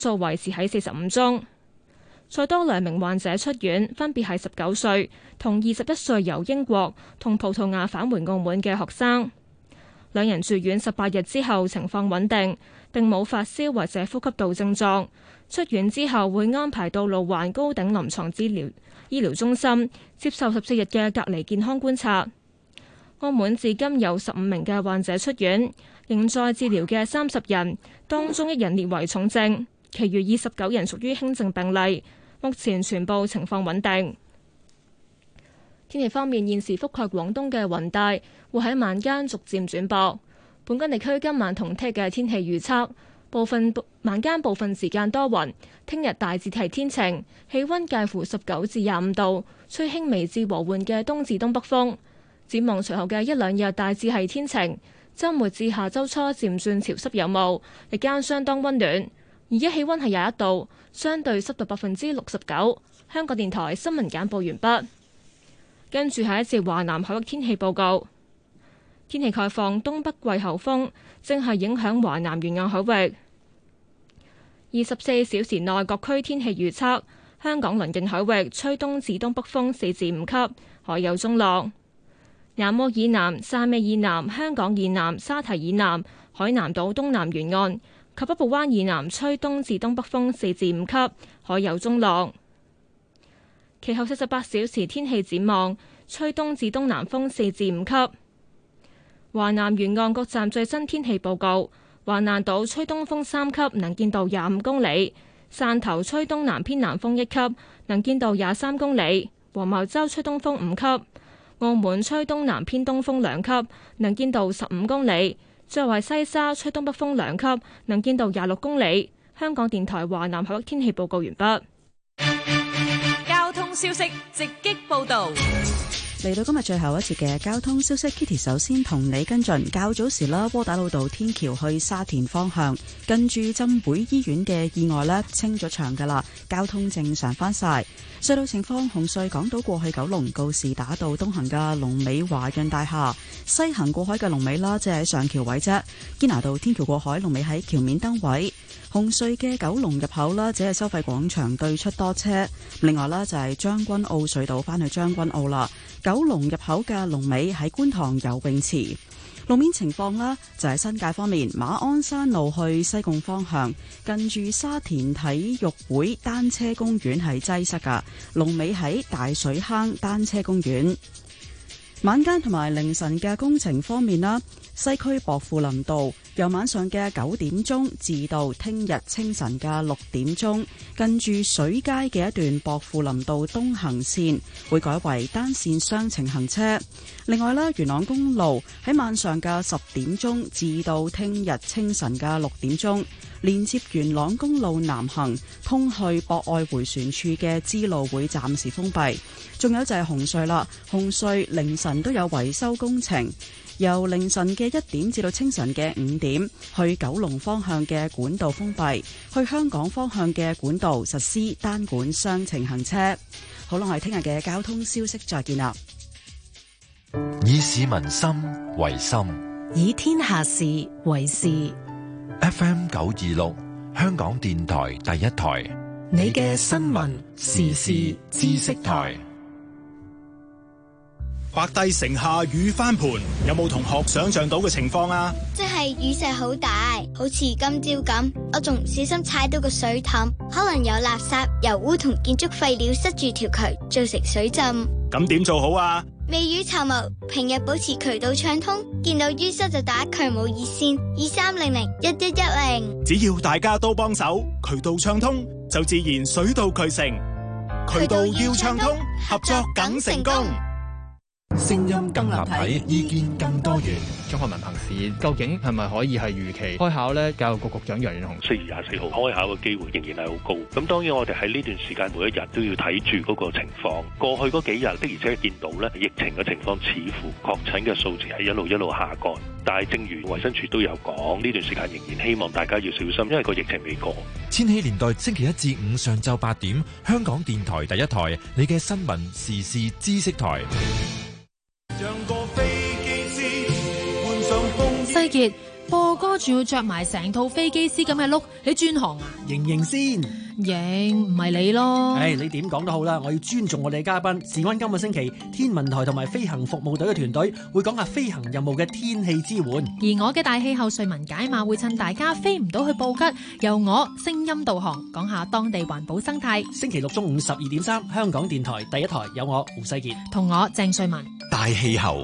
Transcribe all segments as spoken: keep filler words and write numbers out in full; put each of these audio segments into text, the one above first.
數維持喺四十五宗。再多兩名患者出院，分別係十九歲同二十一歲由英國同葡萄牙返回澳門嘅學生。兩人住院十八日之後情況穩定，並冇發燒或者呼吸道症狀。出院之後會安排到路環高等臨床治療醫療中心接受十四日嘅隔離健康觀察。澳門至今有十五名嘅患者出院，仍在治療嘅三十人當中一人列為重症，其餘二十九人屬於輕症病例。目前全部情況穩定。天氣方面，現時覆蓋廣東嘅雲帶會喺晚間逐漸轉薄。本港地區今晚同聽日嘅天氣預測，部分晚間部分時間多雲，聽日大致係天晴，氣溫介乎十九至廿五度，吹輕微至和緩嘅東至東北風。展望隨後嘅一兩日大致係天晴，週末至下週初漸轉潮濕有霧，日間相當溫暖。而家氣溫係廿一度，相對濕度百分之六十九。香港電台新聞簡報完畢。跟住係一節華南海域天氣報告。天氣概況，東北季候風正係影響華南沿岸海域。二十四小時內各區天氣預測：香港鄰近海域吹東至東北風四至五級，海有中浪；南澳以南、汕尾以南、香港以南、沙堤以南、海南島東南沿岸及北部灣以南吹東至東北風四至五級，海有中浪。其後四十八小時天氣展望，吹東至東南風四至五級。華南沿岸各站最新天氣報告：華南島吹東風三級，能見度廿五公里；汕頭吹東南偏南風一級，能見度廿三公里；黃茅洲吹東風五級；澳門吹東南偏東風兩級，能見度十五公里。最後係西沙吹東北風兩級，能見度廿六公里。香港電台華南海域天氣報告完畢。 交通消息直擊報道。 嚟到今日最後一節嘅交通消息 ，Kitty 首先同你跟進。較早時啦，窩打老道天橋去沙田方向，近住浸會醫院嘅意外呢，清咗場噶啦，交通正常翻晒。隧道情況：紅隧港島過去九龍告士打道東行嘅龍尾華潤大廈，西行過海嘅龍尾啦，即係喺上橋位啫。堅拿道天橋過海龍尾喺橋面燈位。紅隧嘅九龍入口啦，只係收費廣場對出多車。另外啦，就係將軍澳隧道翻去將軍澳啦。九龍入口嘅龍尾喺觀塘游泳池。路面情況啦，就喺新界方面，馬鞍山路去西貢方向，近住沙田體育會單車公園係擠塞噶，龍尾喺大水坑單車公園。晚間同埋凌晨嘅工程方面啦，西區薄扶林道由晚上嘅九點鐘至到聽日清晨嘅六點鐘，近住水街嘅一段薄扶林道東行線會改為單線雙程行車。另外啦，元朗公路喺晚上嘅十點鐘至到聽日清晨嘅六點鐘，連接元朗公路南行通去博愛迴旋處嘅支路會暫時封閉。仲有就係紅隧啦，紅隧凌晨都有維修工程，由凌晨嘅一點至到清晨嘅五點，去九龍方向嘅管道封閉，去香港方向嘅管道實施單管雙程行車。好啦，我哋聽日嘅交通消息再見啦。 以市民心為心， 以天下事為事。 F M 九二六，香港電台第一台， 你嘅新聞時事知識台。 白帝城下雨翻盤，有冇同學想象到嘅情況啊？ 即係雨勢好大，好似今朝咁，我仲唔小心踩到個水凼，可能有垃圾、油污同建築廢料塞住條渠，造成水浸。 咁點做好啊？ 未雨綢繆，平日保持渠道暢通，見到淤塞就打渠務熱線二三零零一一一零。 只要大家都幫手，渠道暢通就自然水到渠成。渠道要暢通，合作梗成功。 聲音更立體，意見更多元。 中學文憑試究竟係咪可以係如期開考呢？教育局局長楊潤雄， 四月廿四號開考嘅機會仍然係好高。咁當然我哋喺呢段時間每一日都要睇住嗰個情況。過去嗰幾日的而且確見到咧，疫情嘅情況似乎確診嘅數字係一路一路下降。但係正如衛生署都有講，呢段時間仍然希望大家要小心，因為個疫情未過。 千禧年代星期一至五上晝八點，香港電台第一台，你嘅新聞時事知識台。 世傑， 播歌仲要着埋成套飛機師咁嘅 look，你轉行啊？ 型型先， 型唔係你咯。 唉，你點講都好啦，我要尊重我哋嘅嘉賓。事關今個星期，天文台同埋飛行服務隊嘅團隊會講下飛行任務嘅天氣支援， 而我嘅大氣候瑞文解碼會趁大家飛唔到去布吉，由我聲音導航講下當地環保生態。 星期六中午十二點三，香港電台第一台有我胡世傑同我鄭瑞文。 大氣候。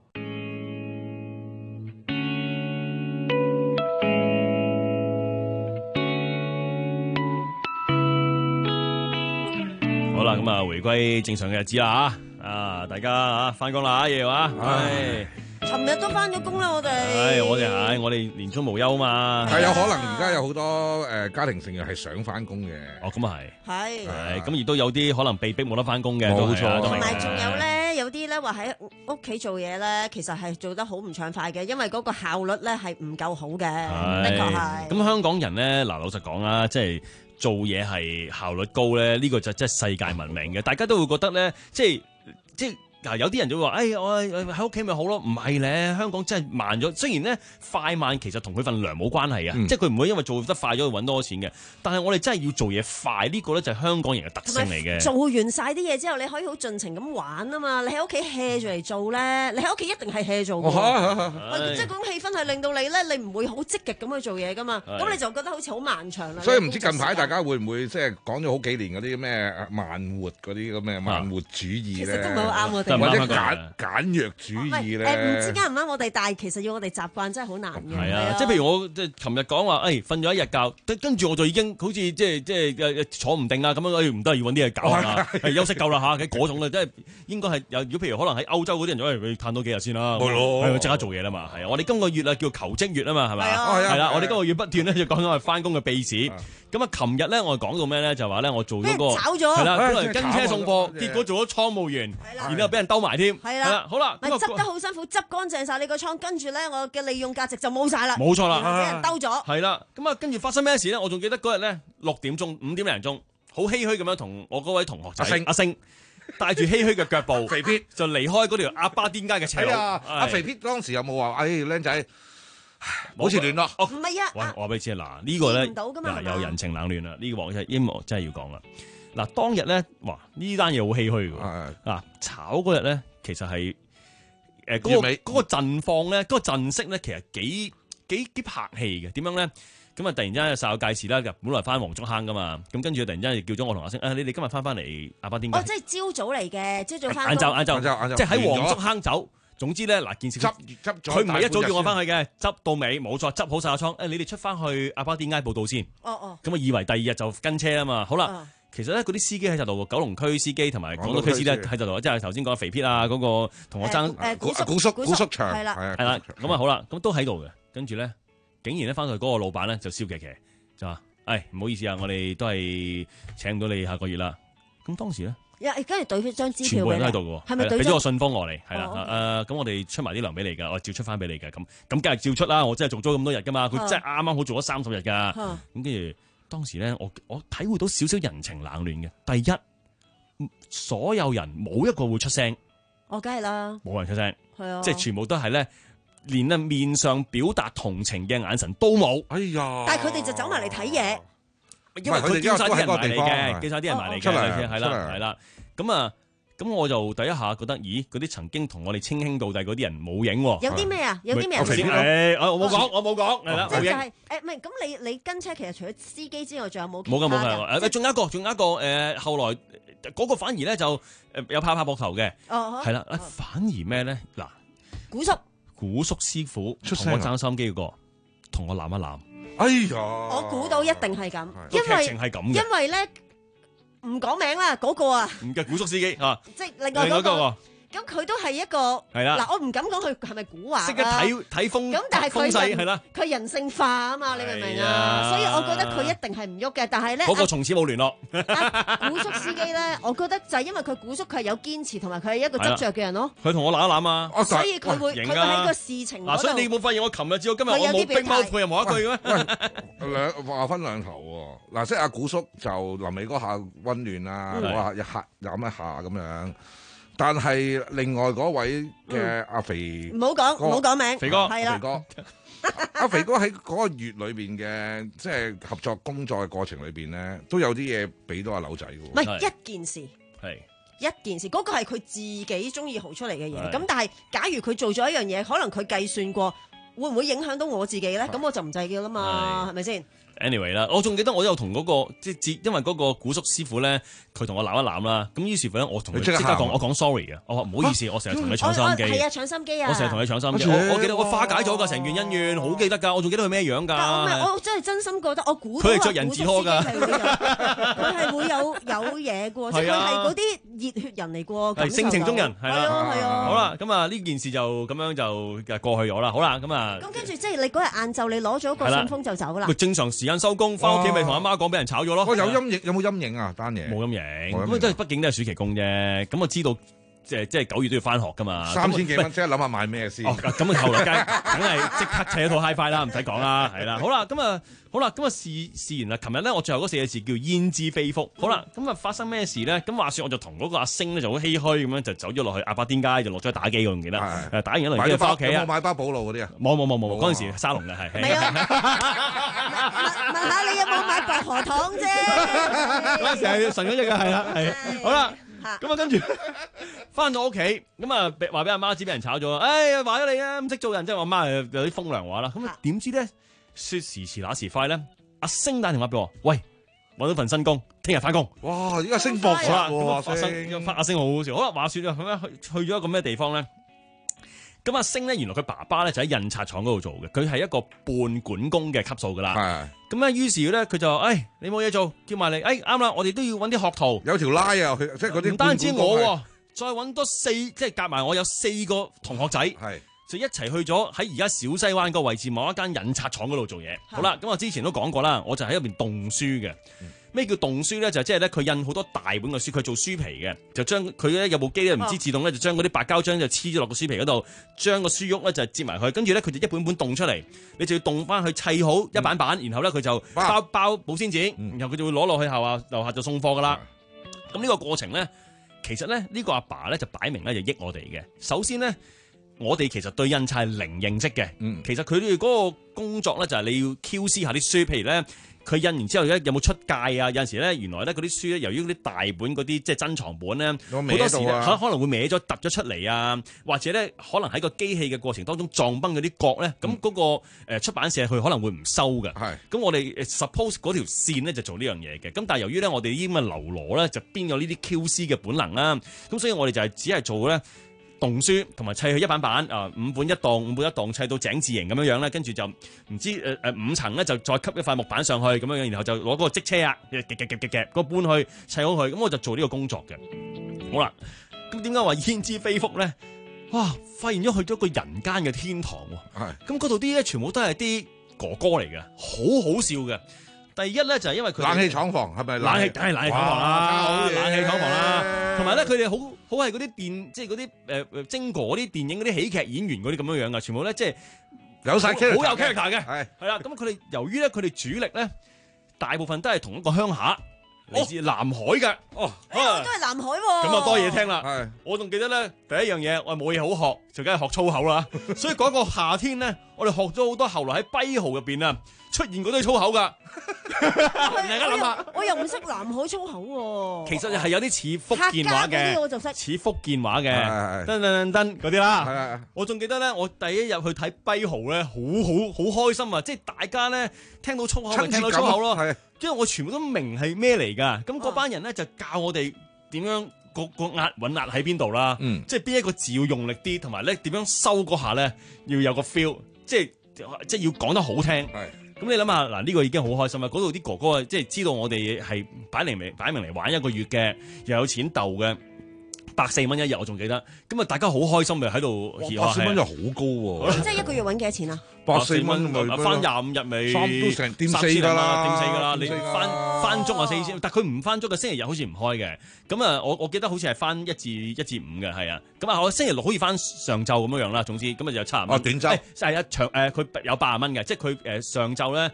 好啦，咁啊，回歸正常嘅日子啦吓，啊，大家啊，翻工啦，夜話，唉， 尋日都翻咗工啦，我哋， 唉，我哋係我哋年終無休嘛， 係有可能而家有好多誒家庭成員係想翻工嘅， 哦，咁啊係，係， 係，咁亦都有啲可能被逼冇得翻工嘅， 冇錯， 同埋仲有咧，有啲咧話喺屋企做嘢咧，其實係做得好唔暢快嘅，因為嗰個效率咧係唔夠好嘅，的確係。 咁香港人咧，嗱，老實講啦，即係。做嘢係效率高咧，呢、這個就真係世界聞名嘅。大家都會覺得咧，即係即係嗱，有啲人就會話，誒、哎，我喺屋企咪好咯。唔係咧，香港真係慢咗。雖然咧快慢其實同佢份糧冇關係啊，嗯、即係佢唔會因為做得快咗去揾多錢嘅。但係我哋真係要做嘢快，呢、這個咧就係香港人嘅特性嚟嘅。 做完晒啲嘢之後，你可以好盡情咁玩啊嘛！你喺屋企 hea 住嚟做咧，你喺屋企一定係 hea 做嘅。即係嗰種氣氛係令到你咧，你唔會好積極咁去做嘢噶嘛。咁你就覺得好似好漫長啦。 所以唔知近排大家會唔會即係講咗好幾年嗰啲咩慢活嗰啲咁嘅慢活主義咧？ 其實都唔係好啱我哋， 或者簡簡約主義咧。 誒唔知啱唔啱我哋，但係其實要我哋習慣真係好難嘅。 係啊，即係譬如我即係琴日講話，誒瞓咗一日覺，跟住我就已經好似即係即係坐唔定啊咁樣，唔得要揾啲嘢搞下，休息夠啦嚇嘅嗰種咧，即係應該係有。如果譬如可能喺歐洲嗰啲人，誒佢攤多幾日先啦，係即刻做嘢啦嘛。係啊，我哋今個月啊叫求職月啊嘛，係咪？係啦，我哋今個月不斷咧就講緊係翻工嘅秘史。咁啊，琴日咧我講到咩咧？就話咧我做咗個炒咗， 係啦，本來跟車送貨，結果做咗倉務員，然後俾人兜埋添。係啦，好啦， 執得好辛苦，執乾淨晒你個倉，跟住咧我嘅利用價值就冇晒啦。 冇錯啦， 俾人兜咗。 係啦，咁啊，跟住發生咩事咧？我仲記得嗰日咧六點鐘、五點零鐘，好唏噓咁樣同我嗰位同學仔阿星阿星帶住唏噓嘅腳步， 肥撇就離開嗰條阿巴甸街嘅斜路。 阿肥撇當時有冇話：哎，僆仔，保持聯絡。 唔係啊， 我話俾你知啊，嗱呢個咧嗱有人情冷暖啦，呢個真係音樂真係要講啦。嗱當日咧，哇呢單嘢好唏噓㗎。嗱炒嗰日咧，其實係誒嗰個嗰個陣況咧，嗰個陣式咧，其實幾幾幾拍戲嘅。點樣咧？咁啊！突然之間煞有介事啦，本來翻黃竹坑噶嘛，咁跟住突然之間叫咗我同阿星，啊你哋今日翻翻嚟阿巴甸街。 哦，即係朝早嚟嘅，朝早翻。 晏晝晏晝，即係喺黃竹坑走。總之咧，嗱件事執執咗， 佢唔係一早叫我翻去嘅，執到尾冇錯，執好晒個倉。誒，你哋出翻去阿巴甸街報到先。 哦哦。 咁啊，以為第二日就跟車啊嘛。好啦，其實咧嗰啲司機喺度，九龍區司機同埋港島區司機喺度，即係頭先講肥撇啊嗰個同我爭誒古古叔古叔祥係啦係啦。咁啊好啦，咁都喺度嘅，跟住咧。竟然咧翻去嗰個老闆咧就笑騎騎，就話：，誒唔好意思啊，我哋都係請唔到你下個月啦。咁當時咧， 跟住對咗張支票， 全部人都喺度嘅喎， 係咪對俾咗個信封落嚟？係啦，誒咁我哋出埋啲糧俾你㗎，我照出翻俾你㗎。咁咁梗係照出啦，我真係做咗咁多日㗎嘛，佢真係啱啱好做咗三十日㗎。咁跟住當時咧，我我體會到少少人情冷暖嘅。第一，所有人冇一個會出聲， 我梗係啦， 冇人出聲， 係啊， 即係全部都係咧。連啊面上表達同情嘅眼神都冇， 哎呀！ 但係佢哋就走埋嚟睇嘢， 因為佢叫晒啲人埋嚟嘅，叫晒啲人埋嚟嘅， 出嚟係啦係啦。咁啊，咁我就第一下覺得，咦？嗰啲曾經同我哋稱兄道弟嗰啲人冇影喎。 有啲咩啊？有啲咩？ 誒，我冇講，我冇講，係啦，冇影。 誒，唔係，咁你你跟車其實除咗司機之外，仲有冇？ 冇㗎冇㗎，誒，仲有一個，仲有一個誒，後來嗰個反而咧就誒有拍拍膊頭嘅，係啦，反而咩咧？嗱， 古叔。 古叔師傅同我爭心機嗰個，同我攬一攬。 哎呀！ 我估到一定係咁，因為劇情係咁嘅。 因為咧唔講名啦，嗰個啊， 唔嘅古叔司機啊， 即係另外嗰個。咁佢都係一個係啦， 嗱我唔敢講佢係咪古惑， 識得睇睇風咁，但係佢係啦， 佢人性化啊嘛，你明唔明啊？所以我覺得佢一定係唔喐嘅，但係咧嗰個從此冇聯絡。 古叔司機咧，我覺得就係因為佢古叔佢係有堅持，同埋佢係一個執着嘅人咯。 佢同我攬一攬啊， 所以佢會佢會喺個事情嗰度。 所以你冇發現我琴日至到今日我冇冰貓配任何一句嘅咩？ 兩話分兩頭喎。嗱，即係阿古叔就臨尾嗰下溫暖啊，嗰下一下飲一下咁樣。 但係另外嗰位嘅阿肥， 唔好講，唔好講名， 肥哥， 係啦， 肥哥，阿肥哥喺嗰個月裏邊嘅即係合作工作嘅過程裏邊咧，都有啲嘢俾到阿柳仔嘅。 唔係一件事， 係一件事，嗰個係佢自己中意豪出嚟嘅嘢。咁但係假如佢做咗一樣嘢，可能佢計算過會唔會影響到我自己咧？咁我就唔制嘅啦嘛，係咪先？ anyway 啦，我仲記得我有同嗰、嗰個即係因為嗰個古叔師傅咧，佢同我攬一攬啦。咁於是乎咧，我同佢即刻講，我講 sorry 嘅。我話唔好意思，啊、我成日同你搶心機。 係啊，搶心機啊！ 我成日同你搶心機。我我記得我化解咗㗎，成段恩怨，好記得㗎。我仲記得佢咩樣㗎。 但我係我真係真心覺得，我估佢係着人字拖㗎。 佢係會有有嘢㗎，即係佢係嗰啲熱血人嚟㗎。 係性情中人，係啦， 係啊。 好啦，咁啊呢件事就咁樣就過去咗啦。好啦，咁啊。 咁跟住即係你嗰日晏晝你攞咗個信封就走啦。 正常時間收工，翻屋企咪同阿媽講俾人炒咗咯。 我有陰影，有冇陰影啊？單嘢冇陰影，咁即係畢竟都係暑期工啫。咁我知道，即係即係九月都要翻學噶嘛。 三千幾蚊，即係諗下買咩先。 哦，咁啊後來梗梗係即刻砌一套 HiFi 啦，唔使講啦，係啦。好啦，咁啊好啦，咁啊試試完啦。琴日咧，我最後嗰四個字叫焉知非福。好啦，咁啊發生咩事咧？咁話說我就同嗰個阿星咧就好唏噓咁樣就走咗落去亞伯甸街，就落咗去打機，我唔記得。誒打完一輪跟住翻屋企啊。 有冇買包保路嗰啲啊？ 冇冇冇冇，嗰陣時沙龍嘅係。 係啊。問問下你有冇買薄荷糖啫？ 嗰陣時係純嗰隻嘅，係啦係。好啦，咁啊跟住翻咗屋企，咁啊話俾阿媽知俾人炒咗。哎話咗你啊，唔識做人，即係我媽有啲風涼話啦。咁啊點知咧？說時遲那時快咧，阿星打電話俾我，喂，搵到份新工，聽日翻工。 哇！依家升博士啦， 咁發生，阿星好好笑。好啦，話說啊，咁樣去去咗一個咩地方咧？咁阿星咧，原來佢爸爸咧就喺印刷廠嗰度做嘅，佢係一個半管工嘅級數噶啦。咁咧，於是咧，佢就誒，你冇嘢做，叫埋你，誒啱啦，我哋都要搵啲學徒， 有條拉啊，即係嗰啲。唔單止我，再搵多四，即係夾埋我有四個同學仔。係。就一齊去咗喺而家小西灣個位置某一間印刷廠嗰度做嘢。好啦，咁我之前都講過啦，我就喺入邊動書嘅。咩叫動書咧？就即係咧，佢印好多大本嘅書，佢做書皮嘅，就將佢咧有部機咧唔知自動咧就將嗰啲白膠漿就黐咗落個書皮嗰度，將個書喐咧就摺埋佢，跟住咧佢就一本本動出嚟，你就要動翻去砌好一版版，然後咧佢就包包保鮮紙，然後佢就會攞落去後啊樓下就送貨噶啦。咁呢個過程咧，其實咧呢個阿爸咧就擺明咧就益我哋嘅。首先咧。我哋其實對印刷係零認識嘅，嗯、其實佢哋嗰個工作咧就係你要 Q C 下啲書，譬如咧佢印完之後咧有冇出界啊？有陣時咧原來咧嗰啲書咧由於嗰啲大本嗰啲即係珍藏本咧，好多時咧可可能會歪咗突咗出嚟啊，或者咧可能喺個機器嘅過程當中撞崩嗰啲角咧，咁嗰、嗯、個誒出版社佢可能會唔收嘅。係，咁我哋 suppose 嗰條線咧就做呢樣嘢嘅，咁但係由於咧我哋啲咁嘅流羅咧就邊有呢啲 Q C 嘅本能啦，咁所以我哋就係只係做咧。動書同埋砌佢一版版啊，五本一檔，五本一檔砌到井字形咁樣樣咧，跟住就唔知誒誒、呃、五層咧就再吸一塊木板上去咁樣樣，然後就攞嗰個積車啊，夾夾夾夾夾個搬去砌好佢，咁我就做呢個工作嘅。好啦，咁點解話焉知非福咧？哇！發現咗去咗個人間嘅天堂喎，係咁嗰度啲咧全部都係啲哥哥嚟嘅，好好笑嘅。第一咧就係、是、因為佢冷氣廠房係咪？ 冷氣梗係冷氣廠房啦，冷氣廠房啦。同埋咧，佢哋好好係嗰啲電，即係嗰啲誒誒精國嗰啲電影嗰啲喜劇演員嗰啲咁樣樣噶，全部咧即係有晒 character 好有 character 嘅，係係啦。咁佢哋由於咧，佢哋主力咧，大部分都係同一個鄉下嚟自南海嘅。哦， 都係南海喎。 咁啊多嘢聽啦。係，我仲記得咧，第一樣嘢我係冇嘢好學，就梗係學粗口啦。所以嗰個夏天咧，我哋學咗好多，後來喺跛豪入邊啊。出現嗰堆粗口噶，大家諗下， 我又唔識南海粗口喎。 其實係有啲似福建話嘅，似福建話嘅，噔噔噔噔嗰啲啦。我仲記得咧，我第一日去睇跛豪咧，好好好開心啊！即係大家咧聽到粗口咪聽到粗口咯，因為我全部都明係咩嚟㗎。咁嗰班人咧就教我哋點樣個個押韻押喺邊度啦，即係邊一個字要用力啲，同埋咧點樣收嗰下咧要有個 feel，即係即係要講得好聽。咁你諗下嗱，呢個已經好開心啦！嗰度啲哥哥即係知道我哋係擺明嚟擺明嚟玩一個月嘅，又有錢鬥嘅，百四蚊一日我仲記得。咁啊，大家好開心嘅喺度。 百四蚊就好高喎！ 即係一個月揾幾多錢啊？ 百四蚊咪翻廿五日咪三都成掂四㗎啦， 掂四㗎啦！你翻翻足啊四千，但佢唔翻足嘅星期日好似唔開嘅。咁啊，我我記得好似係翻一至一至五嘅，係啊。咁啊，我星期六可以翻上晝咁樣樣啦。總之，咁啊就有七十蚊。 哦，短週係啊，長誒佢有八十蚊嘅，即係佢誒上晝咧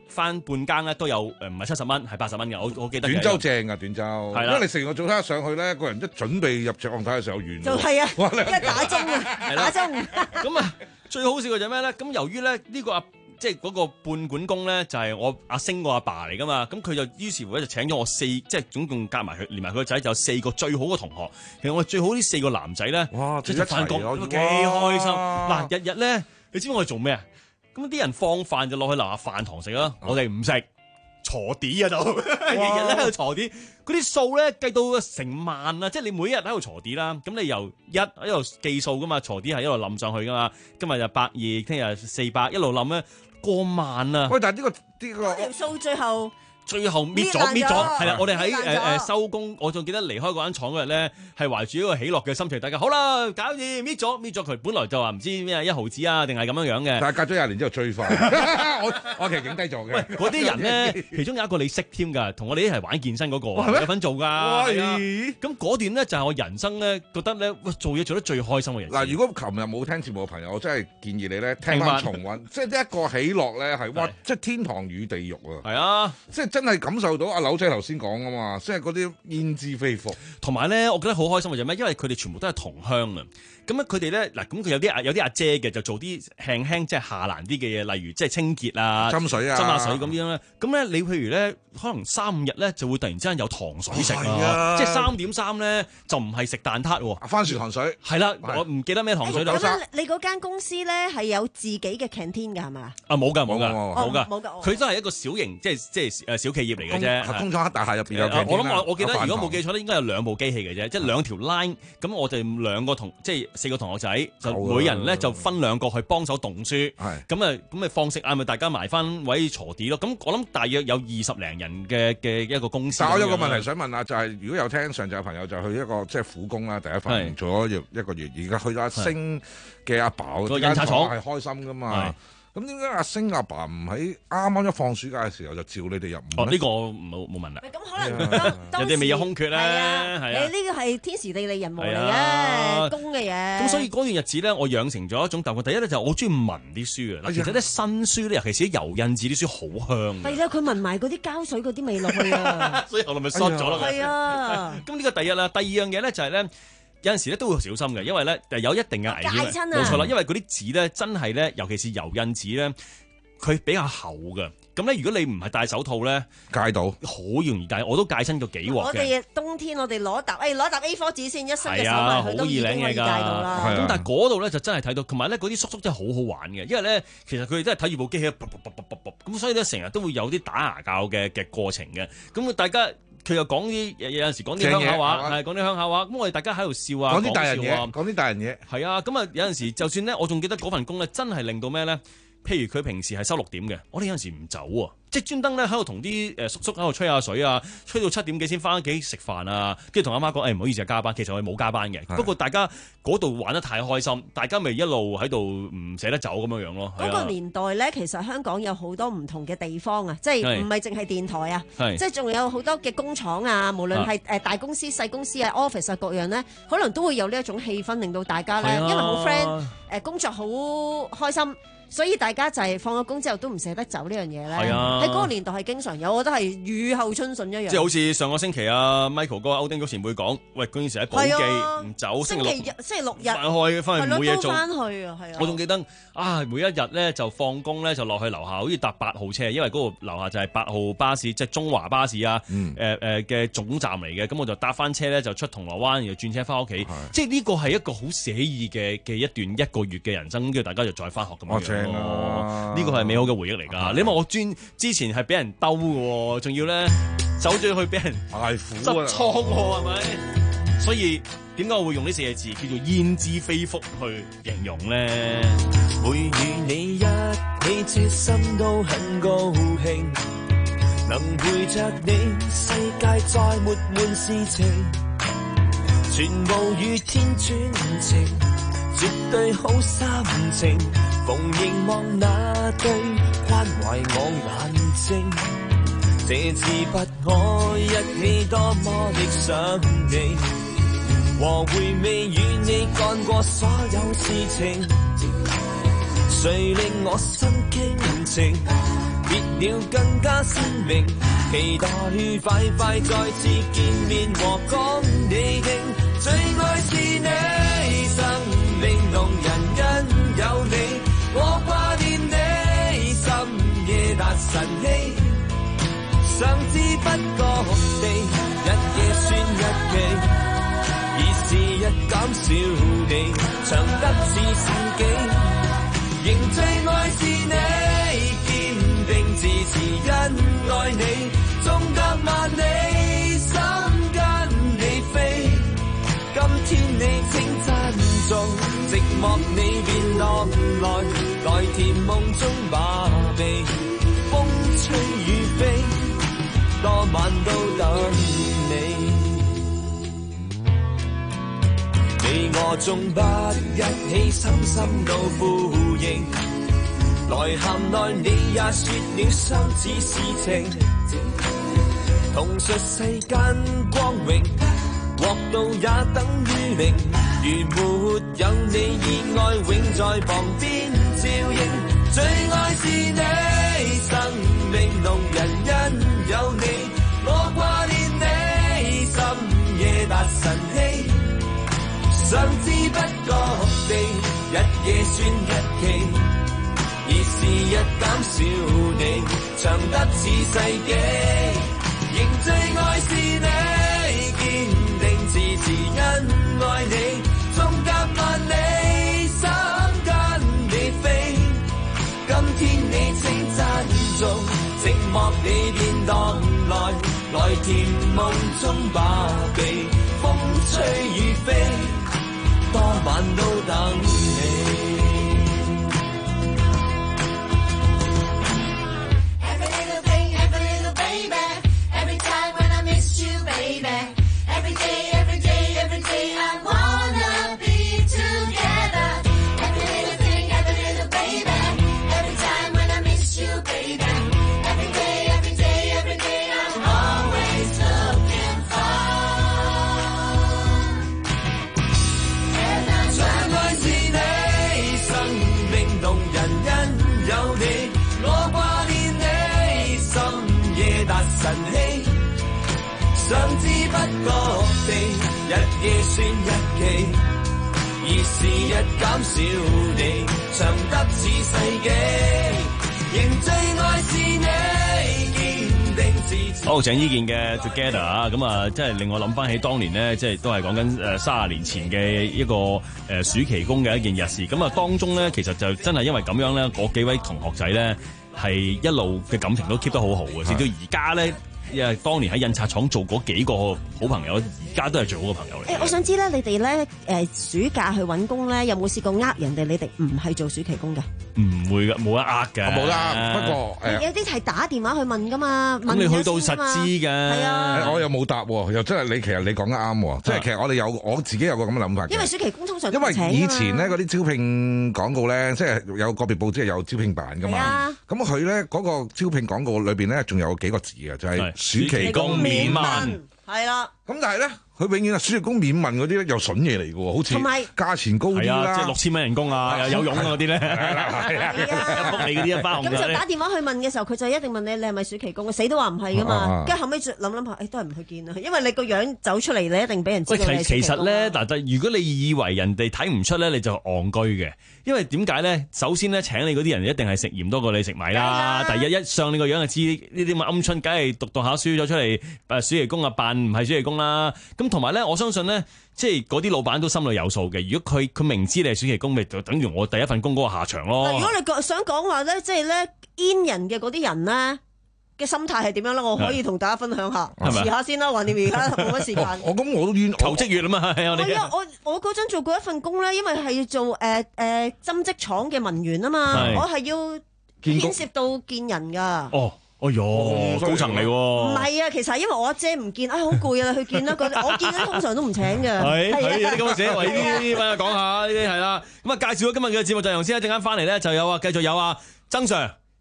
翻半更咧都有誒唔係七十蚊係八十蚊嘅，我我記得。 短洲正啊，短洲， 係啦， 因為你成個早餐上去咧，個人一準備入夕陽睇嘅時候完。 就係啊，一打鐘啊，打鐘。 咁啊，最好笑嘅就係咩咧？咁由於咧呢個阿即係嗰個半管工咧，就係我阿星個阿爸嚟噶嘛。咁佢就於是乎咧就請咗我四，即係總共夾埋佢連埋佢個仔就有四個最好嘅同學。其實我最好呢四個男仔咧， 哇， 即係翻工都幾開心。嗱，日日咧，你知唔知我哋做咩啊？咁啲人放飯就落去樓下飯堂食啦，我哋唔食，鋤地啊就，日日咧喺度鋤地，嗰啲數咧計到成萬啊！即係你每日喺度鋤地啦，咁你由一喺度計數噶嘛，鋤地係一路冧上去噶嘛，今日就百二，聽日四百，一路冧咧過萬啊！ 喂，但係呢個呢個條數最後。 最後搣咗搣咗，係啦！我哋喺誒誒收工，我仲記得離開嗰間廠嗰日咧，係懷住一個喜樂嘅心情，大家好啦，搞掂搣咗搣咗佢。本來就話唔知咩一毫子啊，定係咁樣樣嘅。 但係隔咗廿年之後追翻，我我其實影低咗嘅。 喂，嗰啲人咧，其中有一個你識添㗎，同我哋一齊玩健身嗰個有份做㗎。咁嗰段咧就係我人生咧覺得咧，做嘢做得最開心嘅人。 嗱，如果琴日冇聽節目嘅朋友，我真係建議你咧聽翻重溫，即係一個喜樂咧係哇，即係天堂與地獄啊！ 係啊， 即係真係感受到阿柳仔頭先講啊嘛，即係嗰啲焉知非福。 同埋咧，我覺得好開心嘅就係咩？因為佢哋全部都係同鄉啊。咁咧，佢哋咧嗱，咁佢有啲阿有啲阿姐嘅就做啲輕輕即係下欄啲嘅嘢，例如即係清潔啊、 斟水啊、 斟下水咁樣咧。咁咧，你譬如咧，可能三五日咧就會突然之間有糖水食啊，即係三點三咧就唔係食蛋撻喎， 番薯糖水。 係啦，我唔記得咩糖水啦。 咁你嗰間公司咧係有自己嘅 canteen 㗎係嘛？ 啊冇㗎冇㗎冇㗎冇㗎， 佢都係一個小型即係即係誒小企業嚟嘅啫。 工廠大廈入邊有。 我諗我我記得如果冇記錯咧，應該有兩部機器嘅啫，即係兩條 line。咁我哋兩個同即係四個同學仔。就每人咧就分兩個去幫手讀書，咁啊咁咪放食晏咪大家埋翻位鋤地咯。咁我諗大約有二十零人嘅嘅一個公司。 但我有個問題想問啊，就係、是、如果有聽上集嘅朋友就去一個即係苦工啦，第一份做咗一個月，而家去咗阿星嘅阿爸嗰間廠係開心噶嘛？咁點解阿星阿爸唔喺啱啱一放暑假嘅時候就召你哋入伍？ 哦，呢、這個冇冇問啦。 咁可能人哋未有空缺咧，係啊。 你呢個係天時地利人和嚟嘅工嘅嘢。 咁所以嗰段日子咧，我養成咗一種習慣。第一咧就係我中意聞啲書嘅。其實咧新書咧，尤其是啲油印字啲書好香。 係啦，佢聞埋嗰啲膠水嗰啲味落去啊。 所以後來咪縮咗咯。 係啊。 咁呢個第一啦，第二樣嘢咧就係咧。有陣時咧都會小心嘅，因為咧有一定嘅危險，冇錯啦。因為嗰啲紙咧真係咧，尤其是油印紙咧，佢比較厚嘅。咁咧，如果你唔係戴手套咧， 戒到好容易戒。我都戒親過幾鑊嘅。 我哋冬天我哋攞沓，誒攞沓 A 四 紙先，一伸隻手埋去都已經可以戒到啦。 咁但係嗰度咧就真係睇到，同埋咧嗰啲叔叔真係好好玩嘅，因為咧其實佢哋真係睇住部機器，咁所以咧成日都會有啲打牙教嘅嘅過程嘅。咁大家。佢又講啲有陣時講啲鄉下話，係講啲鄉下話。咁我哋大家喺度笑啊， 講啲大人嘢，講啲大人嘢。 係啊，咁啊有陣時就算咧，我仲記得嗰份工咧，真係令到咩咧？譬如佢平時係收六點嘅，我哋有陣時唔走啊，即係專登咧喺度同啲誒叔叔喺度吹下水啊，吹到七點幾先翻屋企食飯啊，跟住同阿媽講誒唔好意思啊加班，其實我哋冇加班嘅，不過大家嗰度玩得太開心，大家咪一路喺度唔捨得走咁樣樣咯。 嗰個年代咧，其實香港有好多唔同嘅地方啊，即係唔係淨係電台啊，即係仲有好多嘅工廠啊，無論係誒大公司、細公司啊、office 啊各樣咧，可能都會有呢一種氣氛，令到大家咧因為好 friend，誒工作好開心。所以大家就係放咗工之後都唔捨得走呢樣嘢咧，喺嗰、啊、個年代係經常有，我覺得係雨後春筍一樣。 即係好似上個星期啊 Michael 哥歐丁嗰前輩講，喂嗰陣時喺寶記唔、啊、走，星期日星期六日翻去翻去冇嘢做， 翻去啊，係啊。 我仲記得啊，每一日咧就放工咧就落去樓下，好似搭八號車，因為嗰度樓下就係八號巴士，即、就、係、是、中華巴士啊，誒誒嘅總站嚟嘅。咁我就搭翻車咧就出銅鑼灣，然後轉車翻屋企。即係呢個係一個好寫意嘅嘅一段一個月嘅人生，跟住大家就再翻學咁樣樣。哦，呢個係美好嘅回憶嚟㗎。你諗我專之前係俾人兜嘅，仲要咧走咗去俾人捱苦執倉喎，係咪？所以點解我會用呢四個字叫做焉知非福去形容咧？ 會與你一起，這心都很高興，能陪着你，世界再沒悶事情，全部與天專情，絕對好心情。逢凝望那對關懷我眼睛，這次不我一起多麼的想你，和回味與你幹過所有事情，誰令我心傾情， 別了更加鮮明，期待快快再次見面和講你聽，最愛是你，生命動人因有你，我掛念你，深夜達晨曦，想知不覺地，日夜算日期，而時日減少你，長得似世紀，仍最愛是你，堅定自持因愛你，縱隔萬里，心跟你飛，今天你請珍重，寂寞你便落來，來甜夢中把臂，風吹雨飛，多晚都等你。你我縱不一起，深深到呼應，來含來你也說了相似事情，同述世間光榮，獲到也等於零，如沒有你意外永在旁邊照應，最愛是你，生命動人因有你，我掛念你，深夜達晨曦，想知不覺地，日夜算日期，而時日減少你，長得似世紀，仍最愛是你，堅定自持因愛你，縱隔萬里，心跟你飛，今天你請珍重，寂寞你便蕩來，來甜夢中把臂，風吹雨飛，多晚都等你。晨曦，想知不覺地，日夜算日期，而時日減少你，長得似世紀，仍最愛是你，堅定自持。 好，鄭伊健嘅 Together 啊，咁啊，即係令我諗翻起當年呢，即係都係講緊誒三十年前嘅一個誒暑期工嘅一件日事。咁啊，當中咧，其實就真係因為咁樣咧，嗰幾位同學仔咧。係一路嘅感情都 keep 得好好嘅，直到而家咧，因為當年喺印刷廠做嗰幾個好朋友，而家都係最好嘅朋友嚟。 誒、欸，我想知咧，你哋咧誒暑假去揾工咧，有冇試過呃人哋？你哋唔係做暑期工㗎？ 唔會㗎，冇得呃㗎。 冇啦，不過誒， 有啲係打電話去問㗎嘛。 咁你去到實知㗎。 係啊， 我又冇答喎，又真係你其實你講得啱喎，即係其實我哋有我自己有個咁嘅諗法。 因為暑期工通常因為以前咧嗰啲招聘廣告咧，即係有個別報紙係有招聘辦㗎嘛。咁佢咧嗰個招聘廣告裏邊咧，仲有幾個字嘅，就係暑期工免問。係啦。咁但係咧。佢永遠係暑期工免問嗰啲咧，又筍嘢嚟嘅喎，好似價錢高啲啦， 即係六千蚊人工啊，又有佣嗰啲咧， 係啦，係啊，福利嗰啲一包。 咁就打電話去問嘅時候，佢就一定問你，你係咪暑期工？死都話唔係噶嘛。跟住後尾諗諗下，誒都係唔去見啦，因為你個樣走出嚟，你一定俾人知道你係暑期工。喂，其實咧，嗱，如果你以為人哋睇唔出咧，你就戇居嘅。因為點解咧？首先咧，請你嗰啲人一定係食鹽多過你食米啦。第一，一上你個樣就知呢啲咁嘅鵪鶉，梗係讀讀下書咗出嚟，誒暑期工啊扮唔係暑期工啦。咁同埋咧，我相信咧，即係嗰啲老闆都心裏有數嘅。如果佢佢明知你係暑期工，咪就等於我第一份工嗰個下場咯。 如果你想講話咧，即係咧 in 人嘅嗰啲人咧嘅心態係點樣咧？我可以同大家分享下，遲下先啦，橫掂而家冇乜時間。 我咁我都冤求職月啊嘛，係啊，我我嗰陣做過一份工咧，因為係做誒誒針織廠嘅文員啊嘛，我係要牽涉到見人噶。 哦。哎喲，高層嚟喎！ 唔係啊，其實係因為我阿姐唔見，哎好攰啊，去見啦。我見咧通常都唔請嘅。 係係啲咁嘅寫，為呢啲乜嘢講下呢啲係啦。咁啊，介紹咗今日嘅節目陣容先，一陣間翻嚟咧就有啊，繼續有啊，曾 Sir、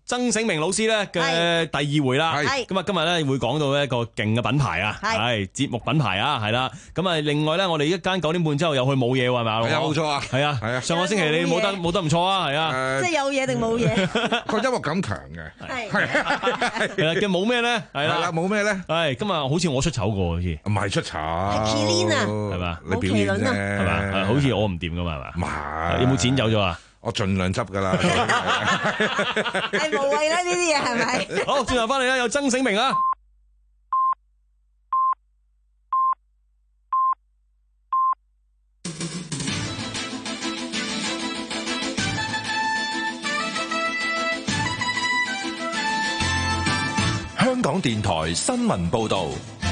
曾醒明老師咧嘅第二回啦，咁啊今日咧會講到一個勁嘅品牌啊，係節目品牌啊，係啦，咁啊另外咧我哋一間九點半之後又去冇嘢係咪啊？ 係啊，冇錯啊， 係啊，係啊，上個星期你冇得冇得唔錯啊，係啊， 即係有嘢定冇嘢？ 個音樂感強嘅， 係係係嘅冇咩咧？係啦， 冇咩咧？ 係今日好似我出醜過好似， 唔係出醜， 係 Kilin 啊， 係嘛？ 你表演啫， 係嘛？好似我唔掂噶嘛，係嘛？ 唔係， 有冇剪走咗啊？ 我盡量執噶啦， 係無謂啦呢啲嘢係咪？ 好，轉頭翻嚟啦，有曾醒明啊！ 香港電台新聞報道，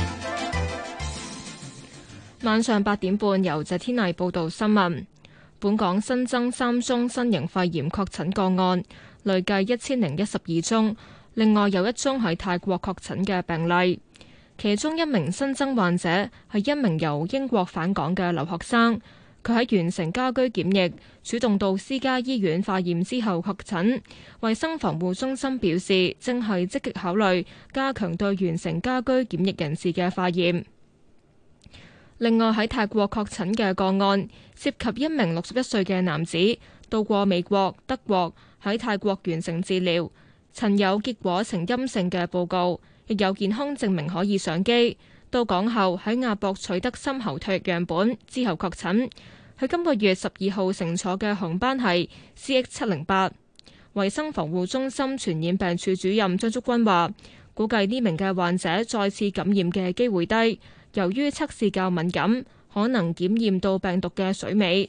晚上八點半由謝天麗報道新聞。本港新增三宗新型肺炎確診個案，累計一千零一十二宗。另外有一宗喺泰國確診嘅病例，其中一名新增患者係一名由英國返港嘅留學生。佢喺完成家居檢疫，主動到私家醫院化驗之後確診。衛生防護中心表示，正係積極考慮加強對完成家居檢疫人士嘅化驗。另外喺泰國確診嘅個案，涉及一名六十一歲嘅男子，到過美國、德國，喺泰國完成治療，曾有結果呈陰性嘅報告，亦有健康證明可以上機。到港後喺亞博取得深喉唾液樣本之後確診。佢今個月十二號乘坐嘅航班係 C X 七零八。衛生防護中心傳染病處主任張竹君話，估計呢名嘅患者再次感染嘅機會低。由於測試較敏感，可能檢驗到病毒嘅水尾。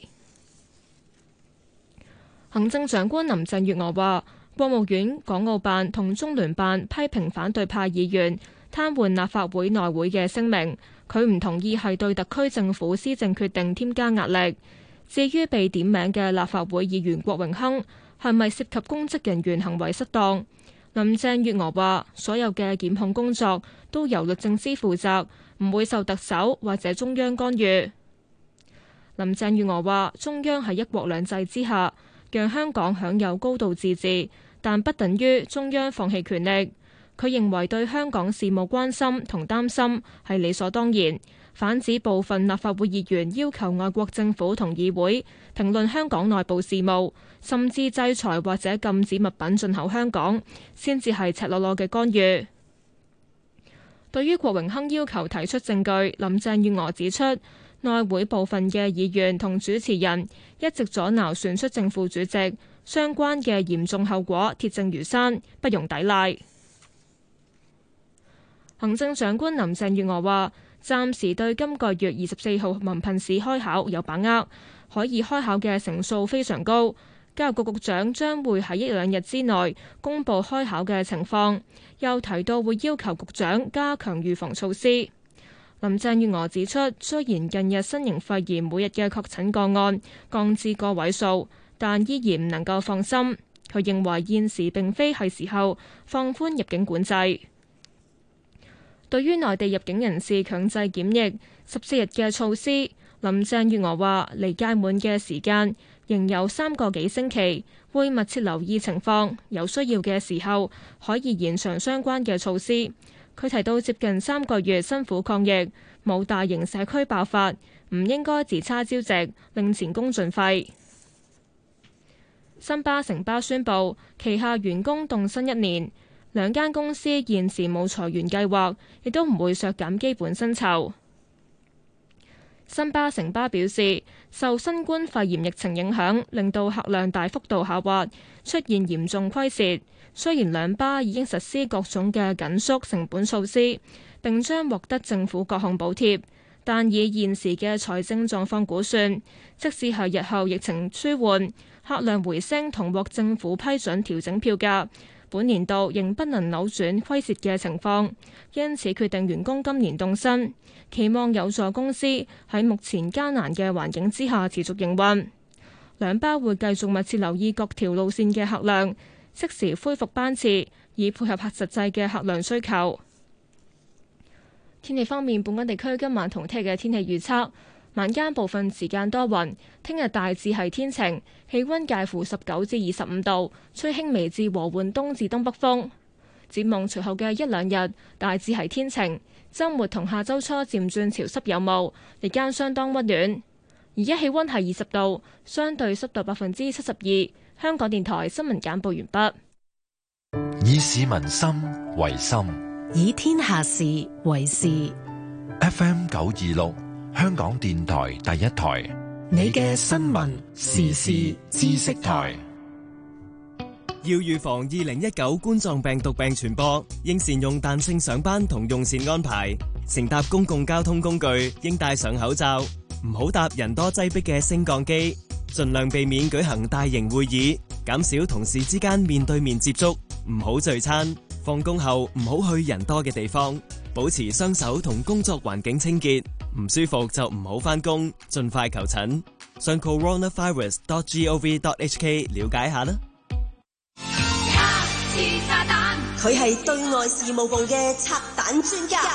行政長官林鄭月娥話，國務院港澳辦同中聯辦批評反對派議員癱瘓立法會內會嘅聲明，佢唔同意係對特區政府施政決定添加壓力。至於被點名嘅立法會議員郭榮鏗係咪涉及公職人員行為失當，林鄭月娥話，所有嘅檢控工作都由律政司負責，唔會受特首或者中央干預。林鄭月娥話，中央喺一國兩制之下，讓香港享有高度自治，但不等於中央放棄權力。佢認為對香港事務關心同擔心係理所當然，反指部分立法會議員要求外國政府同議會評論香港內部事務，甚至制裁或者禁止物品進口香港，先至係赤裸裸嘅干預。對於郭榮鏗要求提出證據，林鄭月娥指出，內會部分嘅議員同主持人一直阻撓選出正副主席，相關嘅嚴重後果鐵證如山，不容抵賴。行政長官林鄭月娥話，暫時對今個月二十四號文憑試開考有把握，可以開考嘅成數非常高。教育局局長將會喺一兩日之內公布開考嘅情況，又提到會要求局長加強預防措施。林鄭月娥指出，雖然近日新型肺炎每日嘅確診個案降至個位數，但依然唔能夠放心。佢認為現時並非係時候放寬入境管制。對於內地入境人士強制檢疫十四日嘅措施，林鄭月娥話離屆滿嘅時間仍有三個幾星期，會密切留意情況，有需要嘅時候可以延長相關嘅措施。佢提到接近三個月辛苦抗疫，冇大型社區爆發，唔應該自差朝夕，令前功盡廢。新巴、城巴宣布旗下員工凍薪一年。兩間公司現時冇裁員計劃，亦都唔會削減基本薪酬。新巴、城巴表示，受新冠肺炎疫情影響，令到客量大幅度下滑，出現嚴重虧蝕。雖然兩巴已經實施各種嘅緊縮成本措施，並將獲得政府各項補貼，但以現時嘅財政狀況估算，即使係日後疫情舒緩，客量回升同獲政府批准調整票價，本年度仍不能扭轉虧蝕嘅情況，因此決定員工今年凍薪，期望有助公司喺目前艱難嘅環境之下持續營運。兩巴會繼續密切留意各條路線嘅客量，適時恢復班次，以配合客實際嘅客量需求。天氣方面，本港地區今晚同聽日嘅天氣預測。 晚間部分時間多雲，聽日大致係天晴，氣溫介乎十九至二十五度，吹輕微至和緩東至東北風。展望隨後嘅一兩日，大致係天晴，週末同下週初漸轉潮濕有霧，日間相當溫暖。而家氣溫係二十度，相對濕度百分之七十二。香港電台新聞簡報完畢。 以市民心為心， 以天下事為事。 F M 九二六，香港電台第一台， 你嘅新聞時事知識台。 要預防二零一九冠狀病毒病傳播，應善用彈性上班同用膳安排。乘搭公共交通工具應戴上口罩，唔好搭人多擠迫嘅升降機，盡量避免舉行大型會議，減少同事之間面對面接觸，唔好聚餐。放工後唔好去人多嘅地方，保持雙手同工作環境清潔。唔舒服就唔好返工，盡快求診。上 coronavirus dot gov dot hk 了解下啦。 佢係對外事務部嘅拆彈專家。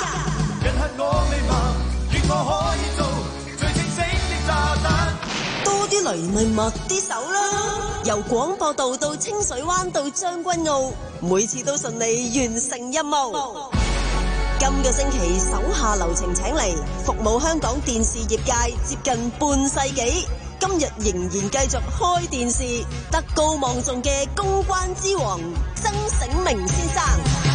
多啲雷咪抹啲手啦。由廣播道到清水灣到將軍澳，每次都順利完成任務。今個星期手下留情請嚟，服務香港電視業界接近半世紀，今日仍然繼續開電視，德高望重嘅公關之王曾醒明先生。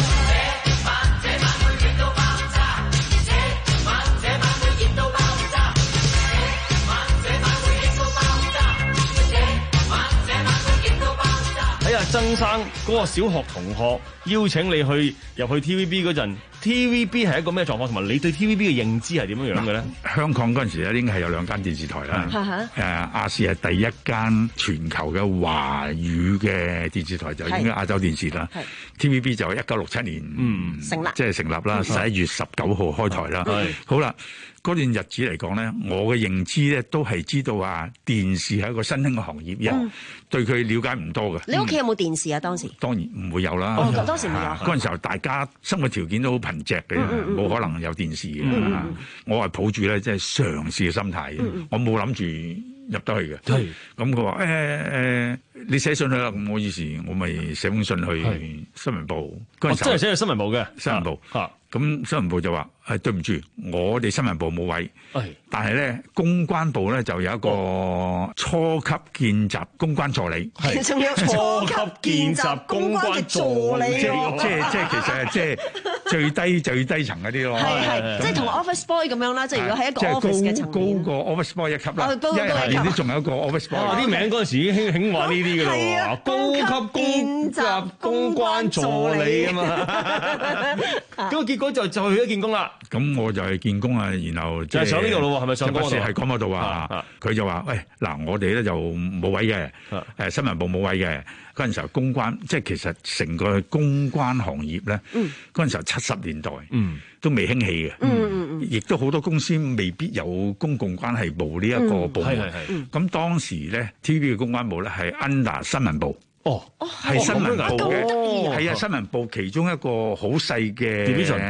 睇下曾生嗰個小學同學邀請你去入去 T V B 嗰陣 ，T V B 係一個咩狀況？同埋你對 T V B 嘅認知係點樣樣嘅咧？ 香港嗰陣時咧，應該係有兩間電視台啦。誒、uh-huh. 亞視係第一間全球嘅華語嘅電視台，就應該亞洲電視啦。T V B 就一九六七年嗯成立，即係成立啦，十一月十九號開台啦。好啦。嗰段日子嚟講咧，我嘅認知咧都係知道啊，電視係一個新興嘅行業，因、嗯、對佢了解唔多嘅。 你屋企有冇電視啊？當時當然唔會有啦。 哦，當時唔有。 嗰陣時候大家生活條件都好貧瘠嘅，冇、嗯嗯、可能有電視嘅、嗯嗯。我係抱住咧即係嘗試嘅心態、嗯，我冇諗住入得去嘅。咁佢話誒誒，你寫信去啦。咁我於是我咪寫封信去新聞部。嗰陣時候、哦、真係寫去新聞部嘅新聞部。啊咁新聞部就話：誒、哎、對唔住，我哋新聞部冇位。但係咧公關部咧就有一個初級見習公關助理。 係仲有初級見習公關助理， 即係即係即係其實係即係最低最低層嗰啲咯。 係係，即係同 office boy 咁樣啦。即係如果係一個 office 嘅層面， 高過 office boy 一級啦。 高過一級。 下年都仲有一個 office boy。 啲、啊、名嗰陣時已經興興玩呢啲㗎啦。高級見習公關助理啊嘛。咁結果就就去咗見工啦。 咁我就係見工啊，然後就係上呢度咯，係咪上嗰度？ 係講嗰度啊。佢就話：喂，嗱，我哋咧就冇位嘅，誒新聞部冇位嘅。嗰陣時候公關，即係其實成個公關行業咧，嗰陣時候七十年代都未興起嘅，亦都好多公司未必有公共關係部呢一個部門。咁當時咧 T V B 嘅公關部咧係 under 新聞部。哦，係新聞部嘅，係啊，新聞部其中一個好細嘅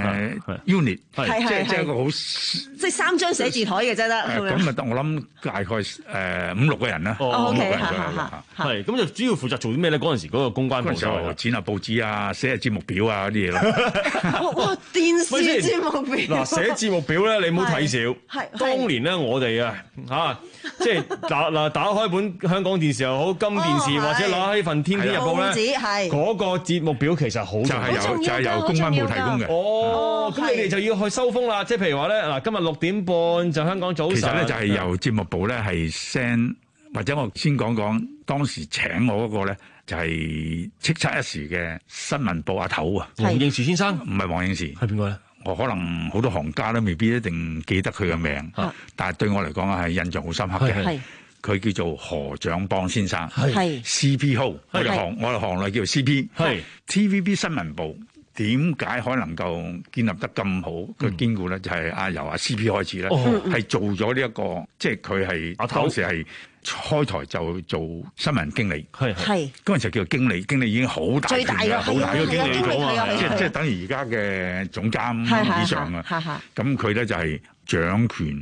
unit， 係即係即係一個好， 即係三張寫字台嘅啫得。 咁啊，我諗大概誒五六個人啦。 哦 ，OK， 係咁就主要負責做啲咩咧？嗰陣時嗰個公關部就剪下報紙啊，寫下節目表啊嗰啲嘢咯。 哇，電視節目表嗱，寫節目表咧，你唔好睇少。係當年咧，我哋啊嚇，即係打嗱打開本香港電視又好，金電視或者攞起份。天天日報咧，嗰個節目表其實好重要， 就係由就係由公關部提供嘅。 哦，咁你哋就要去收風啦。即係譬如話咧，嗱，今日六點半就香港早晨。 其實咧就係由節目部咧係 send，或者我先講講當時請我嗰個咧就係叱咤一時嘅新聞部阿頭啊， 黃應時先生。 唔係黃應時， 係邊個咧？ 我可能好多行家都未必一定記得佢嘅名，但係對我嚟講係印象好深刻嘅。佢叫做何長邦先生，係 C P 號，我哋行我哋行內叫做 C P。係 T V B 新聞部點解可能夠建立得咁好嘅堅固咧？就係阿由阿 C P 開始咧，係做咗呢一個，即係佢係當時係開台就做新聞經理，係係嗰陣時叫做經理，經理已經好大權嘅，好大嘅經理組啊，即係即係等於而家嘅總監以上啊。咁佢咧就係掌權。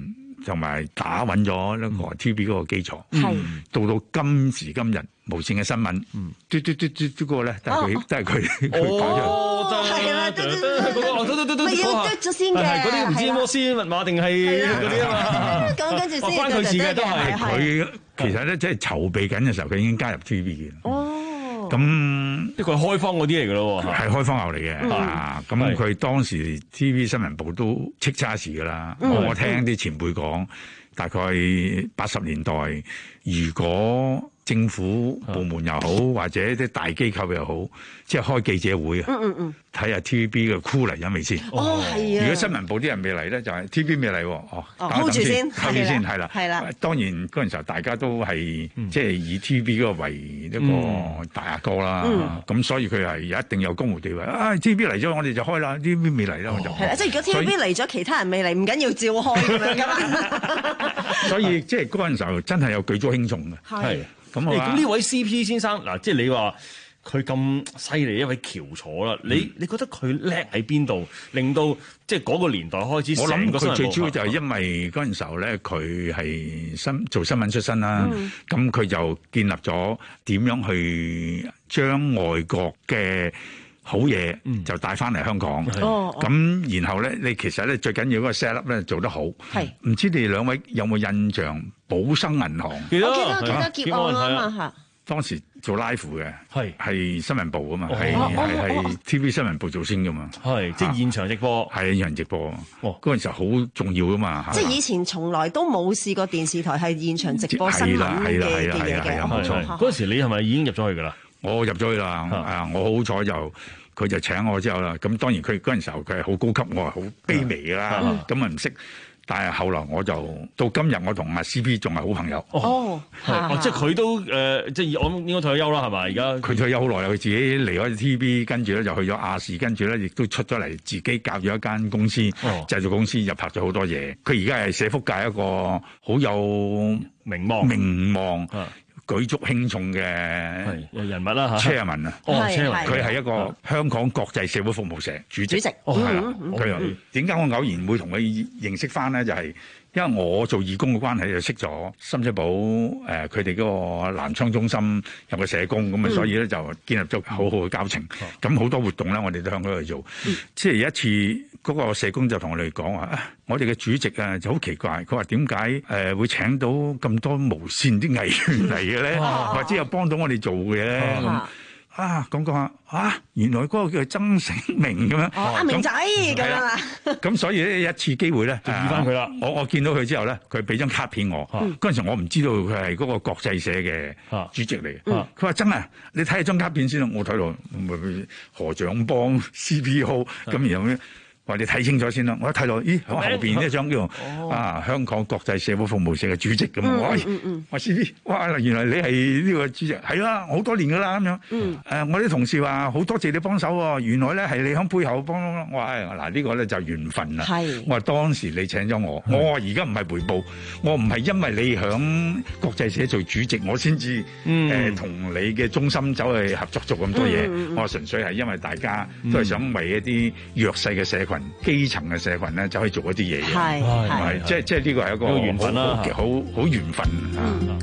同埋打穩咗呢個 T V B 嗰個基礎。 係到到今時今日，無線嘅新聞，嘟嘟嘟嘟嘟嗰個咧，都係佢，都係佢佢搞出嚟。 哦，係啦，嘟嘟嘟嗰個，嘟嘟嘟嘟， 咪要嘟咗先嘅， 嗰啲唔知摩斯密碼定係嗰啲啊嘛。 咁跟住先， 關佢事嘅都係佢。其實咧，即係籌備緊嘅時候，佢已經加入 T V B 嘅。 哦， 咁即係佢係開荒嗰啲嚟嘅咯喎， 係開荒牛嚟嘅。啊，咁佢當時 T V B 新聞部都叱咤時㗎啦。我聽啲前輩講，大概八十年代，如果政府部門又好，或者啲大機構又好，即係開記者會啊， 嗯嗯嗯， 睇下 T V B 嘅箍嚟咗未先？ 哦，係啊！ 如果新聞部啲人未嚟咧，就係 T V B 未嚟喎。哦 ，hold 住先 ，hold 住先，係啦， 係啦。 當然嗰陣時候大家都係即係以 T V B 嗰個為一個大阿哥啦。咁所以佢係一定有江湖地位。啊 ，T V B 嚟咗，我哋就開啦；T V B 未嚟咧，我就係啦。即係如果 T V B 嚟咗，其他人未嚟，唔緊要，照開咁樣㗎嘛。 所以即係嗰陣時候真係有舉足輕重嘅。 係。咁咁呢位 C P 先生嗱，即係你話佢咁犀利一位翹楚啦，你你覺得佢叻喺邊度，令到即係嗰個年代開始？ 我諗佢最主要就係因為嗰陣時候咧，佢係新做新聞出身啦，咁佢就建立咗點樣去將外國嘅好嘢就帶翻嚟香港。咁然後咧，你其實咧最緊要嗰個 set up 咧做得好。係唔知你哋兩位有冇印象？寶生銀行， 我記得記得劫案啊嘛嚇。 當時做 live 嘅， 係係新聞部啊嘛，係係係 T V B 新聞部做先噶嘛， 係即係現場直播， 係現場直播。哦，嗰陣時候好重要噶嘛。 即係以前從來都冇試過電視台係現場直播新聞嘅嘅嘢嘅。 冇錯。 嗰陣時你係咪已經入咗去㗎啦？ 我入咗去啦。啊，我好彩就佢就請我之後啦。咁當然佢嗰陣時候佢係好高級，我係好卑微㗎啦。咁啊唔識。但係後來我就到今日，我同阿 C P 仲係好朋友。 哦，係，即係佢都誒，即係我應該退休啦，係咪？而家佢退休好耐啦，佢自己離開 T V B，跟住咧就去咗亞視，跟住咧亦都出咗嚟自己搞咗一間公司，製造公司，又拍咗好多嘢。佢而家係社福界一個好有名望、 名望。舉足輕重嘅人物啦嚇 ，Chairman 啊，佢係一個香港國際社會服務社主席。主席，係啦，佢點解我偶然會同佢認識翻咧？就係因為我做義工嘅關係，就識咗深水埗誒佢哋嗰個南昌中心有個社工，咁啊，所以咧就建立咗好好嘅交情。咁好多活動咧，我哋都向佢去做。即係有一次，嗰個社工就同我哋講話，我哋嘅主席啊就好奇怪，佢話點解誒會請到咁多無線啲藝員嚟嘅咧，或者又幫到我哋做嘅咧？啊，講講下啊，原來嗰個叫曾醒明咁樣， 阿明仔咁樣啦。 咁所以咧一次機會咧，就遇翻佢啦。我我見到佢之後咧，佢俾張卡片我。嗰陣時我唔知道佢係嗰個國際社嘅主席嚟嘅。佢話曾啊，你睇下張卡片先啦。我睇到何長邦 C P O 咁然後咧。話你睇清楚先啦，我一睇到，咦，喺後邊一張叫啊香港國際社會服務社嘅主席咁，我話 C P，哇，原來你係呢個主席，係啦，好多年噶啦咁樣。誒，我啲同事話好多謝你幫手喎，原來咧係你喺背後幫我。我話嗱呢個咧就緣分啦。我話當時你請咗我，我話而家唔係回報，我唔係因為你響國際社做主席，我先至誒同你嘅中心走去合作做咁多嘢。我話純粹係因為大家都係想為一啲弱勢嘅社群。基層嘅社群咧，就可以做一啲嘢嘅，係係，即係即係呢個係一個緣分啦，好好緣分啊！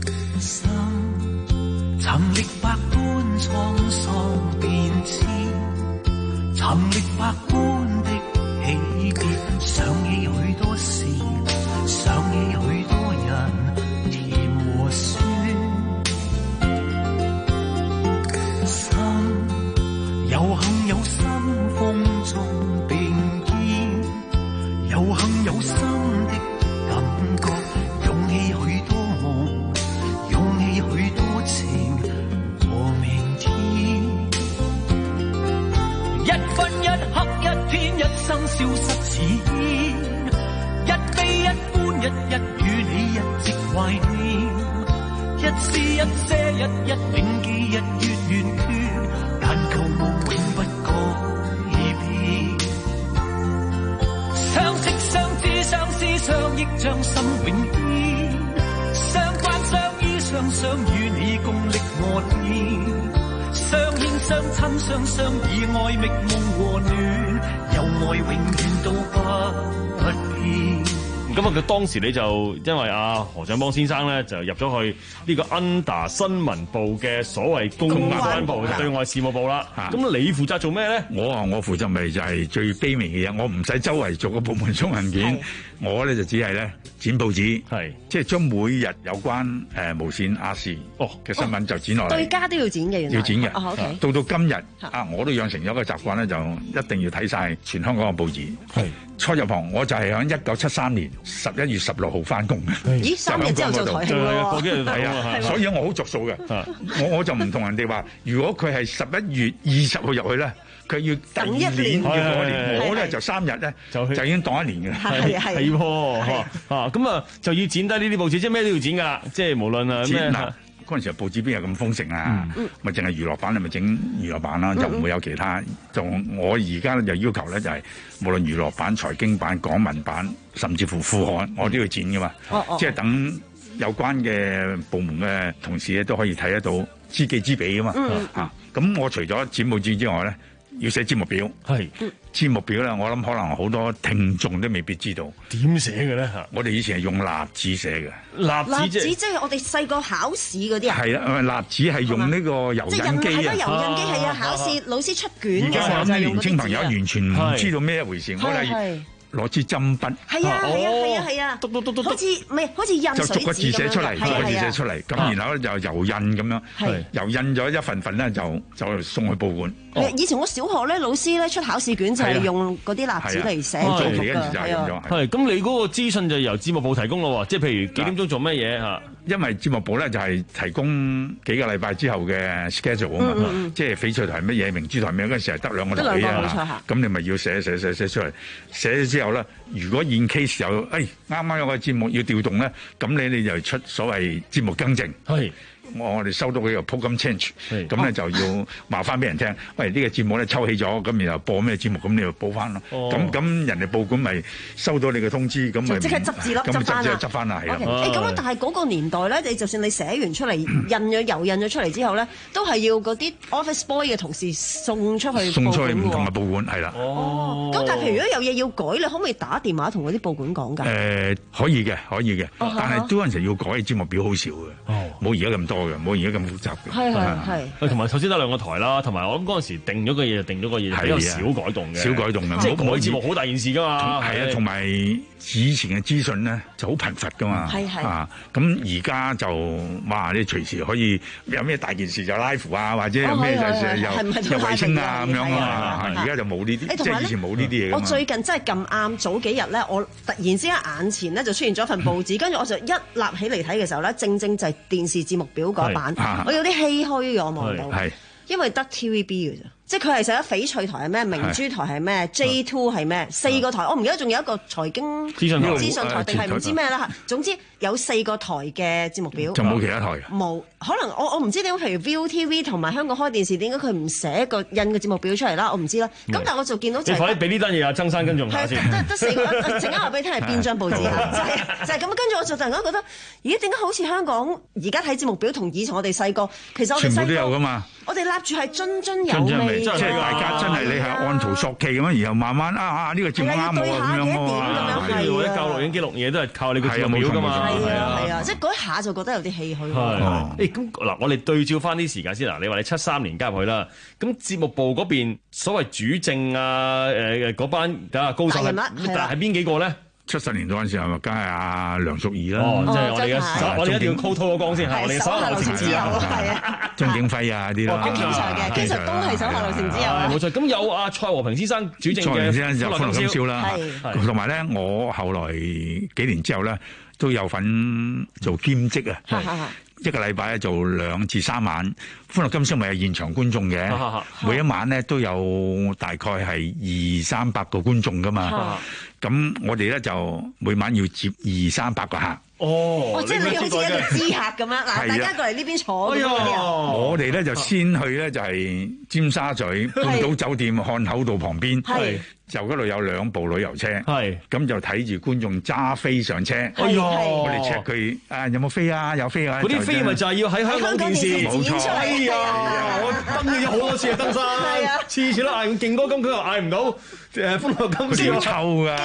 尋歷百般滄桑變遷，尋歷百般的起跌，想起許多事，想起許多人甜和酸，心有幸有心風中變。有幸有心的感覺，湧起許多夢，湧起許多情和明天。一分一刻一天一生消失似煙，一悲一歡一一與你一直懷念，一絲一些一一銘記日月圓缺，但求夢永不改變。相識相知相思相憶將心永牽，相關相依相想與你共歷磨練，相牽相親相相依愛覓夢和暖，有愛永遠都不變。 咁啊，佢當時你就因為阿何長邦先生咧就入咗去呢個 under 新聞部嘅所謂公關部對外事務部啦。咁你負責做咩咧？ 我啊，我負責咪就係最卑微嘅嘢，我唔使周圍做個部門送文件，我咧就只係咧剪報紙，係即係將每日有關誒無線亞視哦嘅新聞就剪落嚟。 對家都要剪嘅，原來要剪嘅。 哦 okay 到到今日啊，我都養成咗一個習慣咧，就一定要睇晒全香港嘅報紙。係初入行我就係喺一九七三年十一月十六號翻工嘅。 咦，三日之後就台慶喎。 過幾日就睇啊，所以我好着數嘅。我我就唔同人哋話，如果佢係十一月二十號入去咧，佢要第二年要嗰年，我咧就三日咧就就已經當一年嘅。 係係喎，啊咁啊就要剪低呢啲報紙，即係咩都要剪㗎，即係無論啊咩。 嗱嗰陣時報紙邊有咁豐盛啊？咪淨係娛樂版，你咪整娛樂版啦，就唔會有其他。就我而家就要求咧，就係無論娛樂版、財經版、港聞版，甚至乎副刊，我都要剪㗎嘛。即係等有關嘅部門嘅同事咧都可以睇得到，知己知彼㗎嘛。嚇咁我除咗剪報紙之外咧，要寫節目表。係節目表咧，我諗可能好多聽眾都未必知道點寫嘅咧嚇。 我哋以前係用蠟紙寫嘅。 蠟紙即係我哋細個考試嗰啲啊。 係啊，蠟紙係用呢個油印機啊。 係咯，油印機係啊，考試老師出卷嘅時候就用嗰啲紙啊。 年青朋友完全唔知道咩一回事，我哋攞支針筆。 係啊係啊係啊係啊， 篤篤篤篤， 好似唔係好似印水紙咁樣。 就逐個字寫出嚟，逐個字寫出嚟，咁然後咧就油印咁樣，油印咗一份份咧就就送去報館。 以前我小學咧，老師咧出考試卷就係用嗰啲蠟紙嚟寫做題㗎。 係啊， 係咁你嗰個資訊就由節目部提供咯喎，即係譬如幾點鐘做乜嘢嚇？ 因為節目部咧就係提供幾個禮拜之後嘅 schedule 啊嘛，即係翡翠台乜嘢、明珠台咩嗰陣時係得兩個台啊，咁你咪要寫寫寫寫出嚟，寫咗之後咧，如果 in case 有誒啱啱有個節目要調動咧，咁你你就出所謂節目更正。係。我我哋收到佢個 program change，咁咧就要話翻俾人聽，喂呢個節目咧抽起咗，咁然後播咩節目，咁你就報翻咯。咁咁人哋報館咪收到你嘅通知，咁咪即刻執字粒執翻啦。 執翻啦，係啦。 誒咁啊，但係嗰個年代咧，你就算你寫完出嚟，印咗油印咗出嚟之後咧，都係要嗰啲 office boy 嘅同事送出去。 送出去唔同嘅報館，係啦。 哦。咁但係譬如如果有嘢要改，你可唔可以打電話同嗰啲報館講㗎？ 誒可以嘅，可以嘅，但係嗰陣時要改節目表好少嘅，冇而家咁多。冇而家咁複雜嘅， 係係係。 同埋頭先得兩個台啦，同埋我諗嗰陣時定咗個嘢就定咗個嘢，比較少改動嘅， 少改動嘅， 即係改節目好大件事㗎嘛。 係啊，同埋以前嘅資訊咧就好貧乏㗎嘛。係係啊，咁而家就哇！你隨時可以有咩大件事就 live 啊，或者有咩就係有有衛星啊咁樣啊。而家就冇呢啲，即係以前冇呢啲嘢㗎嘛。 我最近真係咁啱，早幾日咧，我突然之間眼前咧就出現咗份報紙，跟住我就一立起嚟睇嘅時候咧，正正就係電視節目表嗰版，我有啲唏噓嘅，我望到，因為得 T V B 嘅啫。即係佢係寫咗翡翠台係咩，明珠台係咩，J Two 係咩，四個台，我唔記得仲有一個財經資訊資訊台定係唔知咩啦嚇。總之有四個台嘅節目表， 就冇其他台嘅。 冇，可能我我唔知點解，譬如 V O T V 同埋香港開電視，點解佢唔寫個印嘅節目表出嚟啦？我唔知啦。咁但係我就見到就係，你快啲俾呢單嘢阿曾生跟進下先。得得四個，陣間話俾你聽係邊張報紙啊？就係就係咁。跟住我就突然間覺得，咦？點解好似香港而家睇節目表同以前我哋細個，其實我哋細個全部都有㗎嘛。我哋立住係津津有味， 即係大家真係你係按圖索驥咁樣，然後慢慢啊啊呢個節目啱我咁樣啊， 或者教錄影記錄嘢都係靠你個節目表㗎嘛。 係啊係啊，即係嗰一下就覺得有啲唏噓。 係誒咁嗱，我哋對照翻啲時間先嗱，你話你七三年加入去啦，咁節目部嗰邊所謂主政啊誒嗰班啊高手係係邊幾個咧？ 七十年代嗰陣時候，梗係阿梁淑儀啦。 哦，即係我哋嘅，我哋一定要 call 拖個光先嚇，我哋手下留情之友係啊， 鐘景輝啊啲啦。 經常嘅，其實都係手下留情之友。 冇錯，咁有阿蔡和平先生主政嘅。 蔡和平先生就歡樂今宵啦，同埋咧，我後來幾年之後咧，都有份做兼職啊。一個禮拜咧做兩至三晚，歡樂今宵咪有現場觀眾嘅，每一晚咧都有大概係二三百個觀眾噶嘛。咁我哋咧就每晚要接二三百個客。 哦，即係你好似一個知客咁樣，嗱，大家過嚟呢邊坐咁樣。 我哋咧就先去咧就係尖沙咀半島酒店漢口道旁邊，就嗰度有兩部旅遊車，咁就睇住觀眾揸飛上車。哎呀，我哋 check 佢啊有冇飛啊？有飛啊！ 嗰啲飛咪就係要喺香港電視冇錯。 哎呀，我登咗好多次啊，登山，次次都嗌勁歌金曲又嗌唔到，誒歡樂今宵抽㗎，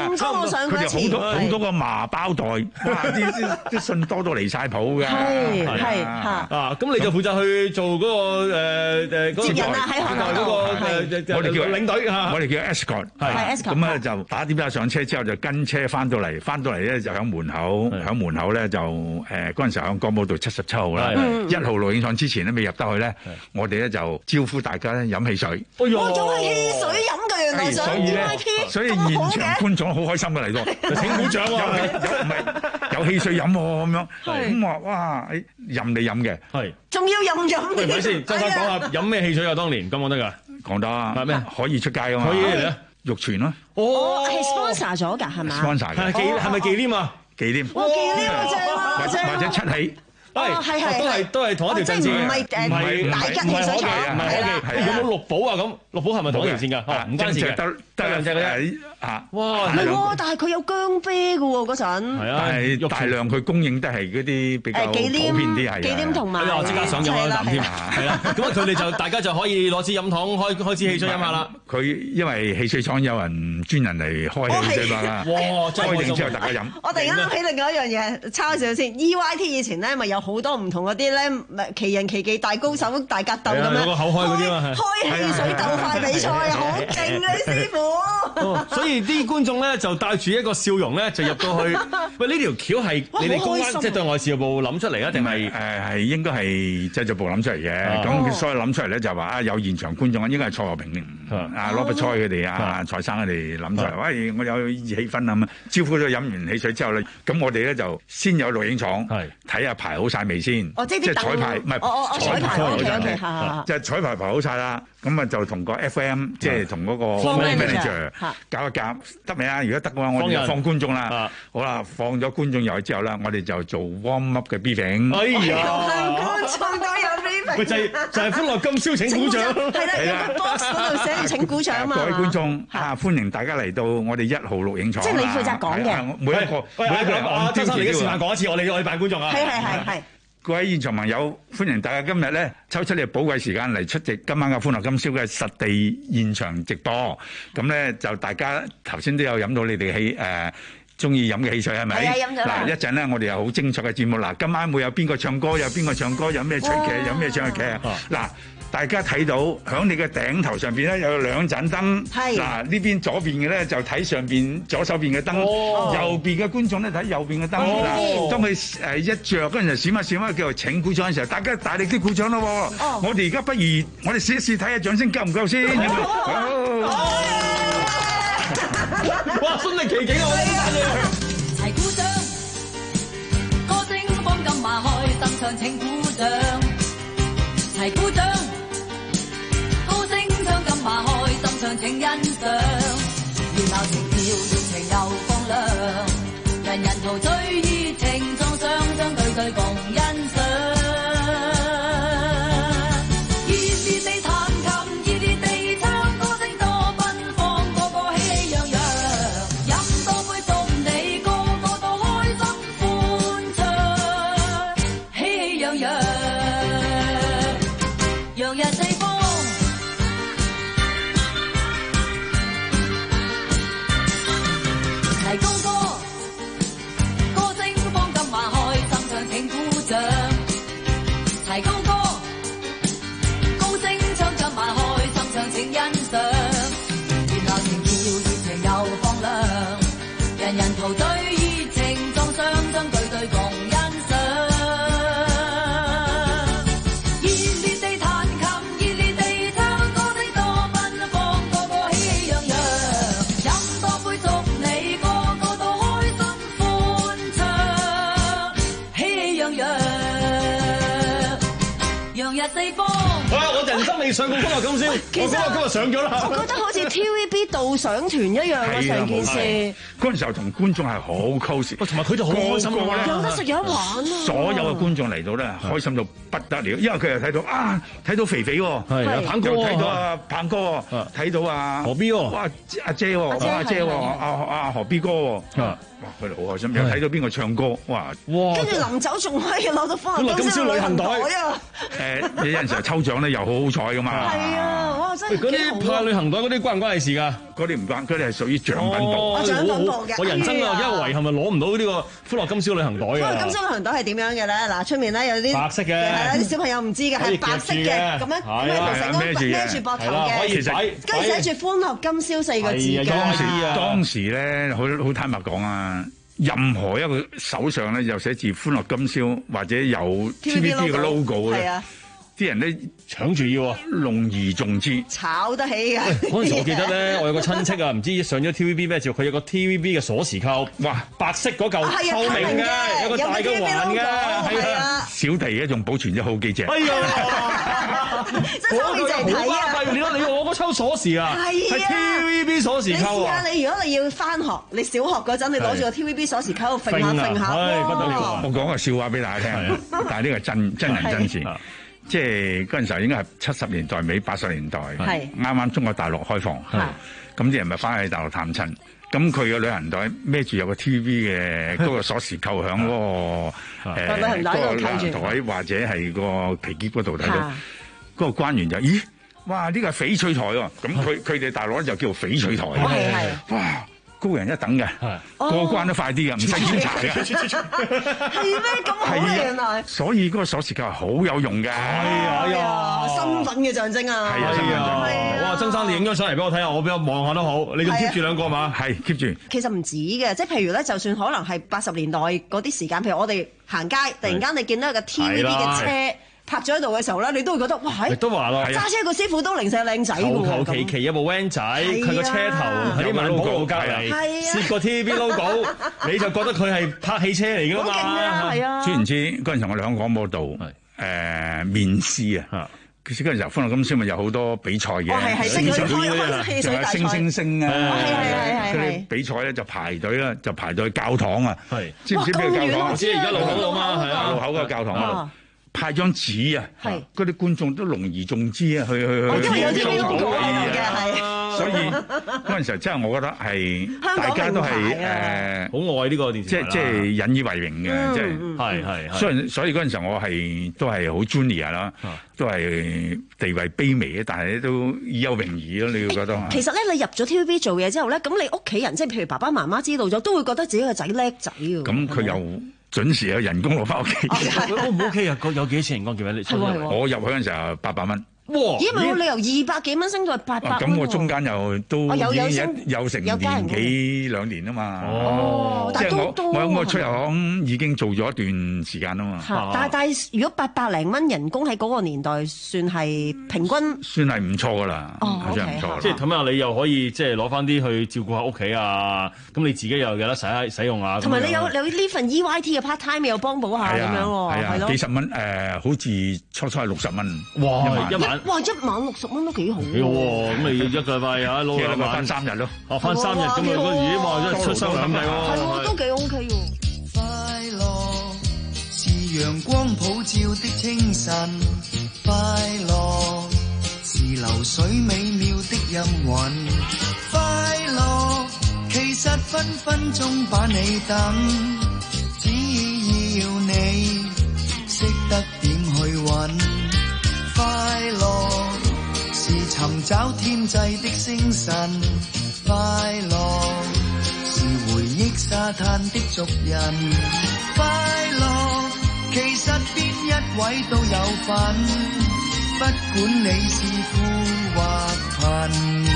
多我上過一次。 佢哋好多好多個麻包袋，哇！啲啲信多到離晒譜㗎。 係係嚇。 啊，咁你就負責去做嗰個誒誒嗰個接人啊，喺學校嗰個誒我哋叫領隊嚇， 我哋叫 escort。 係 escort。 咁咧就打點咗上車之後就跟車翻到嚟，翻到嚟咧就喺門口，喺門口咧就誒嗰陣時喺歌舞道七十七號啦，一號錄影廠之前咧未入得去咧，我哋咧就招呼大家咧飲汽水。 哦，仲係汽水飲嘅原來， 所以咧，所以現場觀眾好開心嘅嚟到， 請鼓掌喎， 有唔係有汽水飲喎咁樣，咁話哇誒任你飲嘅， 係仲要任飲。 喂，咪先，周生講下飲咩汽水啊？當年咁講得㗎， 講得係咩？可以出街㗎嘛？ 可以嚟啊！ 玉泉咯。 哦，係 sponsor 咗㗎係嘛 ？sponsor 嘅。 係忌係咪忌廉啊？ 忌廉。 哇，忌廉好正啊！正啊！ 或者七喜。 哦，係係都係都係同一條陣線， 唔係誒唔係大吉汽水廠，係啦。 有冇綠寶啊？咁綠寶係咪同一條線㗎？唔關事嘅，得得兩隻嘅啫。啊！哇！ 唔係喎，但係佢有薑啤嘅喎嗰陣。 係啊， 係大量佢供應都係嗰啲比較普遍啲係。 忌廉同埋我即刻想飲一啖添，係啦。咁啊，佢哋就大家就可以攞支飲筒開開支汽水飲下啦。 佢因為汽水廠有人專人嚟開汽水嘛啦。 哇！ 開完之後大家飲。 我突然間諗起另外一樣嘢，抄少少先。E Y T 以前咧咪有好多唔同嗰啲咧，奇人奇技大高手大格鬥咁樣。 有個口開嗰啲嘛， 開汽水鬥快比賽，好勁啊！師傅。 所以啲觀眾咧就帶住一個笑容咧就入到去。喂，呢條橋係你哋公關即係對外事務部諗出嚟啊？定係誒係應該係製作部諗出嚟嘅。咁所以諗出嚟咧就話啊有現場觀眾，應該係蔡和平、阿羅拔蔡佢哋啊、蔡生佢哋諗出嚟。喂，我有氣氛啊嘛，招呼咗飲完汽水之後咧，咁我哋咧就先有錄影廠睇下排好晒未先。 哦，即係彩排，唔係彩排 ，OK OK 嚇。 就係彩排排好晒啦，咁啊就同個 F M 即係同嗰個 manager 搞一夾得未啊？如果得嘅話，我哋就放觀眾啦。好啦，放咗觀眾入去之後啦，我哋就做 warm up 嘅 briefing。 哎呀， 觀眾都有 briefing。 咪就係就係歡樂今宵請鼓掌。 係啦，個 box 嗰度寫住請鼓掌啊嘛。 各位觀眾啊，歡迎大家嚟到我哋一號錄影廠。 即係你負責講嘅。 每一個每一個人阿周生，你嘅示範講一次，我哋我哋扮觀眾啊。 係係係係。 各位現場朋友，歡迎大家今日咧抽出你寶貴時間嚟出席今晚嘅歡樂今宵嘅實地現場直播。咁咧就大家頭先都有飲到你哋汽誒中意飲嘅汽水係咪？ 係啊，飲咗啦。 嗱，一陣咧我哋有好精彩嘅節目。嗱，今晚會有邊個唱歌，有邊個唱歌，有咩趣劇，有咩唱劇。嗱。大家睇到響你嘅頂頭上邊咧有兩盞燈，嗱呢邊左邊嘅咧就睇上邊左手邊嘅燈，右邊嘅觀眾咧睇右邊嘅燈。嗱，當佢誒一着嗰陣時閃一閃啊，叫做請鼓掌嘅時候，大家大力啲鼓掌咯。我哋而家不如我哋試一試睇下掌聲夠唔夠先。 哇！身臨其境啊！ 齊鼓掌，歌聲放金馬開，心唱請鼓掌，齊鼓掌。馬開心唱請欣賞，熱鬧情調熱情又放亮，人人陶醉熱情創傷，將對對共欣賞。熱烈地彈琴，熱烈地唱，歌聲多奔放，個個喜氣洋洋，飲多杯送你，個個都開心歡暢，喜氣洋洋，洋溢四方。齊高歌，歌聲放金馬開，心唱請鼓掌。齊高歌，高聲唱金馬開，心唱請欣賞。熱鬧情調熱情又放亮，人人陶醉熱情撞上，將對對共欣賞。熱烈地彈琴，熱烈地唱，歌聲多奔放，個個喜氣洋洋，飲多杯祝你。洋溢四方。 哇！我人生未上過歡樂今宵，我今日今日上咗啦。 我覺得好似 T V B 導賞團一樣啊，成件事。 嗰陣時候同觀眾係好 close， 同埋佢哋好開心啊， 有得食有得玩啊。 所有嘅觀眾嚟到咧，開心到不得了，因為佢又睇到啊，睇到肥肥喎， 係棒哥， 睇到啊棒哥，睇到啊何 B 喎， 哇阿姐喎，阿姐喎，阿阿何 B 哥喎，哇佢哋好開心，又睇到邊個唱歌，哇哇！跟住臨走仲可以攞到歡樂今宵旅行袋啊！ 誒有陣時候抽獎獎咧又好好彩噶嘛。 係啊，哇真係嗰啲派旅行袋嗰啲關唔關係事㗎？ 嗰啲唔關，嗰啲係屬於獎品部。 哦，獎品部嘅。 我人生啊，因為遺憾咪攞唔到呢個歡樂今宵旅行袋啊！ 歡樂今宵旅行袋係點樣嘅咧？嗱，出面咧有啲白色嘅， 係啦，啲小朋友唔知嘅係白色嘅，咁樣咁樣成個孭住膊頭嘅， 其實跟住寫住歡樂今宵四個字嘅。 當時當時咧，好好坦白講啊。任何一個手上咧，又寫住歡樂今宵或者有 T V B 嘅 logo 咧，啲人咧搶住要啊，隆而重之， 炒得起嘅。 嗰陣時我記得咧，我有個親戚啊，唔知上咗 T V B 咩照，佢有個 T V B 嘅鎖匙扣，哇，白色嗰嚿透明嘅，有個大嘅環嘅，係啊， 小弟咧仲保存咗好幾隻。 哎呀， 真係好睇啊！ 你攞你攞嗰抽鎖匙啊，係 T V B 鎖匙扣啊！ 你試下，你如果你要翻學，你小學嗰陣，你攞住個 T V B 鎖匙扣揈下揈下， 不得了！ 我講個笑話俾大家聽，但係呢個真真人真事。即係嗰陣時候應該係七十年代尾八十年代，啱啱中國大陸開放，咁啲人咪翻去大陸探親，咁佢嘅旅行袋孭住有個 T V B 嘅嗰個鎖匙扣響嗰個誒嗰個旅行袋或者係個皮篋嗰度睇到，嗰個關員就咦，哇呢個係翡翠台喎，咁佢佢哋大陸就叫翡翠台，哇！高人一等嘅，過關都快啲嘅，唔使檢查嘅。 係咩咁好嘅原來？ 所以嗰個鎖匙扣係好有用嘅。 係啊， 身份嘅象徵啊。 係啊，身份象徵。 哇，曾生你影咗相嚟俾我睇下，我俾我望下都好。你仲 keep 住兩個嘛？ 係 keep 住。 其實唔止嘅，即係譬如咧，就算可能係八十年代嗰啲時間，譬如我哋行街，突然間你見到一個 T V B 嘅車。拍咗喺度嘅時候咧，你都會覺得哇！係都話咯， 揸車個師傅都零舍靚仔喎。 求求其其有部 van 仔，佢個車頭喺啲萬寶路隔離，攝個 T V B logo，你就覺得佢係拍汽車嚟㗎嘛？ 好勁啊！係啊！ 知唔知嗰陣時我哋喺廣播道誒面試啊？其實嗰陣時候歡樂今宵咪有好多比賽嘅， 係係星水開仲有星星星啊！ 係係係係係比賽咧就排隊啦，就排到去教堂啊！ 係知唔知邊個教堂？ 我知而家路口度嘛，係啊， 路口嗰個教堂啊！派張紙啊，嗰啲觀眾都隆而重之啊，去去去， 因為有啲老土嘅係， 所以嗰陣時候真係我覺得係大家都係誒好愛呢個電視， 即係即係引以為榮嘅，即係係係。 雖然所以嗰陣時候我係都係好 junior 啦，都係地位卑微嘅，但係咧都以有榮譽咯。你要覺得？ 其實咧，你入咗 T V B 做嘢之後咧，咁你屋企人即係譬如爸爸媽媽知道咗，都會覺得自己個仔叻仔㗎。 咁佢又準時有人工攞翻屋企 ，O 唔 O K 啊？個有幾錢人工叫咩？你我入去嗰陣時候八百蚊。 哇！咦？咪你由二百幾蚊升到係八百蚊？ 咁我中間又都已經有成年幾兩年啊嘛。 哦， 即係我我我出入行已經做咗一段時間啊嘛。 但係但係，如果八百零蚊人工喺嗰個年代算係平均， 算係唔錯噶啦。 哦， 真係唔錯。 即係咁啊！你又可以即係攞翻啲去照顧下屋企啊。咁你自己又有得使使用啊。 同埋你有有呢份 E Y T 嘅 part time 又幫補下咁樣喎。 係啊，幾十蚊誒，好似初初係六十蚊。 哇！一晚。 哇！一晚六十蚊都幾好， 幾好喎！咁你一個禮拜啊，攞兩晚翻三日咯， 哦，翻三日咁啊，咦哇，真係出雙咁計喎， 係喎，都幾 OK 喎。 快樂是陽光普照的清晨，快樂是流水美妙的音韻，快樂其實分分鐘把你等，只要你識得點去揾。快樂是尋找天際的星辰，快樂是回憶沙灘的族人，快樂其實邊一位都有份，不管你是富或貧，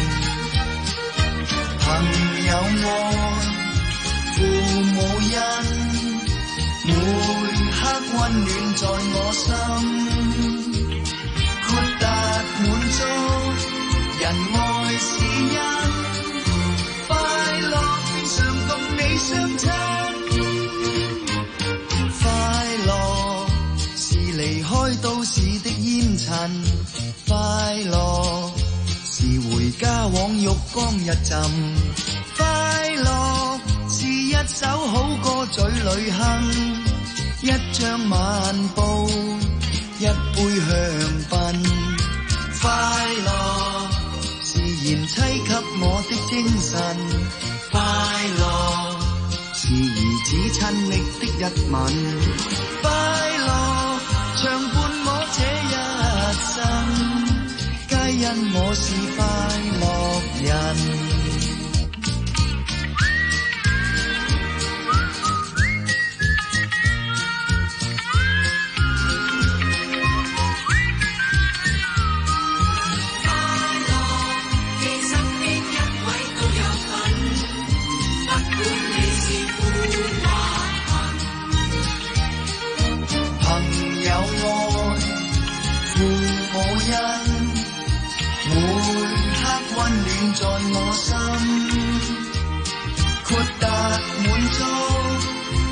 朋友愛，父母恩，每刻溫暖在我心。豁達滿足，人愛是因，快樂變常共你相親。快樂是離開都市的煙塵，快樂是回家往浴缸一浸，快樂是一首好歌嘴裏哼，一張晚報。一杯香檳，快樂是賢妻給我的精神，快樂是兒子親昵的一吻，快樂長伴我這一生。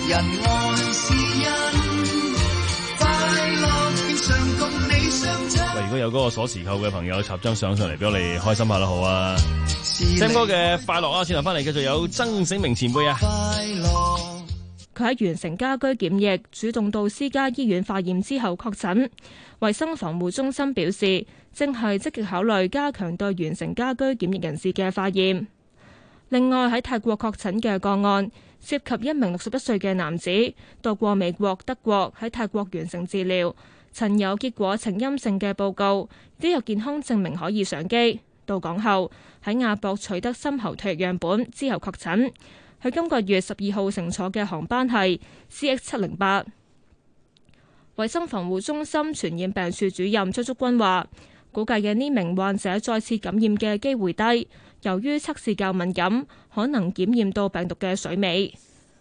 人愛是因，快樂變相共你相親。 喂，如果有嗰個鎖匙扣嘅朋友插張相上嚟俾我哋開心下啦，好啊。Sam 哥嘅快樂啊，轉頭翻嚟繼續有曾醒明前輩啊。 佢喺完成家居檢疫，主動到私家醫院化驗之後確診。衛生防護中心表示，正係積極考慮加強對完成家居檢疫人士嘅化驗。另外喺泰國確診嘅個案，涉及一名六十一歲嘅男子，到過美國、德國，喺泰國完成治療，曾有結果呈陰性嘅報告，都有健康證明可以上機。到港後喺亞博取得深喉唾液樣本之後確診。佢今個月十二號乘坐嘅航班係 C X 七零八。衛生防護中心傳染病處主任張竹君話，估計嘅呢名患者再次感染嘅機會低，由於測試較敏感，可能檢驗到病毒嘅水尾。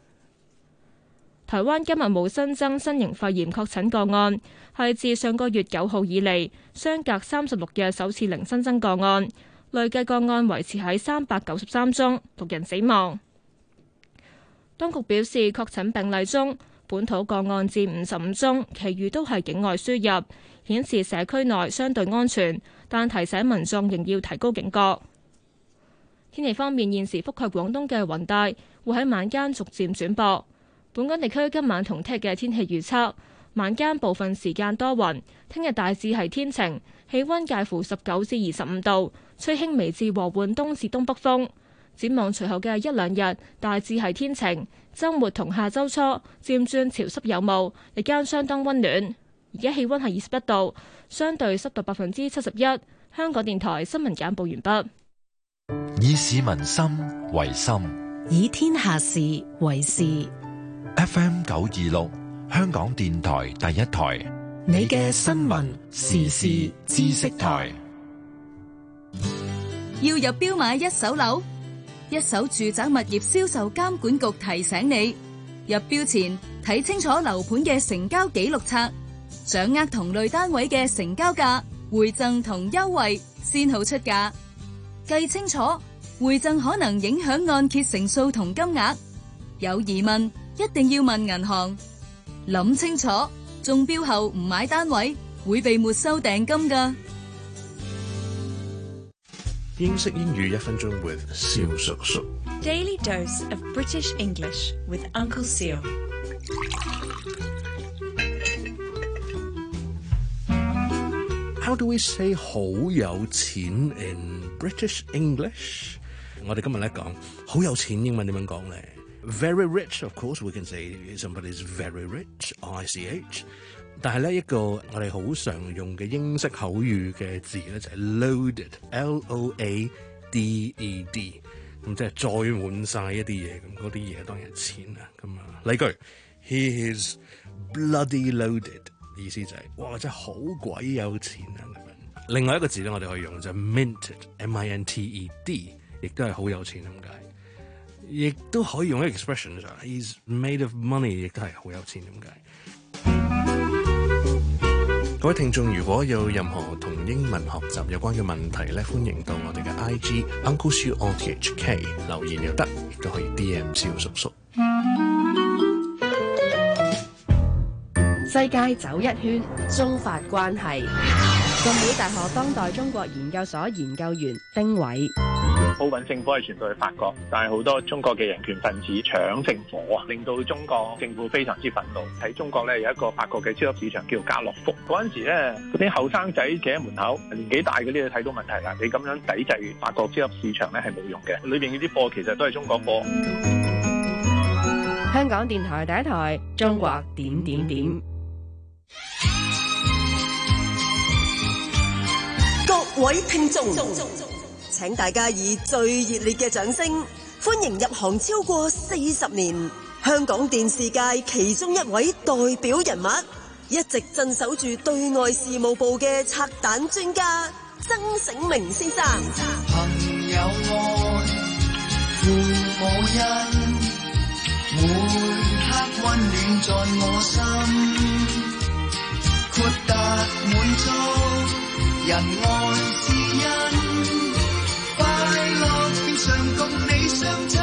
台灣今日冇新增新型肺炎確診個案，係自上個月九號以嚟相隔三十六日首次零新增個案，累計個案維持喺三百九十三宗，六人死亡。當局表示，確診病例中本土個案佔五十五宗，其餘都係境外輸入，顯示社區內相對安全，但提醒民眾仍要提高警覺。天氣方面，現時覆蓋廣東嘅雲帶會喺晚間逐漸轉薄。本港地區今晚同聽日嘅天氣預測，晚間部分時間多雲，聽日大致係天晴，氣溫介乎十九至二十五度，吹輕微至和緩東至東北風。展望隨後嘅一兩日，大致係天晴，週末同下週初漸轉潮濕有霧，日間相當溫暖。而家氣溫係二十一度，相對濕度百分之七十一。香港電台新聞簡報完畢。 以市民心為心， 以天下事為事。 F M 九二六，香港電台第一台， 你嘅新聞時事知識台。 要入標買一手樓？一手住宅物業銷售監管局提醒你，入標前睇清楚樓盤嘅成交記錄冊，掌握同類單位嘅成交價、回贈同優惠，先好出價。計清楚，回贈可能影響按揭成數同金額。有疑問，一定要問銀行。諗清楚，中標後唔買單位，會被沒收訂金㗎。 英式英語一分鐘 with 蕭叔叔。 Daily dose of British English with Uncle Seal。 How do we say 好有錢 in British English？ 我哋今日咧講好有錢英文點樣講咧 ？Very rich, of course, we can say somebody's very rich, R I C H。但係咧一個我哋好常用嘅英式口語嘅字咧就係 loaded，L O A D E D， 咁即係載滿晒一啲嘢，咁嗰啲嘢當然係錢啦。咁啊，例句 He is bloody loaded， 意思就係、是、哇真係好鬼有錢啊咁樣。另外一個字咧我哋可以用就係 minted，M I N T E D， 亦都係好有錢咁解。亦都可以用一個 expression 就係 He's made of money， 亦都係好有錢咁解。各位聽眾，如果有任何同英文學習有關嘅問題咧，歡迎到我哋嘅 I G Uncle Siu O T H K 留言又得，亦都可以 D M 蕭叔叔。 世界走一圈，中法關係。浸會大學當代中國研究所研究員丁偉。 奧運聖火係傳到去法國，但係好多中國嘅人權分子搶聖火啊，令到中國政府非常之憤怒。喺中國咧有一個法國嘅超級市場叫家樂福，嗰陣時咧嗰啲後生仔企喺門口，年紀大嗰啲就睇到問題啦。你咁樣抵制法國超級市場咧係冇用嘅，裏邊嗰啲貨其實都係中國貨。 香港電台第一台，中國點點點。 各位聽眾，請大家以最熱烈嘅掌聲，歡迎入行超過四十年，香港電視界其中一位代表人物，一直鎮守住對外事務部嘅拆彈專家曾醒明先生。 朋友愛，父母恩，每刻溫暖在我心，豁達滿足，人愛是因，快樂變相共你相親。 我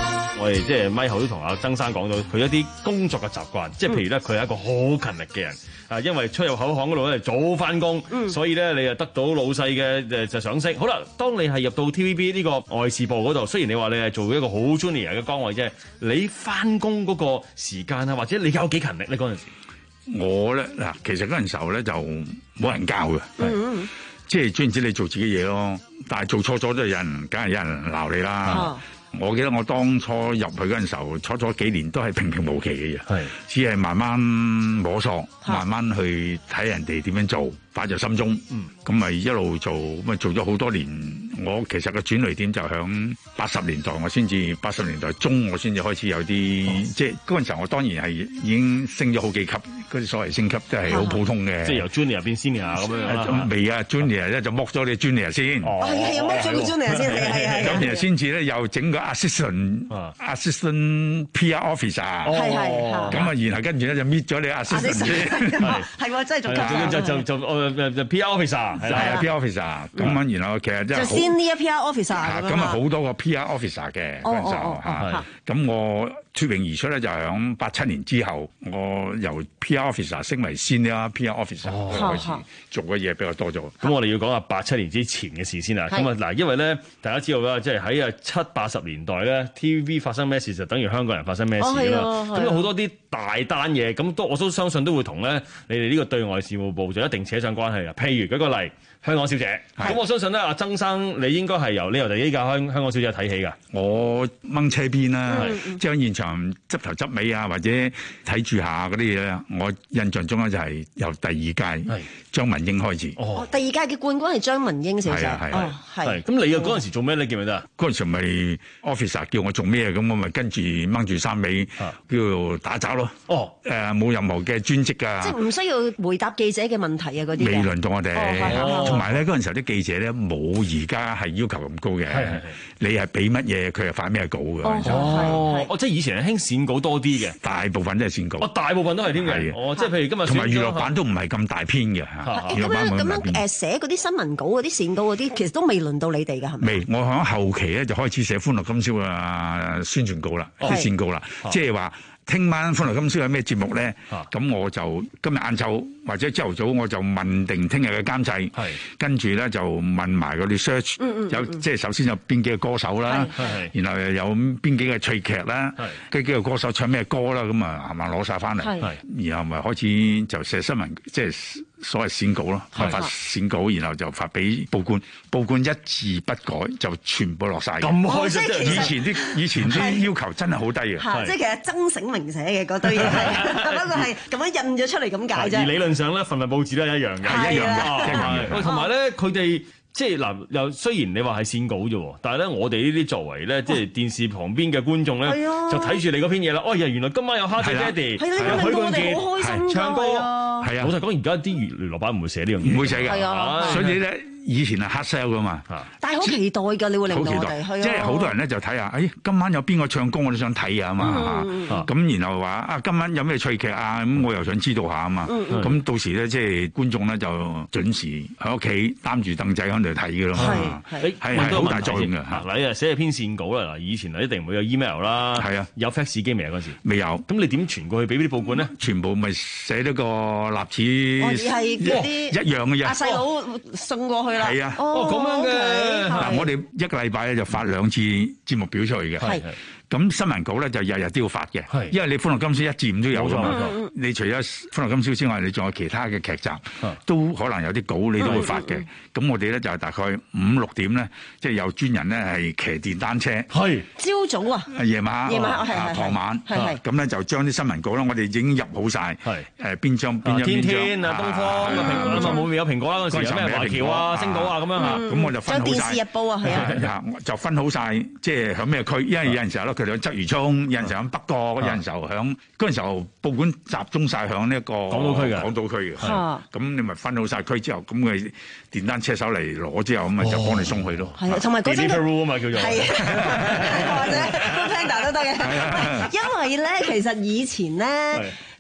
我哋即係咪後都同阿曾生講到佢一啲工作嘅習慣，即係譬如咧，佢係一個好勤力嘅人啊，因為出入口行嗰度咧早翻工，嗯、所以咧你又得到老細嘅誒就賞識。好啦，當你係入到 T V B 呢個外事部嗰度，雖然你話你係做一個好 junior 嘅崗位啫，你翻工嗰個時間啊，或者你有幾勤力咧嗰陣時？ 我咧嗱，其實嗰陣時候咧就冇人教嘅，嗯、即係總之你做自己嘢咯。但係做錯咗都係有人，梗係有人鬧你啦。啊、我記得我當初入去嗰陣時候，初初幾年都係平平無奇嘅嘢，只係慢慢摸索，啊、慢慢去睇人哋點樣做，擺在心中。咁咪、嗯、一路做，咁咪做咗好多年。我其實個轉捩點就響八十年代，我先至八十年代中，我先至開始有啲，哦、即係嗰陣時候我當然係已經升咗好幾級，嗰啲所謂升級都係好普通嘅， 即係由 junior 變 senior 咁樣。 未啊 ，junior 咧就剝咗你 junior 先， 係係要剝咗個 junior 先，係係係。 咁然後先至咧又整個 assistant assistant P R officer， 係係。 咁啊，然後跟住咧就搣咗你 assistant 先， 係喎，真係做級就就就誒就 P R officer 係啦 ，P R officer。咁啊，然後其實真係好。 呢一 P R officer 咁啊好多個 P R officer 嘅嗰陣時候嚇，咁我脫穎而出咧就係響八七年之後，我由 P R officer 升為 senior P R officer 開始做嘅嘢比較多咗。 咁我哋要講下八七年之前嘅事先啦。咁啊嗱，因為咧大家知道啦，即係喺啊七八十年代咧 T V B 發生咩事就等於香港人發生咩事啦。咁有好多啲大單嘢，咁都我都相信都會同咧你哋呢個對外事務部就一定扯上關係嘅。譬如舉個例。香港小姐，咁我相信咧，阿曾生你應該係由呢由第幾架香香港小姐睇起㗎？ 我掹車邊啦，即係喺現場執頭執尾啊，或者睇住下嗰啲嘢咧。我印象中咧就係由第二屆張文英開始。 哦，第二屆嘅冠軍係張文英小姐。係係係。咁你啊嗰陣時做咩咧？記唔記得啊？ 嗰陣時咪 officer 叫我做咩，咁我咪跟住掹住衫尾叫做打雜咯。哦，誒冇任何嘅專職啊。 即係唔需要回答記者嘅問題啊嗰啲。 未輪到我哋。同埋咧，嗰陣時候啲記者咧冇而家係要求咁高嘅，係係係你係俾乜嘢，佢係發咩稿嘅。 哦，哦，即係以前係興線稿多啲嘅， 大部分都係線稿。 哦，大部分都係添嘅。哦，即係譬如今日同埋娛樂版都唔係咁大篇嘅嚇。 咁樣咁樣誒寫嗰啲新聞稿嗰啲線稿嗰啲，其實都未輪到你哋㗎，係咪？ 未，我喺後期咧就開始寫《歡樂今宵》嘅宣傳稿啦，啲線稿啦，即係話。聽晚歡樂今宵有咩節目咧？咁、啊、我就今日晏晝或者朝頭早我就問定聽日嘅監製，跟住咧就問埋嗰啲 search，嗯嗯有即係首先有邊幾個歌手啦，然後又有邊幾個趣劇啦，跟幾個歌手唱咩歌啦，咁啊係咪攞晒翻嚟？然後咪開始就寫新聞，即係所謂選稿咯，發選稿，然後就發俾報館，報館一字不改就全部落晒。咁開心！以前啲以前啲要求真係好低嘅， 即係其實曾醒明寫嘅嗰堆嘢係，不過係咁樣印咗出嚟咁解啫。 而理論上咧，份份報紙都係一樣嘅，一樣嘅。同埋咧，佢哋即係嗱，又雖然你話係線稿啫，但係咧，我哋呢啲作為咧，即係電視旁邊嘅觀眾咧，就睇住你嗰篇嘢啦。哦，原來今晚有蝦仔爹哋，有許冠傑唱歌，係啊。老實講，而家啲娛樂版唔會寫呢樣嘢， 唔會寫嘅，所以咧。以前係 hard sell 噶嘛， 但係好期待㗎，你會令到我哋， 即係好多人咧就睇下，誒今晚有邊個唱歌我都想睇啊嘛，咁然後話啊今晚有咩趣劇啊，咁我又想知道下啊嘛，咁到時咧即係觀眾咧就準時喺屋企擔住凳仔喺度睇㗎咯，係係好大作用嘅。 嗱，你啊寫篇線稿啦，嗱以前啊一定唔會有 email 啦，係啊，有 fax 機未啊嗰時？ 未有。 咁你點傳過去俾啲報館咧？ 全部咪寫咗個立紙， 係嗰啲一樣嘅嘢。 阿細佬送過去。 係啊， 哦咁樣嘅， 嗱我哋一個禮拜咧就發兩次節目表出去嘅，係咁新聞稿咧就日日都要發嘅，係因為你歡樂今宵一至五都有㗎嘛，你除咗歡樂今宵之外，你仲有其他嘅劇集，都可能有啲稿你都會發嘅。咁我哋咧就係大概五六點咧，即係有專人咧係騎電單車，係朝早啊， 夜晚，夜晚係傍晚，係咁咧就將啲新聞稿咧，我哋已經入好晒，係誒邊張邊張天天啊，東方啊，蘋果啊嘛，冇有蘋果啦嗰陣時有咩華僑啊、星島啊咁樣嚇， 咁我就分好晒。 電視日報啊，係啊， 就分好晒，即係響咩區，因為有陣時候咧佢哋喺鰂魚涌，有陣時候喺北角，有陣時候響嗰陣時候報館集中晒響呢一個港島區嘅， 港島區嘅，咁你咪分好晒區之後，咁佢電單車手嚟攞之後，咁咪就幫你送去咯。 係啊，同埋嗰陣 delivery 啊嘛叫做， 係或者 Panda 都得嘅。因為咧，其實以前咧。嗰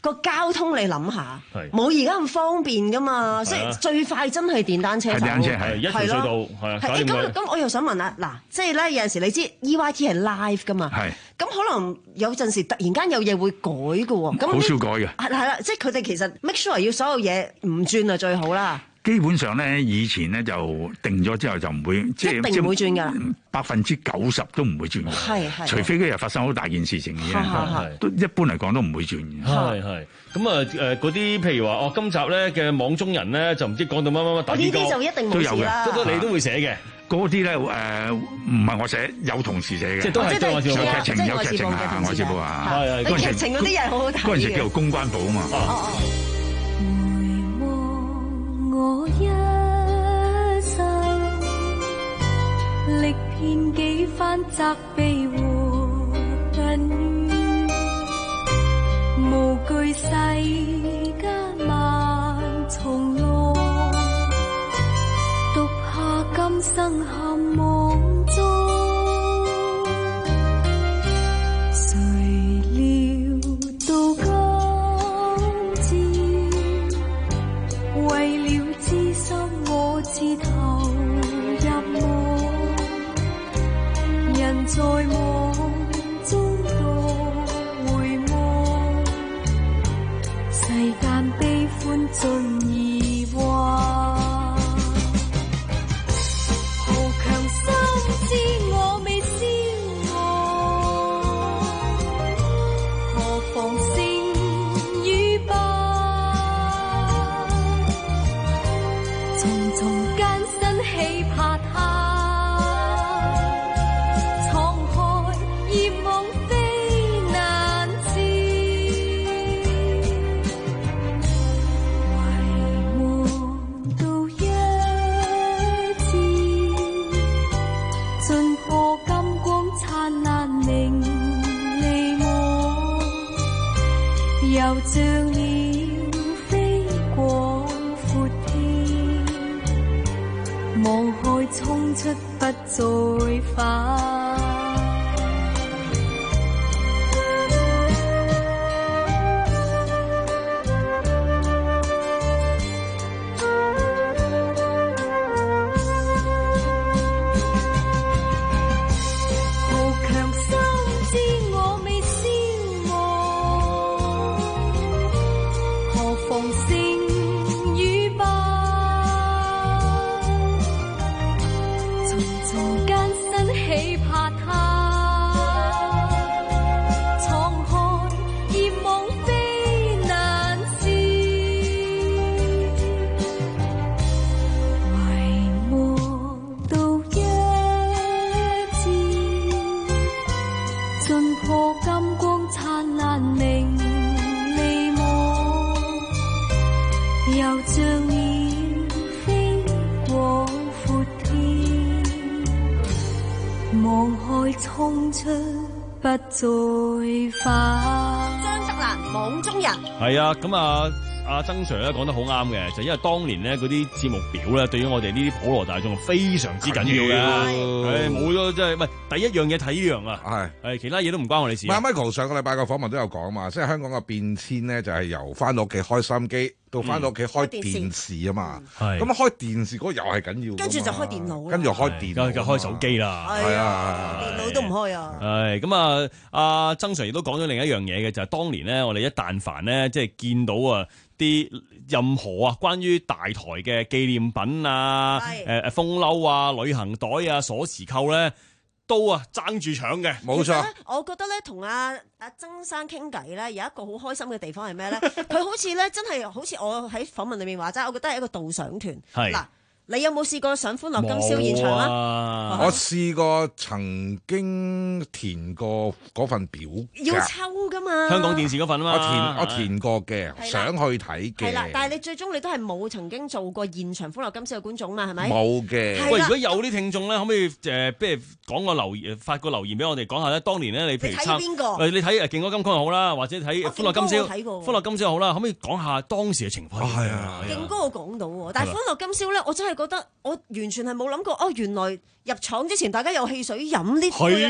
個交通你諗下，冇而家咁方便噶嘛，所以最快真係電單車。 係電單車係一條隧道係啊。 係咁咁，我又想問啊，嗱，即係咧有陣時你知 E Y T 係 live 噶嘛？ 係。 咁可能有陣時突然間有嘢會改嘅喎。咁好少改嘅。 係係啦，即係佢哋其實 make sure 要所有嘢唔轉啊最好啦。 基本上咧，以前咧就定咗之後就唔會，即係一定唔會轉㗎， 百分之九十都唔會轉嘅。 係係， 除非嗰日發生好大件事情嘅啫，都一般嚟講都唔會轉嘅。 係係，咁啊誒嗰啲譬如話哦，今集咧嘅網中人咧就唔知講到乜乜乜， 我呢啲就一定冇事啦。 都你都會寫嘅。 嗰啲咧誒唔係我寫，有同事寫嘅。 即係都係有劇情有劇情啊，我知道啊。 係係。 你劇情嗰啲嘢好好睇嘅。 嗰陣時叫做公關部啊嘛。 我一生歷遍幾番責備和恨怨，無懼世間萬重浪，獨下今生陷網中，誰料到今天為了知心我自投入夢，人在夢中多回望，世間悲歡盡已幻，豪強心知我未消亡，何妨勝與敗，重重艱辛起拍下，滄海艷望非難置，唯望到一次，盡破金光燦爛明離我，又像鳥飛過闊天，望海衝出不再返。豪強心知我未消亡，何妨勝與敗，重重艱辛起拍下，滄海艷望非難置，唯望到一次，盡破金光燦爛明離我，又像鳥飛過闊天，望海衝出不再返。 張德蘭網中人係啊，咁啊，阿曾 Sir 咧講得好啱嘅，就因為當年咧嗰啲節目表咧，對於我哋呢啲普羅大眾非常之緊要嘅。誒，冇咗即係唔係第一樣嘢睇呢樣啊，係係其他嘢都唔關我哋事。 唔係 Michael 上個禮拜個訪問都有講嘛，即係香港嘅變遷咧，就係由翻到屋企開收音機到翻到屋企開電視啊嘛。係咁開電視嗰個又係緊要， 跟住就開電腦， 跟住開電腦， 就開手機啦。 係啊， 電腦都唔開啊。 係咁啊，阿曾 Sir 亦都講咗另一樣嘢嘅，就係當年咧，我哋一但凡咧，即係見到啊啲任何啊關於大台嘅紀念品啊、誒誒風褸啊、旅行袋啊、鎖匙扣咧，都啊爭住搶嘅。 冇錯。 我覺得咧，同阿阿曾生傾偈咧，有一個好開心嘅地方係咩咧？佢好似咧，真係好似我喺訪問裏面話齋，我覺得係一個導賞團。 係嗱。你有冇試過上歡樂今宵現場啊？ 我試過曾經填過嗰份表， 要抽噶嘛？ 香港電視嗰份啊嘛， 我填我填過嘅，想去睇嘅。 係啦，但係你最終你都係冇曾經做過現場歡樂今宵嘅觀眾嘛？係咪？ 冇嘅。 喂，如果有啲聽眾咧，可唔可以誒，不如講個留言，發個留言俾我哋講下咧？當年咧，你譬如睇邊個？ 誒，你睇誒勁歌金曲又好啦，或者睇歡樂今宵， 歡樂今宵又好啦，可唔可以講下當時嘅情況？ 係啊， 勁歌我講到喎，但係歡樂今宵咧，我真係覺得我完全係冇諗過，哦，原來入廠之前大家有汽水飲呢啲。 係咯。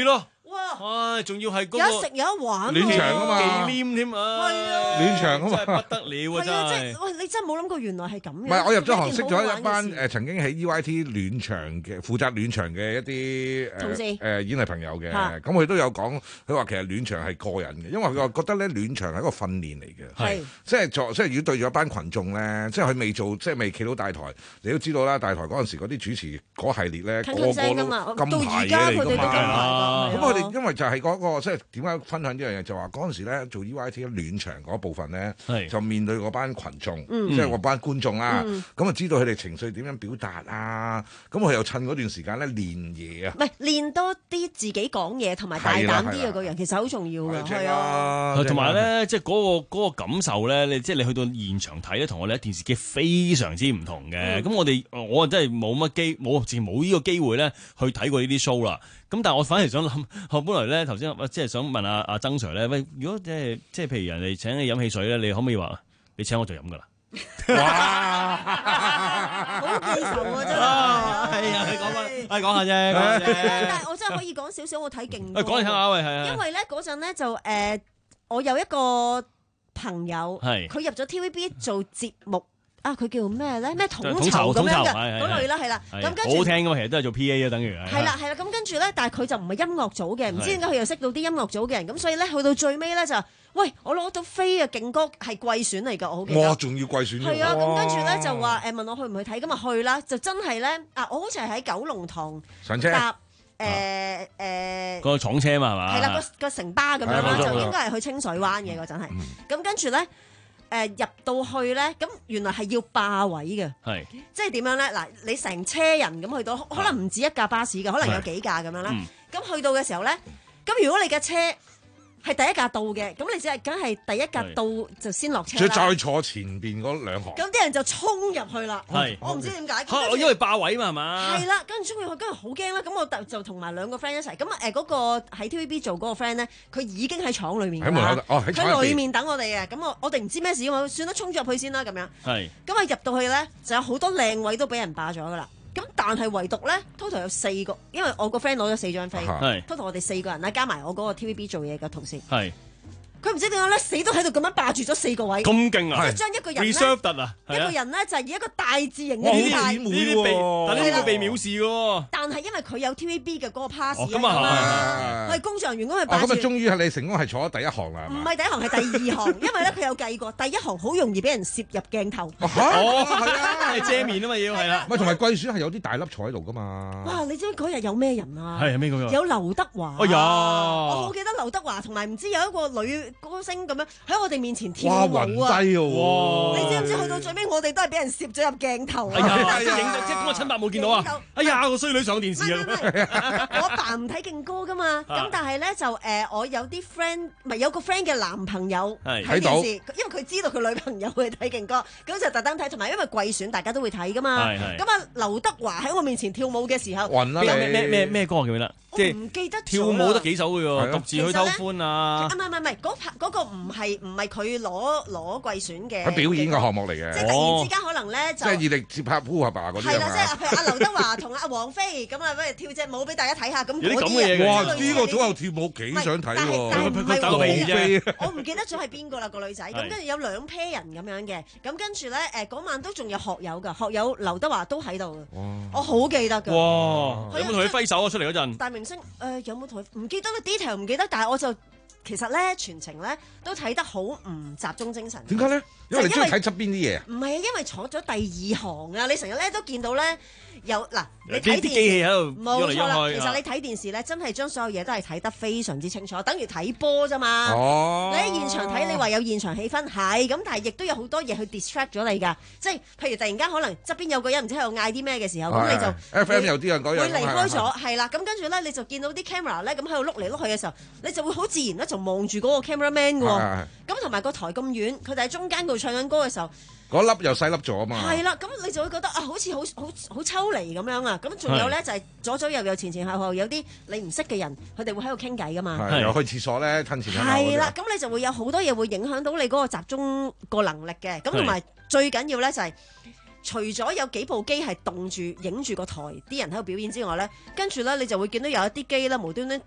哇！ 唉，仲要係嗰有食有得玩， 暖場啊嘛， 忌廉添啊， 係啊， 暖場啊嘛， 真係不得了啊！真係， 喂，你真係冇諗過原來係咁嘅。 唔係，我入咗行識咗一班誒曾經喺 E Y T 暖場嘅負責暖場嘅一啲誒誒演藝朋友嘅，咁佢都有講，佢話其實暖場係個人嘅，因為佢話覺得咧暖場係一個訓練嚟嘅，係即係作即係如果對住一班群眾咧，即係佢未做即係未企到大台，你都知道啦，大台嗰陣時嗰啲主持嗰系列咧個個都金牌嘢嚟㗎嘛，咁我哋因為就係嗰個即係點解分享呢樣嘢，就話嗰陣時咧做 E Y T 暖場嗰部分咧，就面對嗰班群眾，即係嗰班觀眾啦，咁啊知道佢哋情緒點樣表達啊，咁佢又趁嗰段時間咧練嘢啊， 唔係練多啲自己講嘢同埋大膽啲嘅個人，其實好重要㗎，係啊， 同埋咧即係嗰個嗰個感受咧，你即係你去到現場睇咧，同我哋喺電視機非常之唔同嘅。咁我哋我真係冇乜機冇自冇呢個機會咧去睇過呢啲 show 啦。咁但係我反而想諗，我本來咧頭先即係想問阿阿曾 Sir 咧，喂，如果即係即係譬如人哋請你飲汽水咧，你可唔可以話你請我就飲㗎啦？ 哇！好記仇啊，真係。 係啊，你講翻，係講下啫。 但係我真係可以講少少，我睇勁多。 講嚟聽下喂，係啊。 因為咧嗰陣咧就誒，我有一個朋友，佢入咗 T V B 做節目。啊！佢叫咩咧？咩統籌咁樣嘅嗰類啦，係啦。咁跟住好聽㗎嘛，其實都係做 P A 啊，等於係。 係啦係啦，咁跟住咧，但係佢就唔係音樂組嘅，唔知點解佢又識到啲音樂組嘅人，咁所以咧去到最尾咧就，喂，我攞到飛啊！勁歌係季選嚟㗎，我好記得。 哇！仲要季選。 係啊，咁跟住咧就話誒問我去唔去睇，咁啊去啦，就真係咧啊！我好似係喺九龍塘上車搭誒誒個廠車嘛係嘛？ 係啦，個個城巴咁樣啦，就應該係去清水灣嘅嗰陣係。咁跟住咧。誒、呃、入到去咧，咁原來係要霸位嘅， 係即係點樣咧？嗱，你成車人咁去到，可能唔止一架巴士嘅，可能有幾架咁樣啦。咁、嗯、去到嘅時候咧，咁如果你嘅車係第一架到嘅，咁你只係梗係第一架到就先落車啦。 再坐前邊嗰兩行。 咁啲人就衝入去啦。 係， 我唔知點解。 嚇！因為霸位嘛係嘛？ 係啦，跟住衝入去，跟住好驚啦。咁我就同埋兩個 friend 一齊。咁誒嗰個喺 T V B 做嗰個 friend 咧，佢已經喺廠裡面。 喺門口。哦，喺廠入邊。 喺裡面等我哋嘅。咁我我哋唔知咩事，我算啦，衝咗入去先啦咁樣。 係。 咁啊入到去咧，就有好多靚位都俾人霸咗噶啦。咁但係唯獨咧 ，total 有四個，因為我個 friend 攞咗四張飛，total 我哋四個人啦，加埋我嗰個 T V B 做嘢嘅同事。 係。 佢唔知點解咧，死都喺度咁樣霸住咗四個位。 咁勁啊！ 即係將一個人咧，一個人咧就係以一個大字型嘅姿態。 呢啲被，但呢啲被藐視嘅喎。 但係因為佢有 T V B 嘅嗰個 pass 啊嘛， 係工作人員咁去霸住。 咁啊，終於係你成功係坐咗第一行啦，係嘛？ 唔係第一行，係第二行，因為咧佢有計過，第一行好容易俾人攝入鏡頭。 哦，係啊， 遮面啊嘛要係啦。 唔係同埋季選係有啲大粒坐喺度噶嘛。 哇！你知唔知嗰日有咩人啊？ 係咩嗰個？ 有劉德華。 哎呀！ 我好記得劉德華同埋唔知有一個女歌星咁樣。喺我哋面前跳舞啊！ 哇，暈低喎！ 你知唔知去到最尾，我哋都係俾人攝咗入鏡頭啊！ 係啊，影即係咁啊，親伯冇見到啊！哎呀，個衰女上電視啊！我阿爸唔睇勁歌噶嘛，咁但係咧就誒，我有啲 friend 唔係有個 friend 嘅男朋友睇電視，因為佢知道佢女朋友會睇勁歌，咁就特登睇，同埋因為季選大家都會睇噶嘛。咁啊，劉德華喺我面前跳舞嘅時候， 暈啦！ 咩咩咩咩歌記唔記得？ 我唔記得跳舞得幾首嘅喎，獨自去偷歡啊！ 唔係唔係唔係，嗰拍嗰個唔係唔係佢攞攞季選嘅。 佢表演嘅項目嚟嘅。 即係突然之間可能咧就。 即係熱力接拍烏合吧嗰啲啊嘛。 係啦，即係譬如阿劉德華同阿王菲咁啊，不如跳隻舞俾大家睇下。咁有啲咁嘅嘢嘅。 哇！呢個組合跳舞幾想睇喎。 但係唔係王菲啫。 我唔記得咗係邊個啦，個女仔。咁跟住有兩 pair 人咁樣嘅。咁跟住咧誒嗰晚都仲有學友㗎，學友劉德華都喺度嘅。我好記得㗎。 哇！有冇同佢揮手啊？出嚟嗰陣。 大明星誒有冇同佢？唔記得啦 detail 唔記得，但係我就其實咧全程咧都睇得好唔集中精神。 點解咧？因為你中意睇側邊啲嘢。 唔係啊，因為坐咗第二行啊，你成日咧都見到咧有嗱，你睇電視機器喺度冇錯啦。其實你睇電視咧，真係將所有嘢都係睇得非常之清楚，等於睇波啫嘛。 哦。 你喺現場睇，你話有現場氣氛係咁，但係亦都有好多嘢去 distract 咗你㗎。即係譬如突然間可能側邊有個人唔知喺度嗌啲咩嘅時候，咁你就 F M 有啲人講嘢會離開咗，係啦。咁跟住咧，你就見到啲 camera 咧咁喺度碌嚟碌去嘅時候，你就會好自然咧就望住嗰個 cameraman 㗎喎。咁同埋個台咁遠，佢哋喺中間度唱緊歌嘅時候。 嗰粒又細粒咗啊嘛！ 係啦，咁你就會覺得啊，好似好好好抽離咁樣啊！咁仲有咧就係左左右右前前後後有啲你唔識嘅人，佢哋會喺度傾偈噶嘛。 係又去廁所咧，吞前吞後。 係啦，咁你就會有好多嘢會影響到你嗰個集中個能力嘅。咁同埋最緊要咧就係，除咗有幾部機係動住影住個台啲人喺度表演之外咧，跟住咧你就會見到有一啲機咧無端端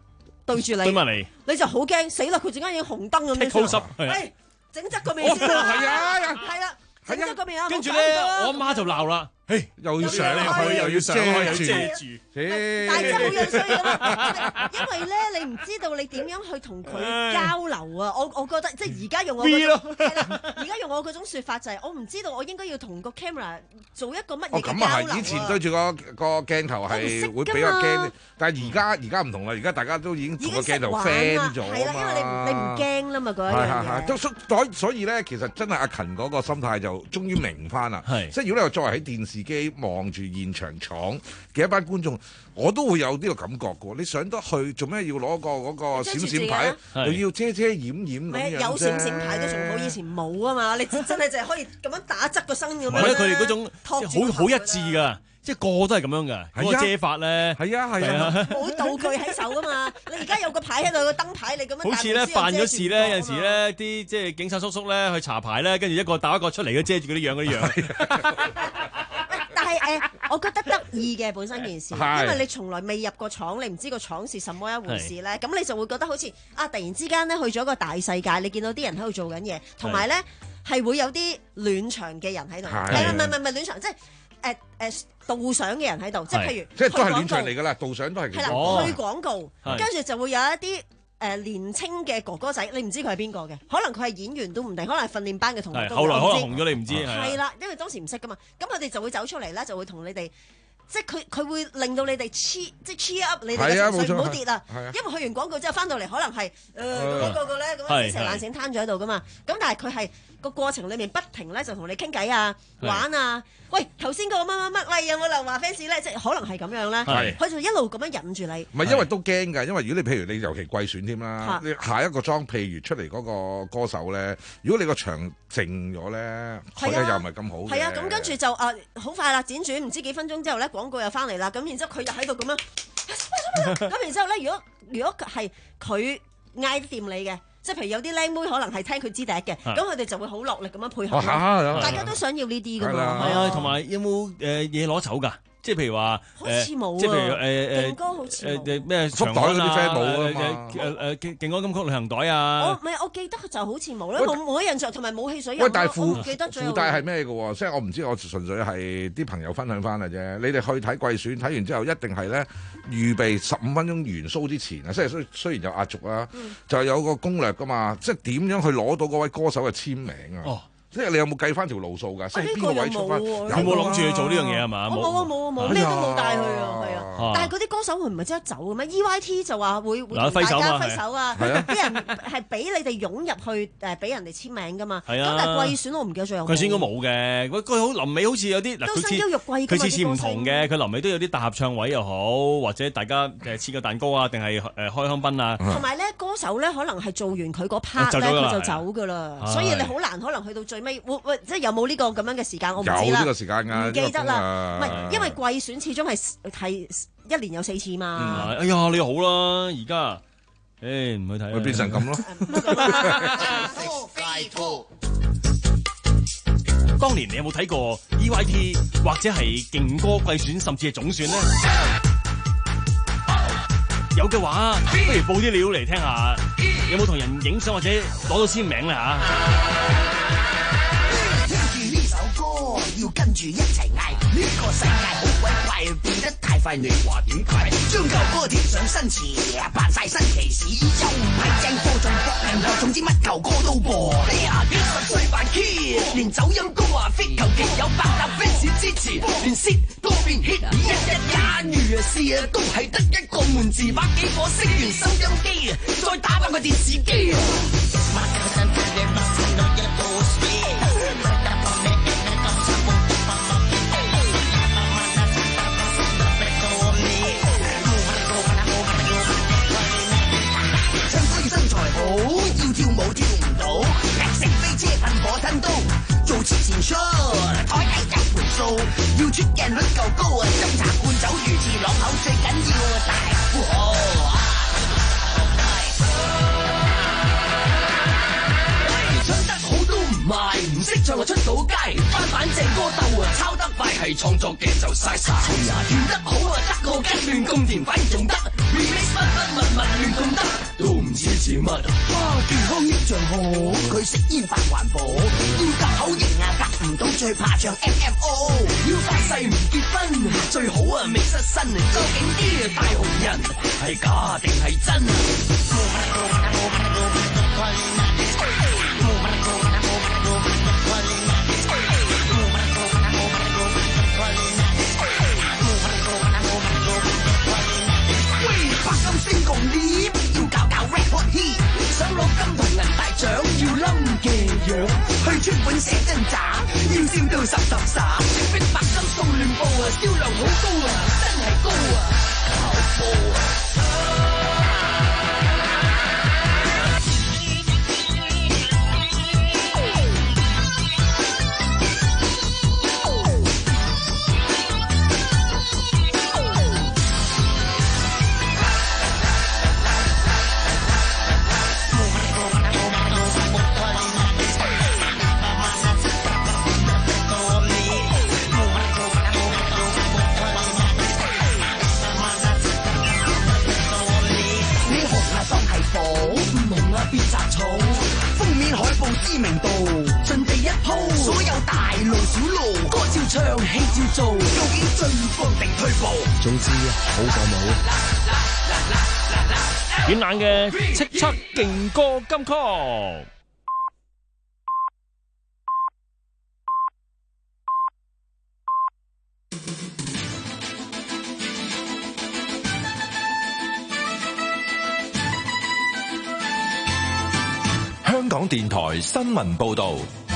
對住你， 對埋你， 你就好驚死啦！佢陣間已經紅燈咁樣上，係整側個面先啦， 係啊， 係啦，整側個面啊， 跟住咧，我阿媽就鬧啦。 誒，又要上去，又要遮住， 遮住，但係真係好樣衰㗎嘛！因為咧，你唔知道你點樣去同佢交流啊！我我覺得即係而家用我係啦，而家用我嗰種説法就係我唔知道我應該要同個 camera 做一個乜嘢嘅交流啊！ 咁啊係，以前對住個個鏡頭係會比較驚，但係而家而家唔同啦，而家大家都已經同個鏡頭 friend 咗啊嘛， 係啦，因為你你唔驚啦嘛嗰一樣嘢。 都所所以咧，其實真係阿勤嗰個心態就終於明翻啦。係，即係如果你話作為喺電視機望住現場廠嘅一班觀眾，我都會有呢個感覺嘅。你上得去做咩要攞個嗰個閃閃牌，又要遮遮掩掩咁樣？ 有閃閃牌都仲好，以前冇啊嘛。你真係就係可以咁樣打側個身咁樣。 唔係佢哋嗰種好好一致㗎。即係個個都係咁樣㗎，嗰個遮法咧， 係啊係啊， 冇道具喺手㗎嘛。你而家有個牌喺度，個燈牌你咁樣。 好似咧犯咗事咧，有陣時咧啲即係警察叔叔咧去查牌咧，跟住一個打一個出嚟嘅遮住嗰啲樣嗰啲樣。 但係誒，我覺得得意嘅本身件事，因為你從來未入過廠，你唔知個廠是什麼一回事咧，咁你就會覺得好似啊，突然之間咧去咗個大世界，你見到啲人喺度做緊嘢，同埋咧係會有啲暖場嘅人喺度，係唔係唔係唔係暖場，即係誒誒導賞嘅人喺度，即係譬如即係都係暖場嚟㗎啦，導賞都係。 係啦，去廣告，跟住就會有一啲誒年青嘅哥哥仔，你唔知佢係邊個嘅，可能佢係演員都唔定，可能係訓練班嘅同學都唔知。 後來可能紅咗你唔知。 係啦，因為當時唔識㗎嘛，咁佢哋就會走出嚟咧，就會同你哋。即係佢佢會令到你哋 cheer 即係 cheer up 你哋嘅情緒唔好跌啊！因為去完廣告之後翻到嚟可能係誒咁個個咧咁樣成冷醒攤咗喺度噶嘛，咁但係佢係個過程裡面不停咧就同你傾偈啊玩啊，喂頭先個乜乜乜，喂有冇劉華 fans 咧？即係可能係咁樣咧，佢就一路咁樣引住你。 唔係因為都驚㗎，因為如果你譬如你尤其季選添啦，你下一個莊譬如出嚟嗰個歌手咧，如果你個場靜咗咧，佢又唔係咁好嘅。 係啊，咁跟住就啊好快啦，輾轉唔知幾分鐘之後咧。廣告又翻嚟啦，咁然之後佢又喺度咁樣，咁然之後咧，如果如果係佢嗌得掂你嘅，即係譬如有啲靚妹可能係聽佢支笛嘅，咁佢哋就會好落力咁樣配合，大家都想要呢啲噶嘛， 係啊，同埋有冇誒嘢攞走㗎？即係譬如話， 好似冇啊！ 即係譬如誒勁歌好似誒咩福袋嗰啲 friend 冇啊嘛！ 誒誒勁勁歌金曲旅行袋啊！ 我唔係，我記得就好似冇啦，冇冇印象，同埋冇汽水飲。 喂，但係附記得附帶係咩嘅喎？即係我唔知，我純粹係啲朋友分享翻嘅啫。你哋去睇季選，睇完之後一定係咧預備十五分鐘完 show 之前啊，即係雖雖然有壓軸啦，就係有個攻略㗎嘛，即係點樣去攞到嗰位歌手嘅簽名啊！即係你有冇計翻條路數㗎？即係邊個位出翻？ 有冇諗住去做呢樣嘢係嘛？ 我冇啊冇啊冇，咩都冇帶去啊，係啊！但係嗰啲歌手佢唔係即刻走嘅咩 ？E Y T 就話會會同大家揮手啊！啲人係俾你哋湧入去誒，俾人哋簽名㗎嘛。咁但係季選我唔記得咗有冇。 季選應該冇嘅，佢佢好臨尾好似有啲嗱，佢次佢次次唔同嘅，佢臨尾都有啲大合唱位又好，或者大家誒切個蛋糕啊，定係誒開香檳啊。 同埋咧，歌手咧可能係做完佢嗰 part 咧，佢就走㗎啦，所以你好難可能去到最。未會會即係有冇呢個咁樣嘅時間？我唔知啦。 有呢個時間㗎， 唔記得啦。唔係，因為季選始終係係一年有四次嘛。 哎呀，你好啦，而家誒唔去睇， 會變成咁咯。 當年你有冇睇過 E Y T 或者係勁歌季選，甚至係總選呢？有嘅話，不如報啲料嚟聽下。有冇同人影相或者攞到簽名咧嚇？ 要跟住一齊嗌，呢個世界好鬼怪，變得太快，你話點解？將舊歌貼上新詞，扮晒新騎士，又唔係正播仲搏命播，總之乜舊歌都播。你啊幾十歲扮 key， 連走音都話 fit， 求其有百搭 fans 支持，連 sit 都變 hit， 一一間如是啊，都係得一個門字，百幾個熄完收音機，再打翻個電視機。要跳舞跳唔到，食飛車噴火吞刀，做慈善 show， 台底有盤數，要出鏡率夠高啊！斟茶灌酒魚翅朗口，最緊要大富豪。唱得好都唔賣，唔唔識唱就出到街，翻版正歌鬥啊，抄得快係創作嘅就嘥晒。跳得好啊，得個吉亂咁甜，反而仲得 remix 乜乜乜乜亂咁得，都唔知似乜。哇，健康益像好，佢食煙飯環保，要夾口型啊，夾唔到最怕唱 M M O， 要發誓唔結婚，最好啊未失身，究竟啲大紅人係假定係真？升共捏，要搞搞 rap hot heat， 想攞金同銀大獎，要冧嘅樣，去出本寫真集，要燒到十十十，直逼白金送亂報啊，銷量好高啊，真係高啊，靠貨啊！知名度盡地一鋪，所有大路小路，歌照唱，戲照做，究竟進步定退步？ 總之好過冇。顯眼嘅叱咤勁歌金曲。 香港電台新聞報導，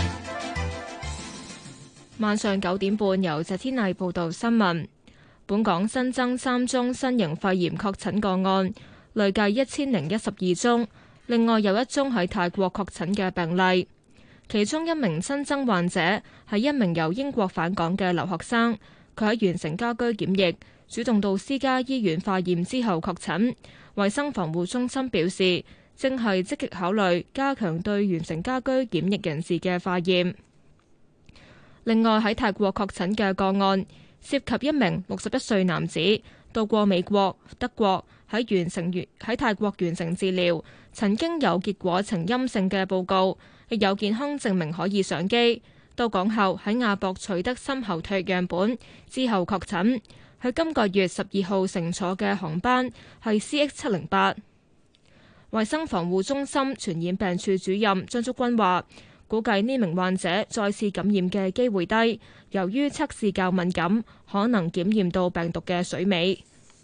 晚上九點半由謝天麗報道新聞。本港新增三宗新型肺炎確診個案，累計一千零一十二宗。另外有一宗喺泰國確診嘅病例，其中一名新增患者係一名由英國返港嘅留學生，佢喺完成家居檢疫，主動到私家醫院化驗之後確診。衛生防護中心表示，正係積極考慮加強對完成家居檢疫人士嘅化驗。另外喺泰國確診嘅個案，涉及一名六十一歲男子，到過美國、德國，喺完成喺泰國完成治療，曾經有結果呈陰性嘅報告，亦有健康證明可以上機。到港後喺亞博取得深喉唾液樣本之後確診。佢今個月十二號乘坐嘅航班係 C X 七零八。衛生防護中心傳染病處主任張竹君話，估計呢名患者再次感染嘅機會低，由於測試較敏感，可能檢驗到病毒嘅水尾。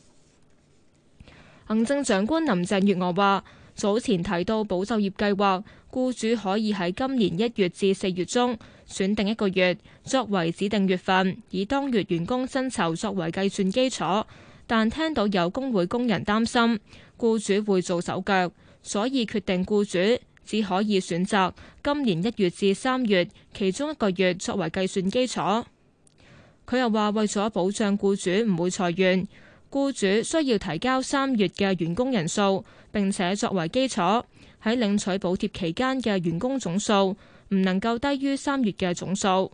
行政長官林鄭月娥話，早前提到保就業計劃，僱主可以喺今年一月至四月中選定一個月作為指定月份，以當月員工薪酬作為計算基礎。但聽到有工會工人擔心僱主會做手腳，所以決定僱主只可以選擇今年一月至三月其中一個月作為計算基礎。佢又話，為咗保障僱主唔會裁員，僱主需要提交三月嘅員工人數，並且作為基礎，喺領取補貼期間嘅員工總數唔能夠低於三月嘅總數。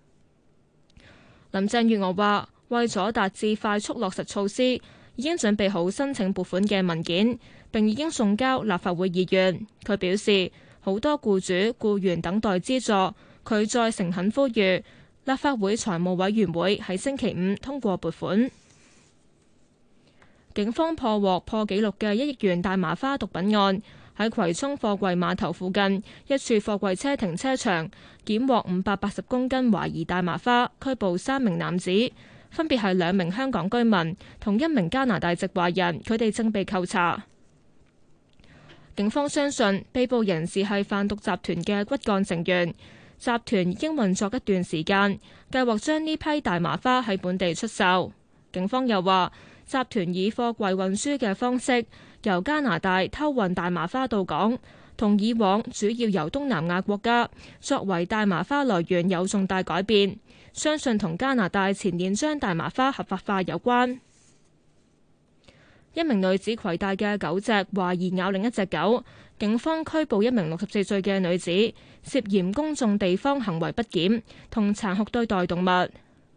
林鄭月娥話，為咗達至快速落實措施，已經準備好申請撥款嘅文件，並已經送交立法會議員。佢表示，好多僱主、僱員等待資助，佢再誠懇呼籲立法會財務委員會喺星期五通過撥款。警方破獲破紀錄嘅一億元大麻花毒品案，喺葵涌貨櫃碼頭附近一處貨櫃車停車場，檢獲五百八十公斤懷疑大麻花，拘捕三名男子。分別係兩名香港居民同一名加拿大籍華人，佢哋正被扣查。警方相信被捕人士係販毒集團嘅骨幹成員，集團已經運作一段時間，計劃將呢批大麻花喺本地出售。警方又話，集團以貨櫃運輸嘅方式由加拿大偷運大麻花到港，同以往主要由東南亞國家作為大麻花來源有重大改變。相信同加拿大前年將大麻花合法化有關。一名女子攜帶嘅狗隻懷疑咬另一隻狗， 警方拘捕一名六十四歲嘅女子，涉嫌公眾地方行為不檢同殘酷對待動物。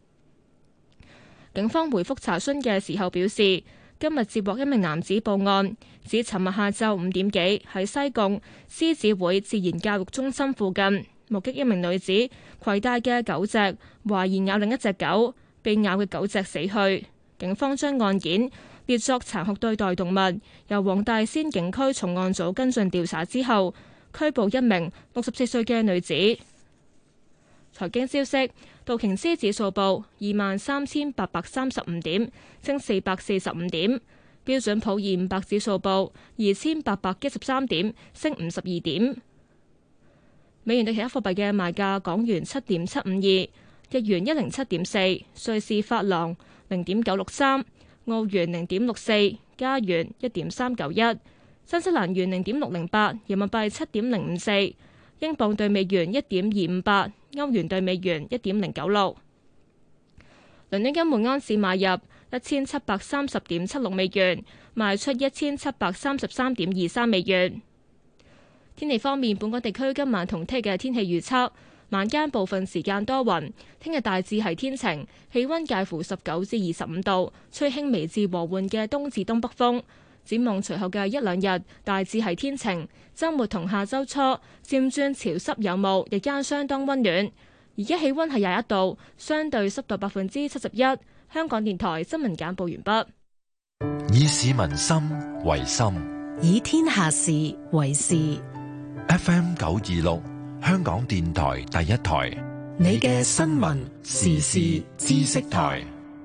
警方回覆查詢嘅時候表示，今日接獲一名男子報案，指尋日下晝五點幾喺西貢獅子會自然教育中心附近目擊一名女子攜帶嘅狗隻懷疑咬另一隻狗，被咬嘅狗隻死去。警方將案件列作殘酷對待動物，由黃大仙警區重案組跟進調查之後，拘捕一名六十四歲嘅女子。財經消息，道瓊斯指數報二萬三千八百三十五點，升四百四十五點；標準普爾五百指數報二千八百一十三點，升五十二點。美元對其他貨幣嘅賣價：港元七點七五二，日元一零七點四，瑞士法郎零點九六三，澳元零點六四，加元一點三九一，新西蘭元零點六零八，人民幣七點零五四，英鎊對美元一點二五八，歐元對美元一點零九六。倫敦金每安士買入一千七百三十點七六美元，賣出一千七百三十三點二三美元。天氣方面，本港地區今晚同聽日嘅天氣預測：晚間部分時間多雲，聽日大致係天晴，氣溫介乎十九至二十五度，吹輕微至和緩嘅東至東北風。展望隨後嘅一兩日，大致係天晴，週末同下週初漸轉潮濕有霧，日間相當溫暖。而家氣溫係廿一度，相對濕度百分之七十一。香港電台新聞簡報完畢。 以市民心為心， 以天下事為事。 F M 九二六，香港電台第一台， 你嘅新聞時事知識台。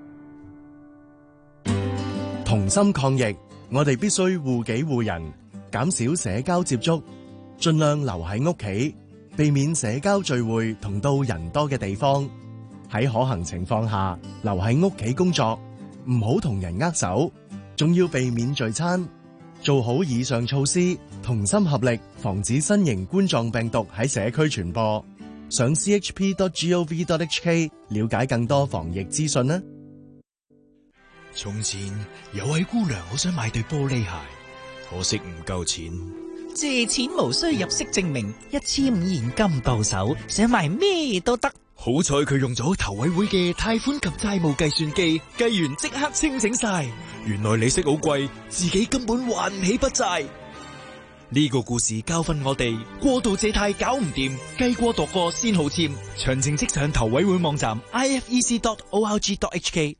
同心抗疫，我哋必須護己護人，減少社交接觸，盡量留喺屋企，避免社交聚會同到人多嘅地方。喺可行情況下，留喺屋企工作，唔好同人握手，仲要避免聚餐。做好以上措施，同心合力，防止新型冠狀病毒喺社區傳播。上 c h p dot gov dot h k 了解更多防疫資訊啦。 從前有位姑娘好想買對玻璃鞋，可惜唔夠錢。 借錢無需入息證明，一千五現金到手，想買咩都得。 好彩佢用咗投委會嘅貸款及債務計算機，計完即刻清醒晒。原來利息好貴，自己根本還唔起筆債。呢個故事教訓我哋，過度借貸搞唔掂，計過度過先好簽。詳情即上投委會網站 i f e c dot org dot h k。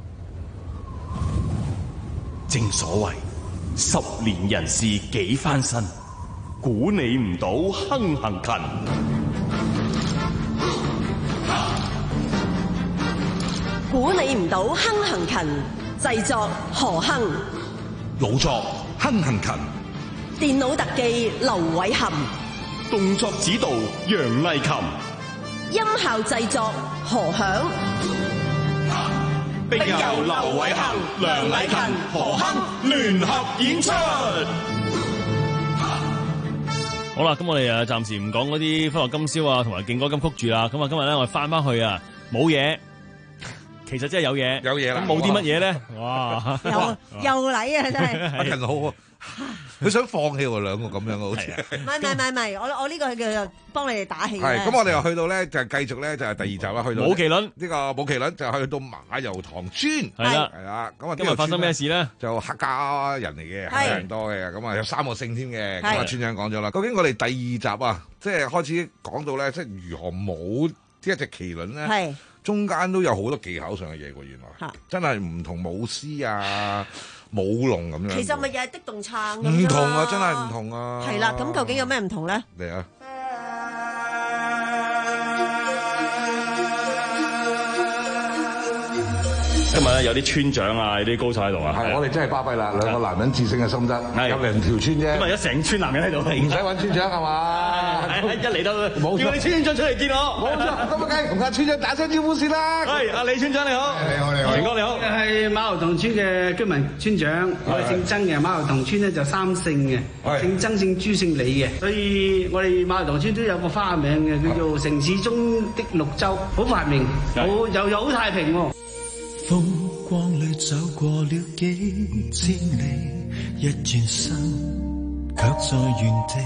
正所謂十年人事幾番新，估你唔到亨行勤。 估你唔到亨行勤，製作何亨， 老作亨行勤， 電腦特技劉偉含， 動作指導楊麗琴， 音效製作何響， 並由劉偉含、梁麗勤、何亨聯合演出。 好啦，咁我哋誒暫時唔講嗰啲歡樂今宵啊，同埋勁歌金曲住啦。咁啊，今日咧我哋翻翻去啊，冇嘢。其實真係有嘢， 有嘢啦。 冇啲乜嘢咧？哇！ 又又嚟啊！真係阿勤好啊，佢想放棄喎，兩個咁樣好似。 唔係唔係唔係，我我呢個叫做幫你哋打氣。 係咁，我哋又去到咧，就繼續咧，就係第二集啦。去到舞麒麟呢個舞麒麟就去到馬油塘村。 係啦， 係啦。咁啊， 今日發生咩事咧？ 就客家人嚟嘅，客家人多嘅。咁啊，有三個姓添嘅。咁啊，村長講咗啦。究竟我哋第二集啊，即係開始講到咧，即係如何舞呢一隻麒麟咧？係。中間都有好多技巧上嘅嘢喎，原來真係唔同舞獅啊、舞龍咁樣。 其實咪又係的動撐咁。 唔同啊，真係唔同啊。 係啦，咁究竟有咩唔同咧？ 嚟啊！ 今日咧有啲村長啊，有啲高手喺度啊。 係，我哋真係巴閉啦，兩個男人自勝嘅心得，有兩條村啫。 今日一成村男人喺度， 唔使揾村長係嘛？ 一嚟到冇叫你村長出嚟見我。 冇錯，咁啊梗係同阿村長打聲招呼先啦。 係，阿李村長你好。 你好你好， 權哥你好。 我係馬游塘村嘅居民村長，我係姓曾嘅。馬游塘村咧就三姓嘅，姓曾、姓朱、姓李嘅。所以我哋馬游塘村都有個花名嘅，叫做城市中的綠洲，好繁榮，好又又好太平喎。 風光裏走過了幾千里，一轉身卻在原地。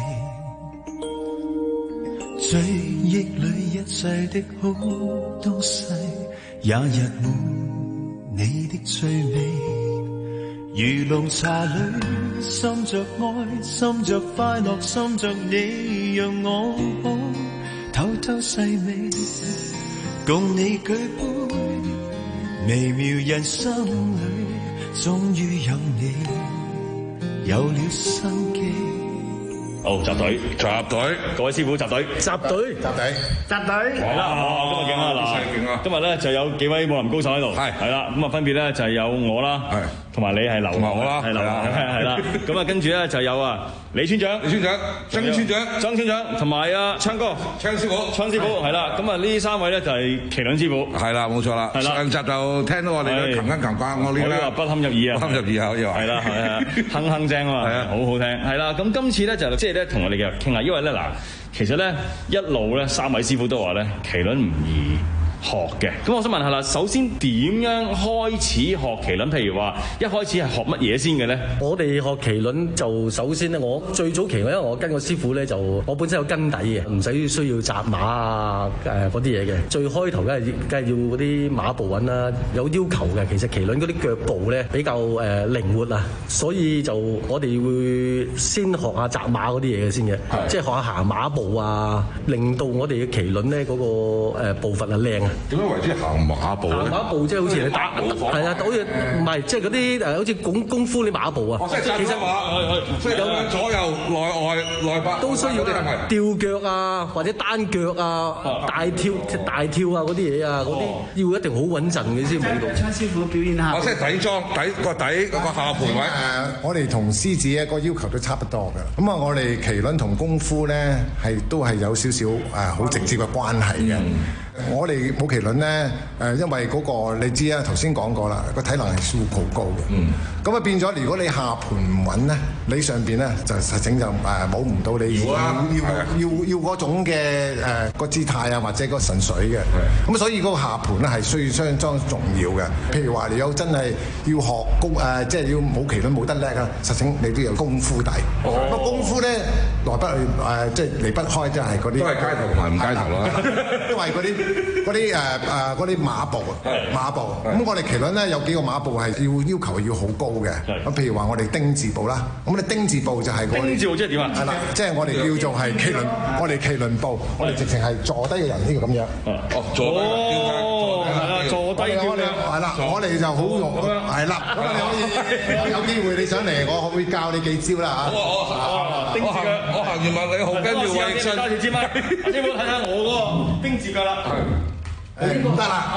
追憶裏一切的好東西，也溢滿你的趣味。如濃茶裏滲着愛，滲着快樂，滲着你，讓我可偷偷細味，共你舉杯，微妙人生裏終於有你，有了生機。 好，集隊， 集隊， 各位師傅集隊， 集隊，集隊， 集隊， 係啦，今日勁啊嗱，今日咧就有幾位武林高手喺度，係係啦，咁啊分別咧就係有我啦，係同埋你係劉我啦，係啦，係啦，咁啊跟住咧就有啊李村長， 李村長，曾村長， 曾村長，同埋啊昌哥， 昌師傅， 昌師傅係啦，咁啊呢三位咧就係麒麟師傅， 係啦，冇錯啦，係啦，上集就聽到我哋嘅勤勤勤掛我呢啦， 不堪入耳啊， 不堪入耳啊，可以話， 係啦係啊，哼哼聲啊嘛，係啊，好好聽，係啦，咁今次咧就即係咧同我哋嘅傾下，因為咧嗱，其實咧一路咧三位師傅都話咧麒麟唔易學嘅，咁我想問下啦，首先點樣開始學麒麟？譬如話一開始係學乜嘢先嘅咧？ 我哋學麒麟就首先咧，我最早期因為我跟個師傅咧就我本身有根底嘅，唔使需要紮馬啊誒嗰啲嘢嘅。最開頭梗係梗係要嗰啲馬步穩啦，有要求嘅。其實麒麟嗰啲腳步咧比較誒、呃、靈活啊，所以就我哋會先學下紮馬嗰啲嘢嘅先嘅，即係學下行馬步啊，令到我哋嘅麒麟咧嗰個誒步伐啊靚啊。 點樣為之行馬步咧？ 行馬步即係好似你打係啊，好似唔係即係嗰啲誒，好似功功夫啲馬步啊。 即係其實馬，即係有左右內外內八都需要吊腳啊，或者單腳啊、大跳大跳啊嗰啲嘢啊，嗰啲要一定好穩陣嘅先舞到。 昌師傅表演下。 我即係底裝底個底嗰個下盤位。 誒，我哋同獅子咧個要求都差不多㗎。咁啊，我哋麒麟同功夫咧係都係有少少誒好直接嘅關係嘅。我哋武麒麟咧，誒，因為嗰個你知啊，頭先講過啦，個體能係要好高嘅。嗯。咁啊變咗，如果你下盤唔穩咧，你上邊咧就實整就誒冇唔到你要要要要嗰種嘅誒個姿態啊，或者個神水嘅。咁所以嗰個下盤咧係需要相當重要嘅。譬如話你有真係要學功誒，即係要武麒麟冇得叻啊，實整你都有功夫底。哦。個功夫咧來不誒，即係離不開即係嗰啲。 都係街頭同埋唔街頭啦。 因為嗰啲。嗰啲誒誒嗰啲馬步啊，馬步咁我哋麒麟咧有幾個馬步係要要求要好高嘅，咁譬如話我哋丁字步啦，咁我哋丁字步就係我哋丁字步即係點啊？ 係啦，即係我哋叫做係麒麟，我哋麒麟步，我哋直情係坐低嘅人呢個咁樣。 哦，坐低， 哦，係啦，坐低叫咩？ 係啦，我哋就好用，係啦，咁你可以有機會你上嚟，我會教你幾招啦嚇。 我我我行我行完問你好，跟住話信。 揸住支咪，師傅睇下我嗰個丁字腳啦。 誒唔得啦！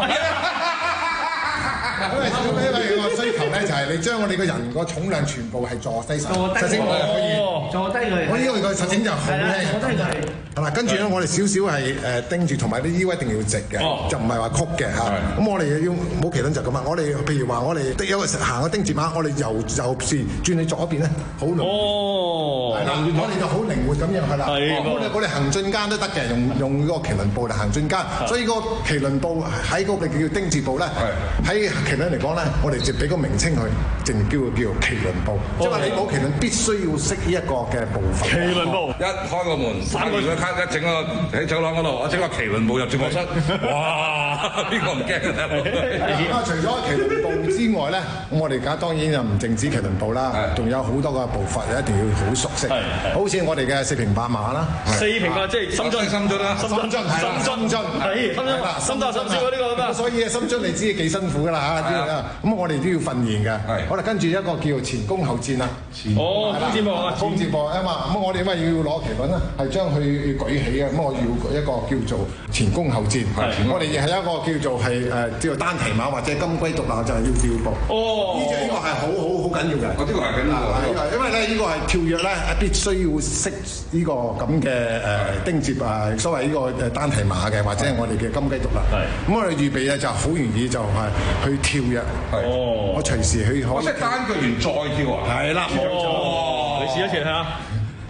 因為因為個需求咧就係你將我哋個人個重量全部係坐低晒，實整可以坐低佢。 我呢個個實整就好輕。坐低佢。係啦，跟住咧我哋少少係誒盯住，同埋啲腰一定要直嘅，就唔係話曲嘅嚇。咁我哋要武麒麟就咁啊！我哋譬如話我哋有個行個丁字馬，我哋右右線轉去左邊咧，好靈。哦。係啦，我哋就好靈活咁樣係啦。係。我哋我哋行進間都得嘅，用用嗰個麒麟步嚟行進間，所以個麒麟步喺嗰個叫丁字步咧，喺麒麟嚟講咧，我哋就俾個名稱佢，淨叫叫麒麟步。即係話你武麒麟必須要識呢一個嘅步伐。 麒麟步一開個門，三個一整個喺走廊嗰度，我整個麒麟步入直播室，哇！邊個唔驚啊？ 除咗麒麟步之外咧，咁我哋而家當然就唔淨止麒麟步啦，仲有好多個步伐，一定要好熟悉。好似我哋嘅四平八馬啦， 四平八即係深蹲， 深蹲啦， 深蹲，深深蹲，係深蹲，深大深小呢個咁啊。 所以深蹲你知幾辛苦㗎啦嚇，咁我哋都要訓練嘅。好啦，跟住一個叫前弓後箭啦。 哦，弓箭步啊， 弓箭步啊嘛。咁我哋因為要攞麒麟啦，係將佢舉起嘅，咁我要一個叫做前弓後箭。我哋亦係一個叫做係誒叫做單蹄馬或者金龜獨立，就係要跳步。哦，呢隻呢個係好好好緊要嘅。 我呢個係緊要嘅， 因為咧呢個係跳躍咧，必須要識呢個咁嘅誒丁接啊，所謂呢個誒單蹄馬嘅，或者係我哋嘅金龜獨立。係。咁我哋預備咧就好容易就係去跳躍。係。哦。我隨時去可以。 我即係單腳完再跳啊！ 係啦，冇錯。 你試一次睇下。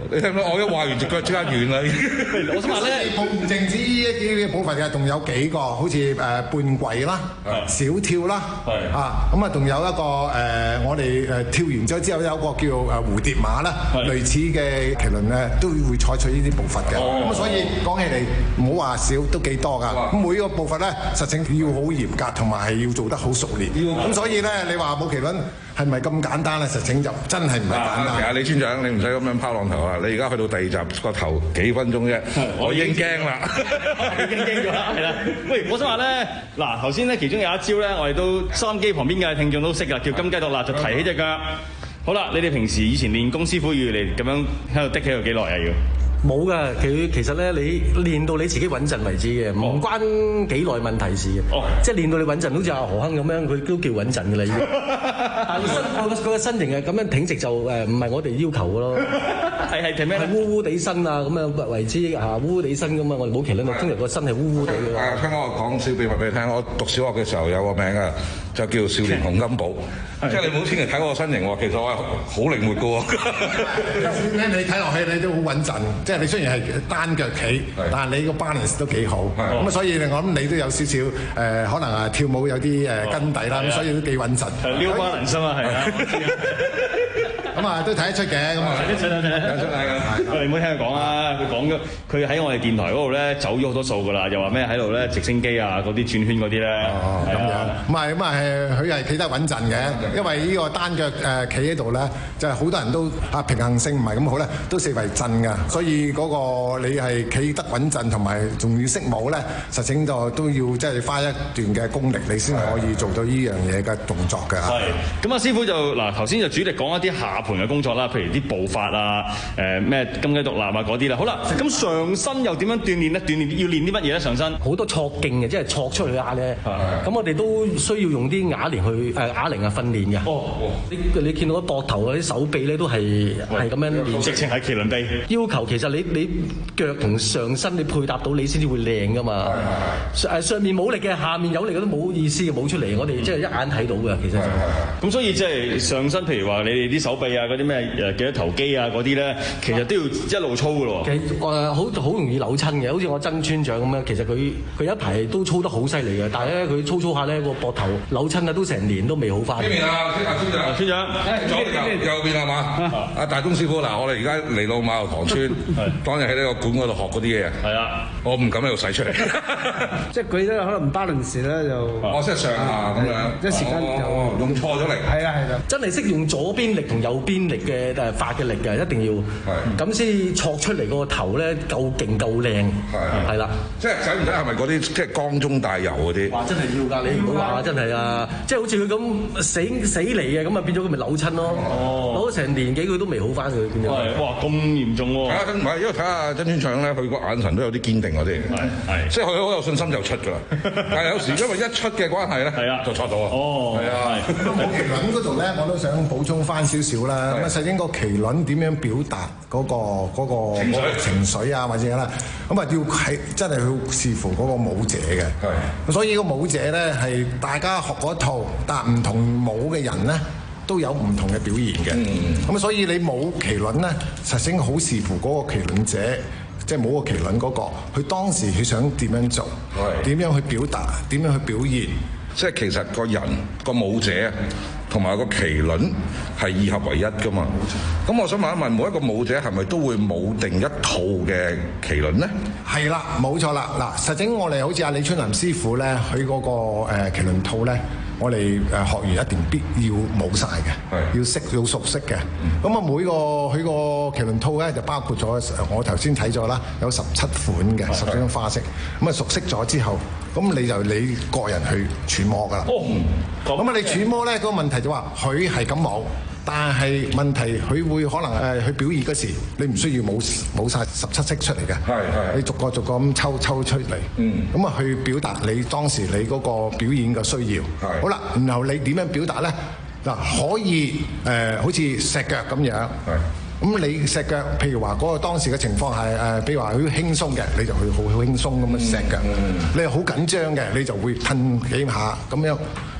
你聽唔聽？我一話完隻腳即刻軟啦。 我想話咧， 唔淨止呢啲部分嘅，仲有幾個，好似誒半跪啦、小跳啦，啊咁啊，仲有一個誒、呃，我哋誒跳完咗之後有一個叫誒蝴蝶馬啦，類似嘅麒麟咧，都會採取呢啲步伐嘅。咁、哦、所以講起嚟，唔好話少，都幾多㗎。咁每個步伐咧，實情要好嚴格，同埋係要做得好熟練。咁所以咧，你話舞麒麟係咪咁簡單咧？實情就真係唔係簡單。 其實李村長，你唔使咁樣拋浪頭啦。你而家去到第二集個頭幾分鐘啫，我已經驚啦， 已經驚咗啦，係啦。喂，我想話咧，嗱頭先咧其中有一招咧，我哋都收音機旁邊嘅聽眾都識㗎，叫金雞獨立，就提起隻腳。好啦，你哋平時以前練功，師傅要嚟咁樣喺度的起度幾耐啊？要？ 冇噶，佢其實咧，你練到你自己穩陣為止嘅，唔關幾耐問題事嘅。哦，即係練到你穩陣，好似阿何亨咁樣，佢都叫穩陣嘅啦。已經，但係身佢個佢個身形係咁樣挺直就誒，唔係我哋要求嘅咯。係係係咩？係烏烏地身啊，咁樣為之啊，烏烏地身咁啊。我哋舞麒麟咪通常個身係烏烏地嘅。 誒，聽我講小秘密俾你聽，我讀小學嘅時候有個名啊，就叫少年洪金寶。即係你唔好千祈睇我個身形喎，其實我係好靈活嘅喎。 你睇落去你都好穩陣。即係你雖然係單腳企，但係你個 balance 都幾好，咁啊所以我諗你都有少少誒，可能啊跳舞有啲誒根底啦，咁所以都幾穩陣。 撩 balance 啊，係啊， 咁啊都睇得出嘅，咁啊睇得出睇得出㗎。你唔好聽佢講啊，佢講咗，佢喺我哋電台嗰度咧走咗好多數㗎啦，又話咩喺度咧直升機啊嗰啲轉圈嗰啲咧。 哦，咁樣，唔係咁啊，佢係企得穩陣嘅，因為呢個單腳誒企喺度咧，就係好多人都啊平衡性唔係咁好咧，都四圍震㗎，所以。嗰個你係企得穩陣，同埋仲要識舞咧，實情就都要即係花一段嘅功力，你先可以做到呢樣嘢嘅動作嘅。係， 咁啊師傅就嗱頭先就主力講一啲下盤嘅工作啦，譬如啲步法啊，誒咩金雞獨立啊嗰啲啦。好啦，咁上身又點樣鍛鍊咧？鍛鍊要練啲乜嘢咧？上身好多挫勁嘅，即係挫出去壓咧。咁我哋都需要用啲啞鈴去誒啞鈴啊訓練嘅。哦，你你見到個膊頭啊啲手臂咧都係係咁樣練， 直情係麒麟臂。 要求其實你你腳同上身你配搭到你先至會靚噶嘛。誒上面冇力嘅，下面有力嘅都冇意思嘅，冇出嚟。我哋即係一眼睇到嘅，其實就咁。所以即係上身，譬如話你哋啲手臂啊，嗰啲咩誒幾多頭肌啊嗰啲咧，其實都要一路操嘅咯。其實誒好好容易扭親嘅，好似我曾村長咁樣，其實佢佢一排都操得好犀利嘅，但係咧佢操操下咧個膊頭扭親啊，都成年都未好翻。 邊邊啊？村長，村長，左右右邊係嘛？阿大東師傅嗱，我哋而家嚟到馬路塘村，當日喺呢個館嗰度學嗰啲嘢。係啊，我唔敢喺度使出嚟。 即係佢咧可能唔 balance 咧就， 哦，即係上下咁樣， 一時間就用錯咗力。係啊係啊， 真係識用左邊力同右邊力嘅誒發嘅力嘅，一定要咁先挫出嚟個頭咧夠勁夠靚。係係啦， 即係使唔使係咪嗰啲即係缸中大油嗰啲？ 哇！真係要㗎，你唔好話真係啊！即係好似佢咁死死嚟嘅咁啊，變咗佢咪扭親咯。哦，扭咗成年幾佢都未好翻佢變咗。 哇！咁嚴重喎。 係啊，唔係因為睇下曾村長咧，佢個眼神都有啲堅定嗰啲。係係，即係佢好有信心就出㗎啦。但係有時因為一出嘅關係咧，係啊，就錯到啊。哦，係啊。 咁舞麒麟嗰度咧，我都想補充翻少少啦。咁啊，首先個麒麟點樣表達嗰個嗰個嗰個情緒啊，或者啦，咁啊要係真係要視乎嗰個舞者嘅。係。所以個舞者咧係大家學嗰一套，但係唔同舞嘅人咧都有唔同嘅表現嘅。咁啊，所以你舞麒麟咧，實情好視乎嗰個麒麟者。即係冇個麒麟嗰個，佢當時佢想點樣做，點樣去表達，點樣去表現。 即係其實個人個舞者同埋個麒麟係二合為一㗎嘛。咁我想問一問，每一個舞者係咪都會舞定一套嘅麒麟呢？ 係啦，冇錯啦。嗱，實情我哋好似阿李春林師傅咧，佢嗰個誒麒麟套咧。我哋誒學員一定必要舞晒嘅，要識要熟悉嘅。咁啊、嗯、每個佢個麒麟套咧就包括咗我頭先睇咗啦，有十七款嘅十幾種花式。咁啊熟悉咗之後，咁你就你個人去揣摩㗎啦。哦，咁啊、嗯、你揣摩咧嗰個問題就話佢係咁舞。但係問題，佢會可能誒去表演嗰時，你唔需要冇冇曬十七式出嚟嘅，係係，你逐個逐個咁抽抽出嚟，嗯，咁啊去表達你當時你嗰個表演嘅需要，係，好啦，然後你點樣表達咧？嗱，可以誒、呃，好似石腳咁樣，係。咁你石腳，譬如話嗰個當時嘅情況係誒，比如話好輕鬆嘅，你就去好好輕鬆咁樣石腳；嗯、你係好緊張嘅，你就會褪幾下咁樣。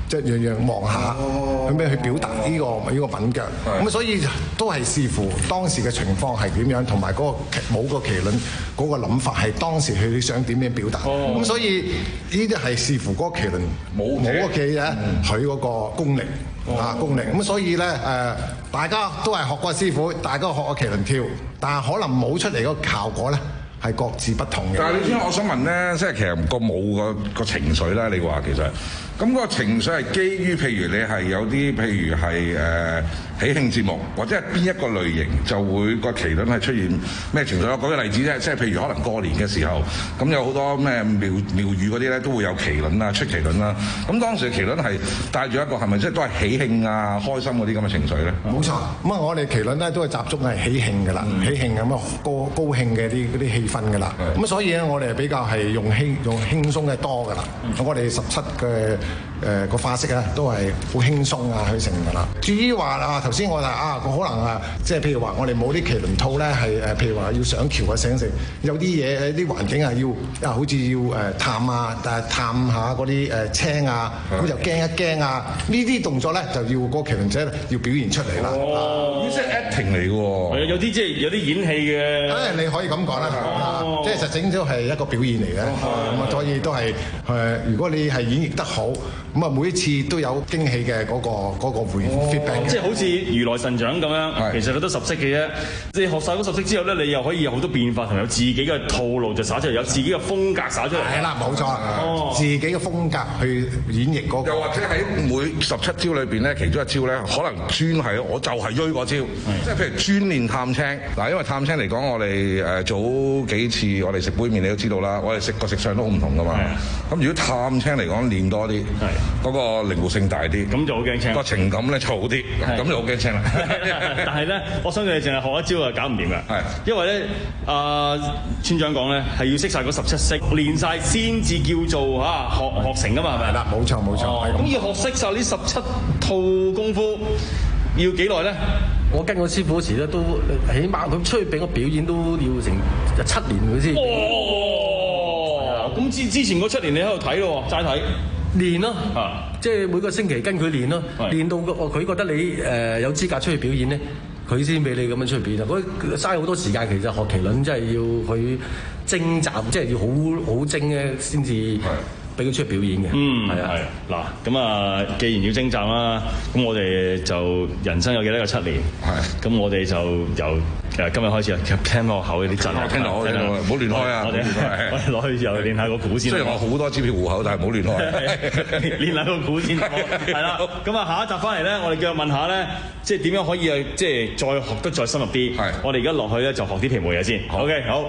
即係樣樣望下，咁樣去表達呢個呢個品腳。咁所以都係視乎當時嘅情況係點樣，同埋嗰個舞個麒麟嗰個諗法係當時佢想點樣表達。咁所以呢啲係視乎嗰個麒麟舞舞個企咧，佢嗰個功力啊功力。咁所以咧誒，大家都係學過師傅，大家學過麒麟跳，但係可能舞出嚟嗰個效果咧係各自不同嘅。 但係你知我想問咧，即係其實個舞個個情緒咧，你話其實咁個情緒係基於譬如你係有啲譬如係誒、呃、喜慶節目，或者係邊一個類型就會個麒麟係出現咩情緒？我舉個例子啫，即係譬如可能過年嘅時候，咁有好多咩廟廟宇嗰啲咧都會有麒麟啊、出麒麟啦。咁當時嘅麒麟係帶住一個係咪即係都係喜慶啊、開心嗰啲咁嘅情緒咧？ 冇錯，咁啊我哋麒麟咧都係集中係喜慶㗎啦，嗯、喜慶咁啊高高興嘅啲嗰啲氣氛㗎啦。咁所以咧我哋比較係用輕用輕鬆嘅多㗎啦。咁、嗯、我哋十七嘅誒個花式咧都係好輕鬆啊去成㗎啦。至於話啊頭先我話啊個可能啊即係譬如話我哋冇啲麒麟套咧係誒譬如話要上橋啊醒成有啲嘢啲環境啊要啊好似要誒探啊但係探下嗰啲誒青啊咁就驚一驚啊呢啲動作咧就要個麒麟仔要表現出嚟啦。 哦，呢啲係 acting 嚟㗎喎。 係啊，有啲即係有啲演戲嘅。 誒你可以咁講啦，即係實整咗係一個表現嚟嘅。咁啊所以都係誒如果你係演繹得好。咁啊，每一次都有驚喜嘅嗰個嗰個回 feedback， 即係好似如來神掌咁樣，其實佢都十式嘅啫。即係學晒嗰十式之後咧，你又可以有好多變化，同有自己嘅套路就耍出嚟，有自己嘅風格耍出嚟。 係啦，冇錯，哦、自己嘅風格去演繹嗰、嗰個。 又或者喺每十七招裏邊咧，其中一招咧，可能專係我就係追嗰招，即係譬如專練探青。嗱，因為探青嚟講，我哋誒早幾次我哋食杯麵，你都知道啦，我哋食個食相都好唔同噶嘛。咁如果探青嚟講，練多啲。嗰個靈活性大啲， 咁就好驚青。個情感咧就好啲，咁就好驚青啦。 但係咧，我相信你淨係學一招啊，搞唔掂㗎。係，因為咧，阿、呃、村長講咧係要識晒嗰十七式，練晒先至叫做嚇、啊、學學成㗎嘛，係咪？係啦， 冇錯冇錯。 咁、哦、要學識晒呢十七套功夫，要幾耐咧？ 我跟我師傅嗰時咧都起碼佢出去俾我表演都要成七年佢先。 哦，咁之之前嗰七年你喺度睇咯，齋睇。 練咯，啊、即係每個星期跟佢練咯，練到佢覺得你誒、呃、有資格出去表演咧，佢先俾你咁樣出去表演。嗰嘥好多時間，其實學麒麟真係要佢精習，即係要好好精咧，先至俾佢出去表演嘅。 嗯， 係啊， 係啊。嗱，咁啊，既然要精習啦，咁我哋就人生有幾多個七年？係。咁我哋就由誒今日開始啊，聽落口有啲震啊！ 聽落口，唔好亂開啊！ 我哋我哋攞去又練下個鼓先。 雖然我好多支票戶口，但係唔好亂開。 練下個鼓先。係啦，咁啊下一集翻嚟咧，我哋繼續問下咧，即係點樣可以啊，即係再學得再深入啲。係。我哋而家落去咧就學啲皮毛嘢先。OK，好。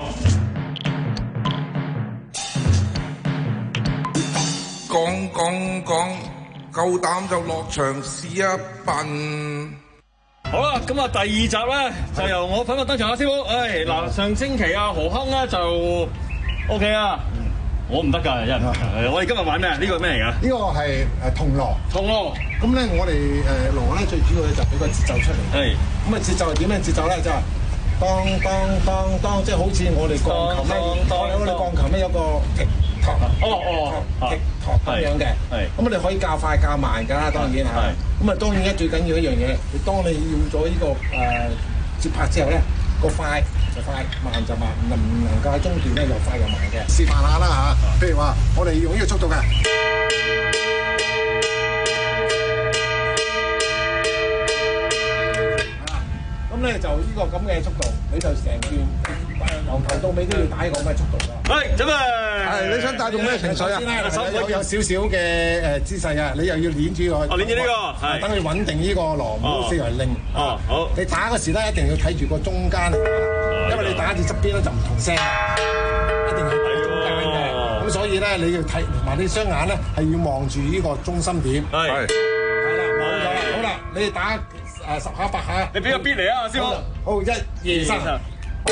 講講講，夠膽就落場試一笨。 好啦，咁啊第二集咧就由我粉墨登場啊，師傅。誒嗱，上星期啊何亨咧就 O K 啊，我唔得㗎，因為我哋今日玩咩？呢個咩嚟㗎？ 呢個係誒銅鑼。 銅鑼。 咁咧我哋誒鑼咧最主要咧就俾個節奏出嚟。係。咁啊節奏係點樣節奏咧？就係當當當當，即係好似我哋鋼琴咧，我哋鋼琴咧有個剔托。哦哦。剔托咁樣嘅。係。咁我哋可以較快較慢㗎啦，當然係。咁啊，當然咧，最緊要一樣嘢，你當你用咗呢個誒節拍之後咧，個快就快，慢就慢，唔能唔能夠喺中段咧又快又慢嘅。示範下啦嚇，譬如話，我哋用呢個速度嘅，咁咧就呢個咁嘅速度，你就成段由頭到尾都要打呢個咁嘅速度㗎。係，準備。係，你想帶動咩情緒啊？有有少少嘅誒姿勢啊，你又要捏住佢。哦，捏住呢個，係。等佢穩定呢個鑼，唔好四圍擰。哦，好。你打嗰時咧，一定要睇住個中間嚟打，因為你打住側邊咧就唔同聲，一定要睇中間嘅。咁所以咧，你要睇同埋你雙眼咧係要望住呢個中心點。係。係啦，冇咗啦。好啦，你哋打誒十下八下。你俾個 beat 嚟啊，師傅。好，一、二、三。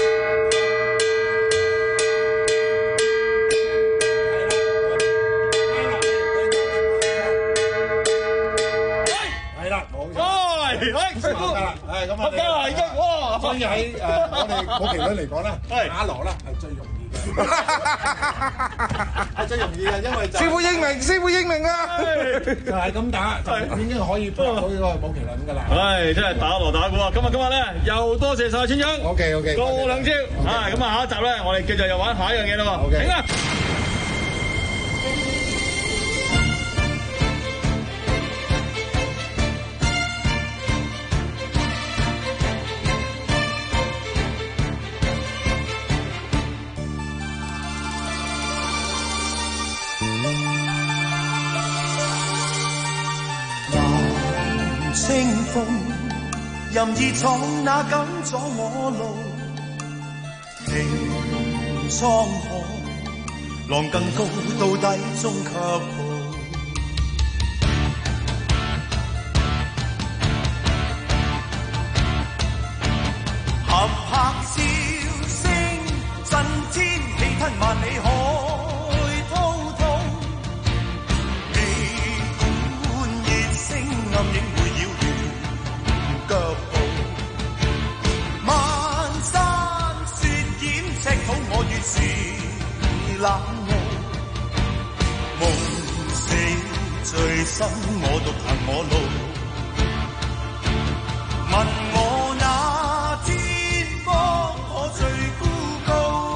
係啦，係咁啊！已經哇！所以喺誒我哋舞麒麟嚟講咧，打鑼咧係最容易嘅。 係最容易嘅，因為師傅英明，師傅英明啊！ 就係咁打，就已經可以破到呢個冇麒麟㗎啦。 唉，真係打鑼打鼓啊！今日今日咧又多謝晒村長。 OK OK， 過兩招啊！咁啊下一集咧，我哋繼續又玩下一樣嘢啦喎。停啊！ 清風任意闖，哪敢阻我路？聽滄海，浪更高，到底終卻步。合拍笑聲，震天氣吞萬里海滔滔。喜歡熱聲暗影。腳步，漫山雪掩赤土，我越是冷傲。夢死最深，我獨行我路。問我那天方可最孤高？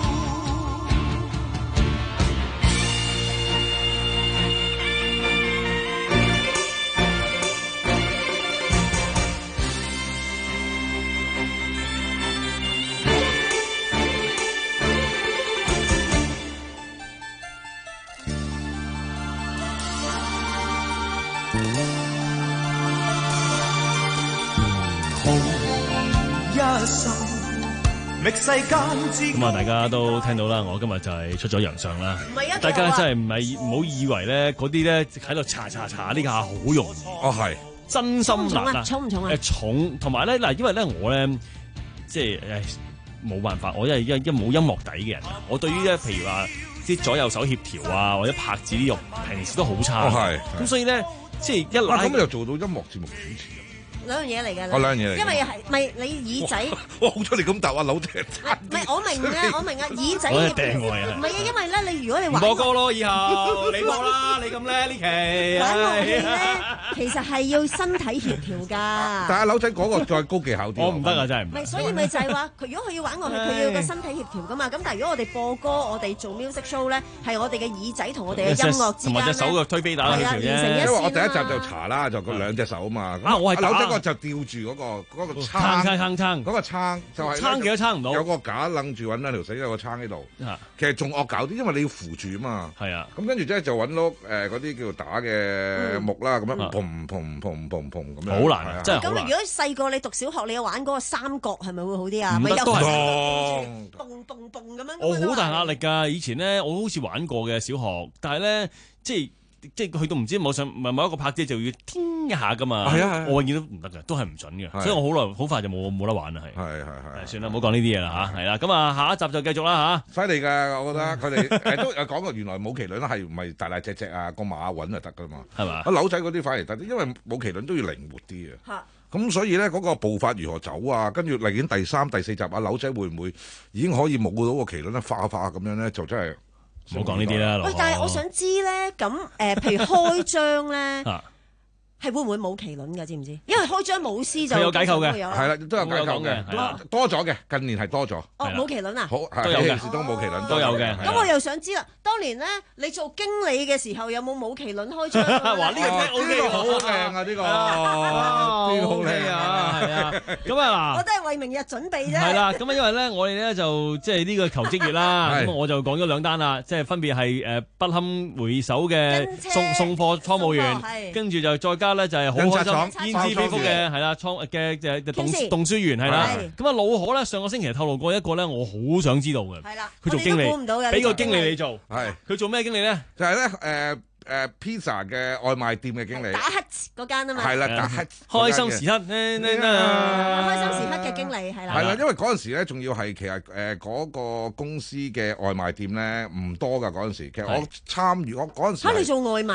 咁啊，大家都聽到啦，我今日就係出咗洋相啦。 唔係啊， 大家真係唔係唔好以為咧，嗰啲咧喺度查查查呢下好容易。 哦，係真心難啊！ 重唔重啊？ 誒重，同埋咧嗱，因為咧我咧即係誒冇辦法，我因為因因冇音樂底嘅人啊，我對於咧譬如話啲左右手協調啊，或者拍子呢個平時都好差。 哦，係。咁所以咧，即係一拉咁又做到音樂節目主持。 兩樣嘢嚟嘅， 哦兩樣嘢嚟， 因為係咪你耳仔？ 哇！好彩你咁答啊，老姐。 唔係我明啊，我明啊，耳仔。 我係掟我啊！ 唔係啊，因為咧，你如果你玩播歌咯，以後你播啦，你咁叻呢期。 玩樂器咧，其實係要身體協調㗎。 但係柳仔嗰個再高技巧啲。 我唔得啊，真係唔。 唔係，所以咪就係話，佢如果佢要玩樂器，佢要個身體協調㗎嘛。咁但係如果我哋播歌，我哋做 music show 咧，係我哋嘅耳仔同我哋嘅音樂之間咧， 同埋隻手嘅推飛打協調啫。 因為我第一集就查啦，就個兩隻手啊嘛。 啊，我係柳仔個就吊住嗰個嗰個撐撐撐撐， 嗰個撐就係撐幾多撐唔到， 有個架擸住揾一條繩，有個撐喺度。其實仲惡搞啲，因為你要扶住啊嘛。 係啊。 咁跟住即係就揾到誒嗰啲叫做打嘅木啦，咁樣砰砰砰砰砰咁樣。 好難啊！真係好難。 咁如果細個你讀小學，你有玩嗰個三角係咪會好啲啊？ 唔得都係蹦蹦蹦咁樣。 我好大壓力㗎！以前咧，我好似玩過嘅小學，但係咧即係。即係去到唔知某上唔係某一個拍子就要天一下噶嘛， 係啊， 我永遠都唔得嘅，都係唔準嘅，所以我好耐好快就冇冇得玩啦，係係係係， 算啦，唔好講呢啲嘢啦嚇，係啦，咁啊下一集就繼續啦嚇，犀利㗎，我覺得佢哋誒都講過原來冇麒麟係唔係大大隻隻啊，個馬穩就得㗎嘛，係嘛？啊扭仔嗰啲反而得啲，因為冇麒麟都要靈活啲啊。咁所以咧嗰個步伐如何走啊？跟住嚟緊第三、第四集啊，扭仔會唔會已經可以冇到個麒麟咧，化化咁樣咧，就真係〜 唔好講呢啲啦。 喂，但係我想知咧，咁誒，譬如開張咧，係會唔會冇麒麟㗎？知唔知？因為開張舞獅就有解構嘅， 係啦，都有解構嘅，多咗嘅，近年係多咗。 哦，冇麒麟啊？ 好， 都有嘅， 都冇麒麟， 都有嘅。 咁我又想知啦，當年咧，你做經理嘅時候有冇冇麒麟開張？ 哇！呢個聽 O K， 好靚啊！呢個呢個好靚啊！ 係啊，咁啊嗱， 我都係為明日準備啫。 係啦，咁啊，因為咧，我哋咧就即係呢個求職月啦，咁我就講咗兩單啦，即係分別係誒不堪回首嘅送送貨倉務員，跟住就再加咧就係好開心焉知非福嘅係啦，倉嘅嘅動動書員係啦。咁啊老可咧上個星期透露過一個咧，我好想知道嘅，係啦，佢做經理，俾個經理你做，係佢做咩經理咧？ 就係咧誒。誒 pizza 嘅外賣店嘅經理， 打乞嗰間啊嘛， 係啦，打乞開心時刻， 開心時刻嘅經理係啦， 係啦，因為嗰陣時咧，仲要係其實誒嗰個公司嘅外賣店咧唔多㗎嗰陣時，其實我參與我嗰陣時嚇你做外賣㗎？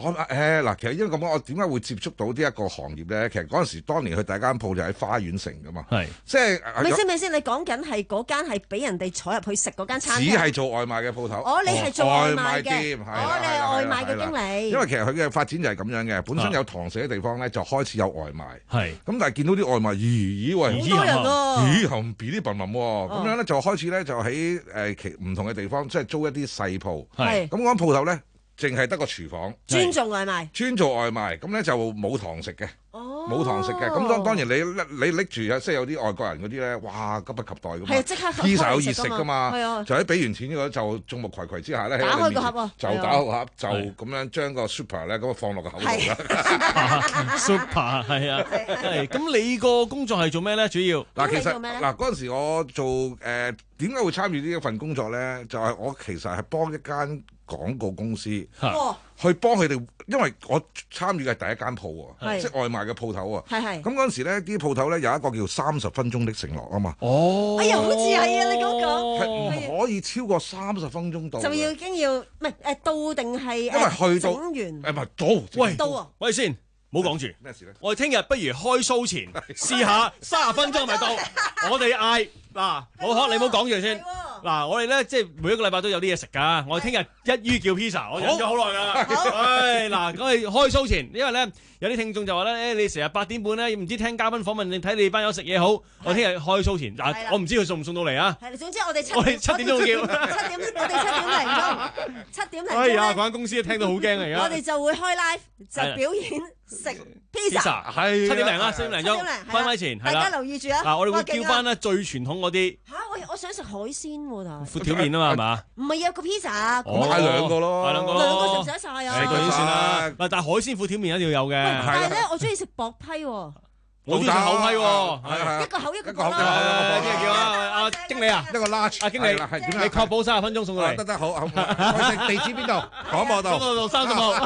我誒嗱，其實因為咁講，我點解會接觸到呢一個行業咧？其實嗰陣時，當年佢第一間鋪就喺花園城噶嘛， 係即係。 咪先咪先，你講緊係嗰間係俾人哋坐入去食嗰間餐廳， 只係做外賣嘅鋪頭。 哦，你係做外賣嘅， 店哦，你係外賣嘅經理。 因為其實佢嘅發展就係咁樣嘅，本身有堂食嘅地方咧，就開始有外賣。係。咁但係見到啲外賣，咦咦喂， 好多人喎， 咦冚 B 啲笨笨喎，咁樣咧就開始咧就喺誒其唔同嘅地方，即係租一啲細鋪。係。咁嗰間鋪頭咧，淨係得個廚房， 專做外賣， 專做外賣，咁咧就冇堂食嘅，冇堂食嘅。咁當當然你你拎住啊，即係有啲外國人嗰啲咧，哇急不及待咁嘛， 係即刻披薩好熱食噶嘛， 係啊， 就喺俾完錢嗰個就眾目睽睽之下咧， 打開個盒啊， 就打開個盒，就咁樣將個 super 咧咁啊放落個口度啦。 super 係啊，係咁你個工作係做咩咧？主要嗱，其實嗱嗰陣時我做誒點解會參與呢一份工作咧？就係我其實係幫一間廣告公司去幫佢哋，因為我參與嘅係第一間鋪喎，即係外賣嘅鋪頭喎。係係。咁嗰陣時咧，啲鋪頭咧有一個叫三十分鐘的承諾啊嘛。 哦。 哎呀，好似係啊！你嗰個係唔可以超過三十分鐘到。 就要已經要唔係誒到定係因為去到整完誒唔係到。 喂到啊！ 喂先。唔好講住， 咩事咧？ 我哋聽日不如開 show 前試下三十分鐘咪到，我哋嗌嗱，老學你唔好講住先。嗱，我哋咧即係每一個禮拜都有啲嘢食㗎。我哋聽日一於叫 pizza，我忍咗好耐㗎啦。唉，嗱，咁我哋開 show前，因為咧有啲聽眾就話咧，誒你成日八點半咧唔知聽嘉賓訪問定睇你班友食嘢好。我聽日開 show前，嗱我唔知佢送唔送到嚟啊。 係，總之我哋七我哋七點鐘叫， 七點我哋七點零鐘，七點零鐘。 哎呀，嗰間公司聽到好驚啊！而家我哋就會開 live 就表演食 pizza， 係七點零啦，七點零鐘開咪前， 大家留意住啊！ 嗱，我哋會叫翻咧最傳統嗰啲。 嚇！我我想食海鮮喎，但係闊條面啊嘛，係嘛？ 唔係有個 pizza， 買兩個咯， 買兩個， 兩個食唔食得曬啊？ 兩個已經算啦。嗱，但係海鮮闊條面一定要有嘅。 但係咧，我中意食薄批喎。 我中意食厚批喎， 一個口一個一個口啦。 邊個叫啊？阿經理啊， 一個 large。 阿經理，你確保三十分鐘送過嚟。 得得好，好。地址邊度？廣播道。廣播道三十號。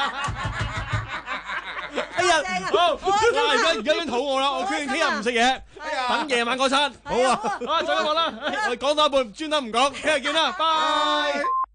哎呀，好，嗱，而家而家已經肚餓啦，我決定聽日唔食嘢，等夜晚嗰餐。好啊，啊，再講啦，我哋講到一半，專登唔講，聽日見啦，拜。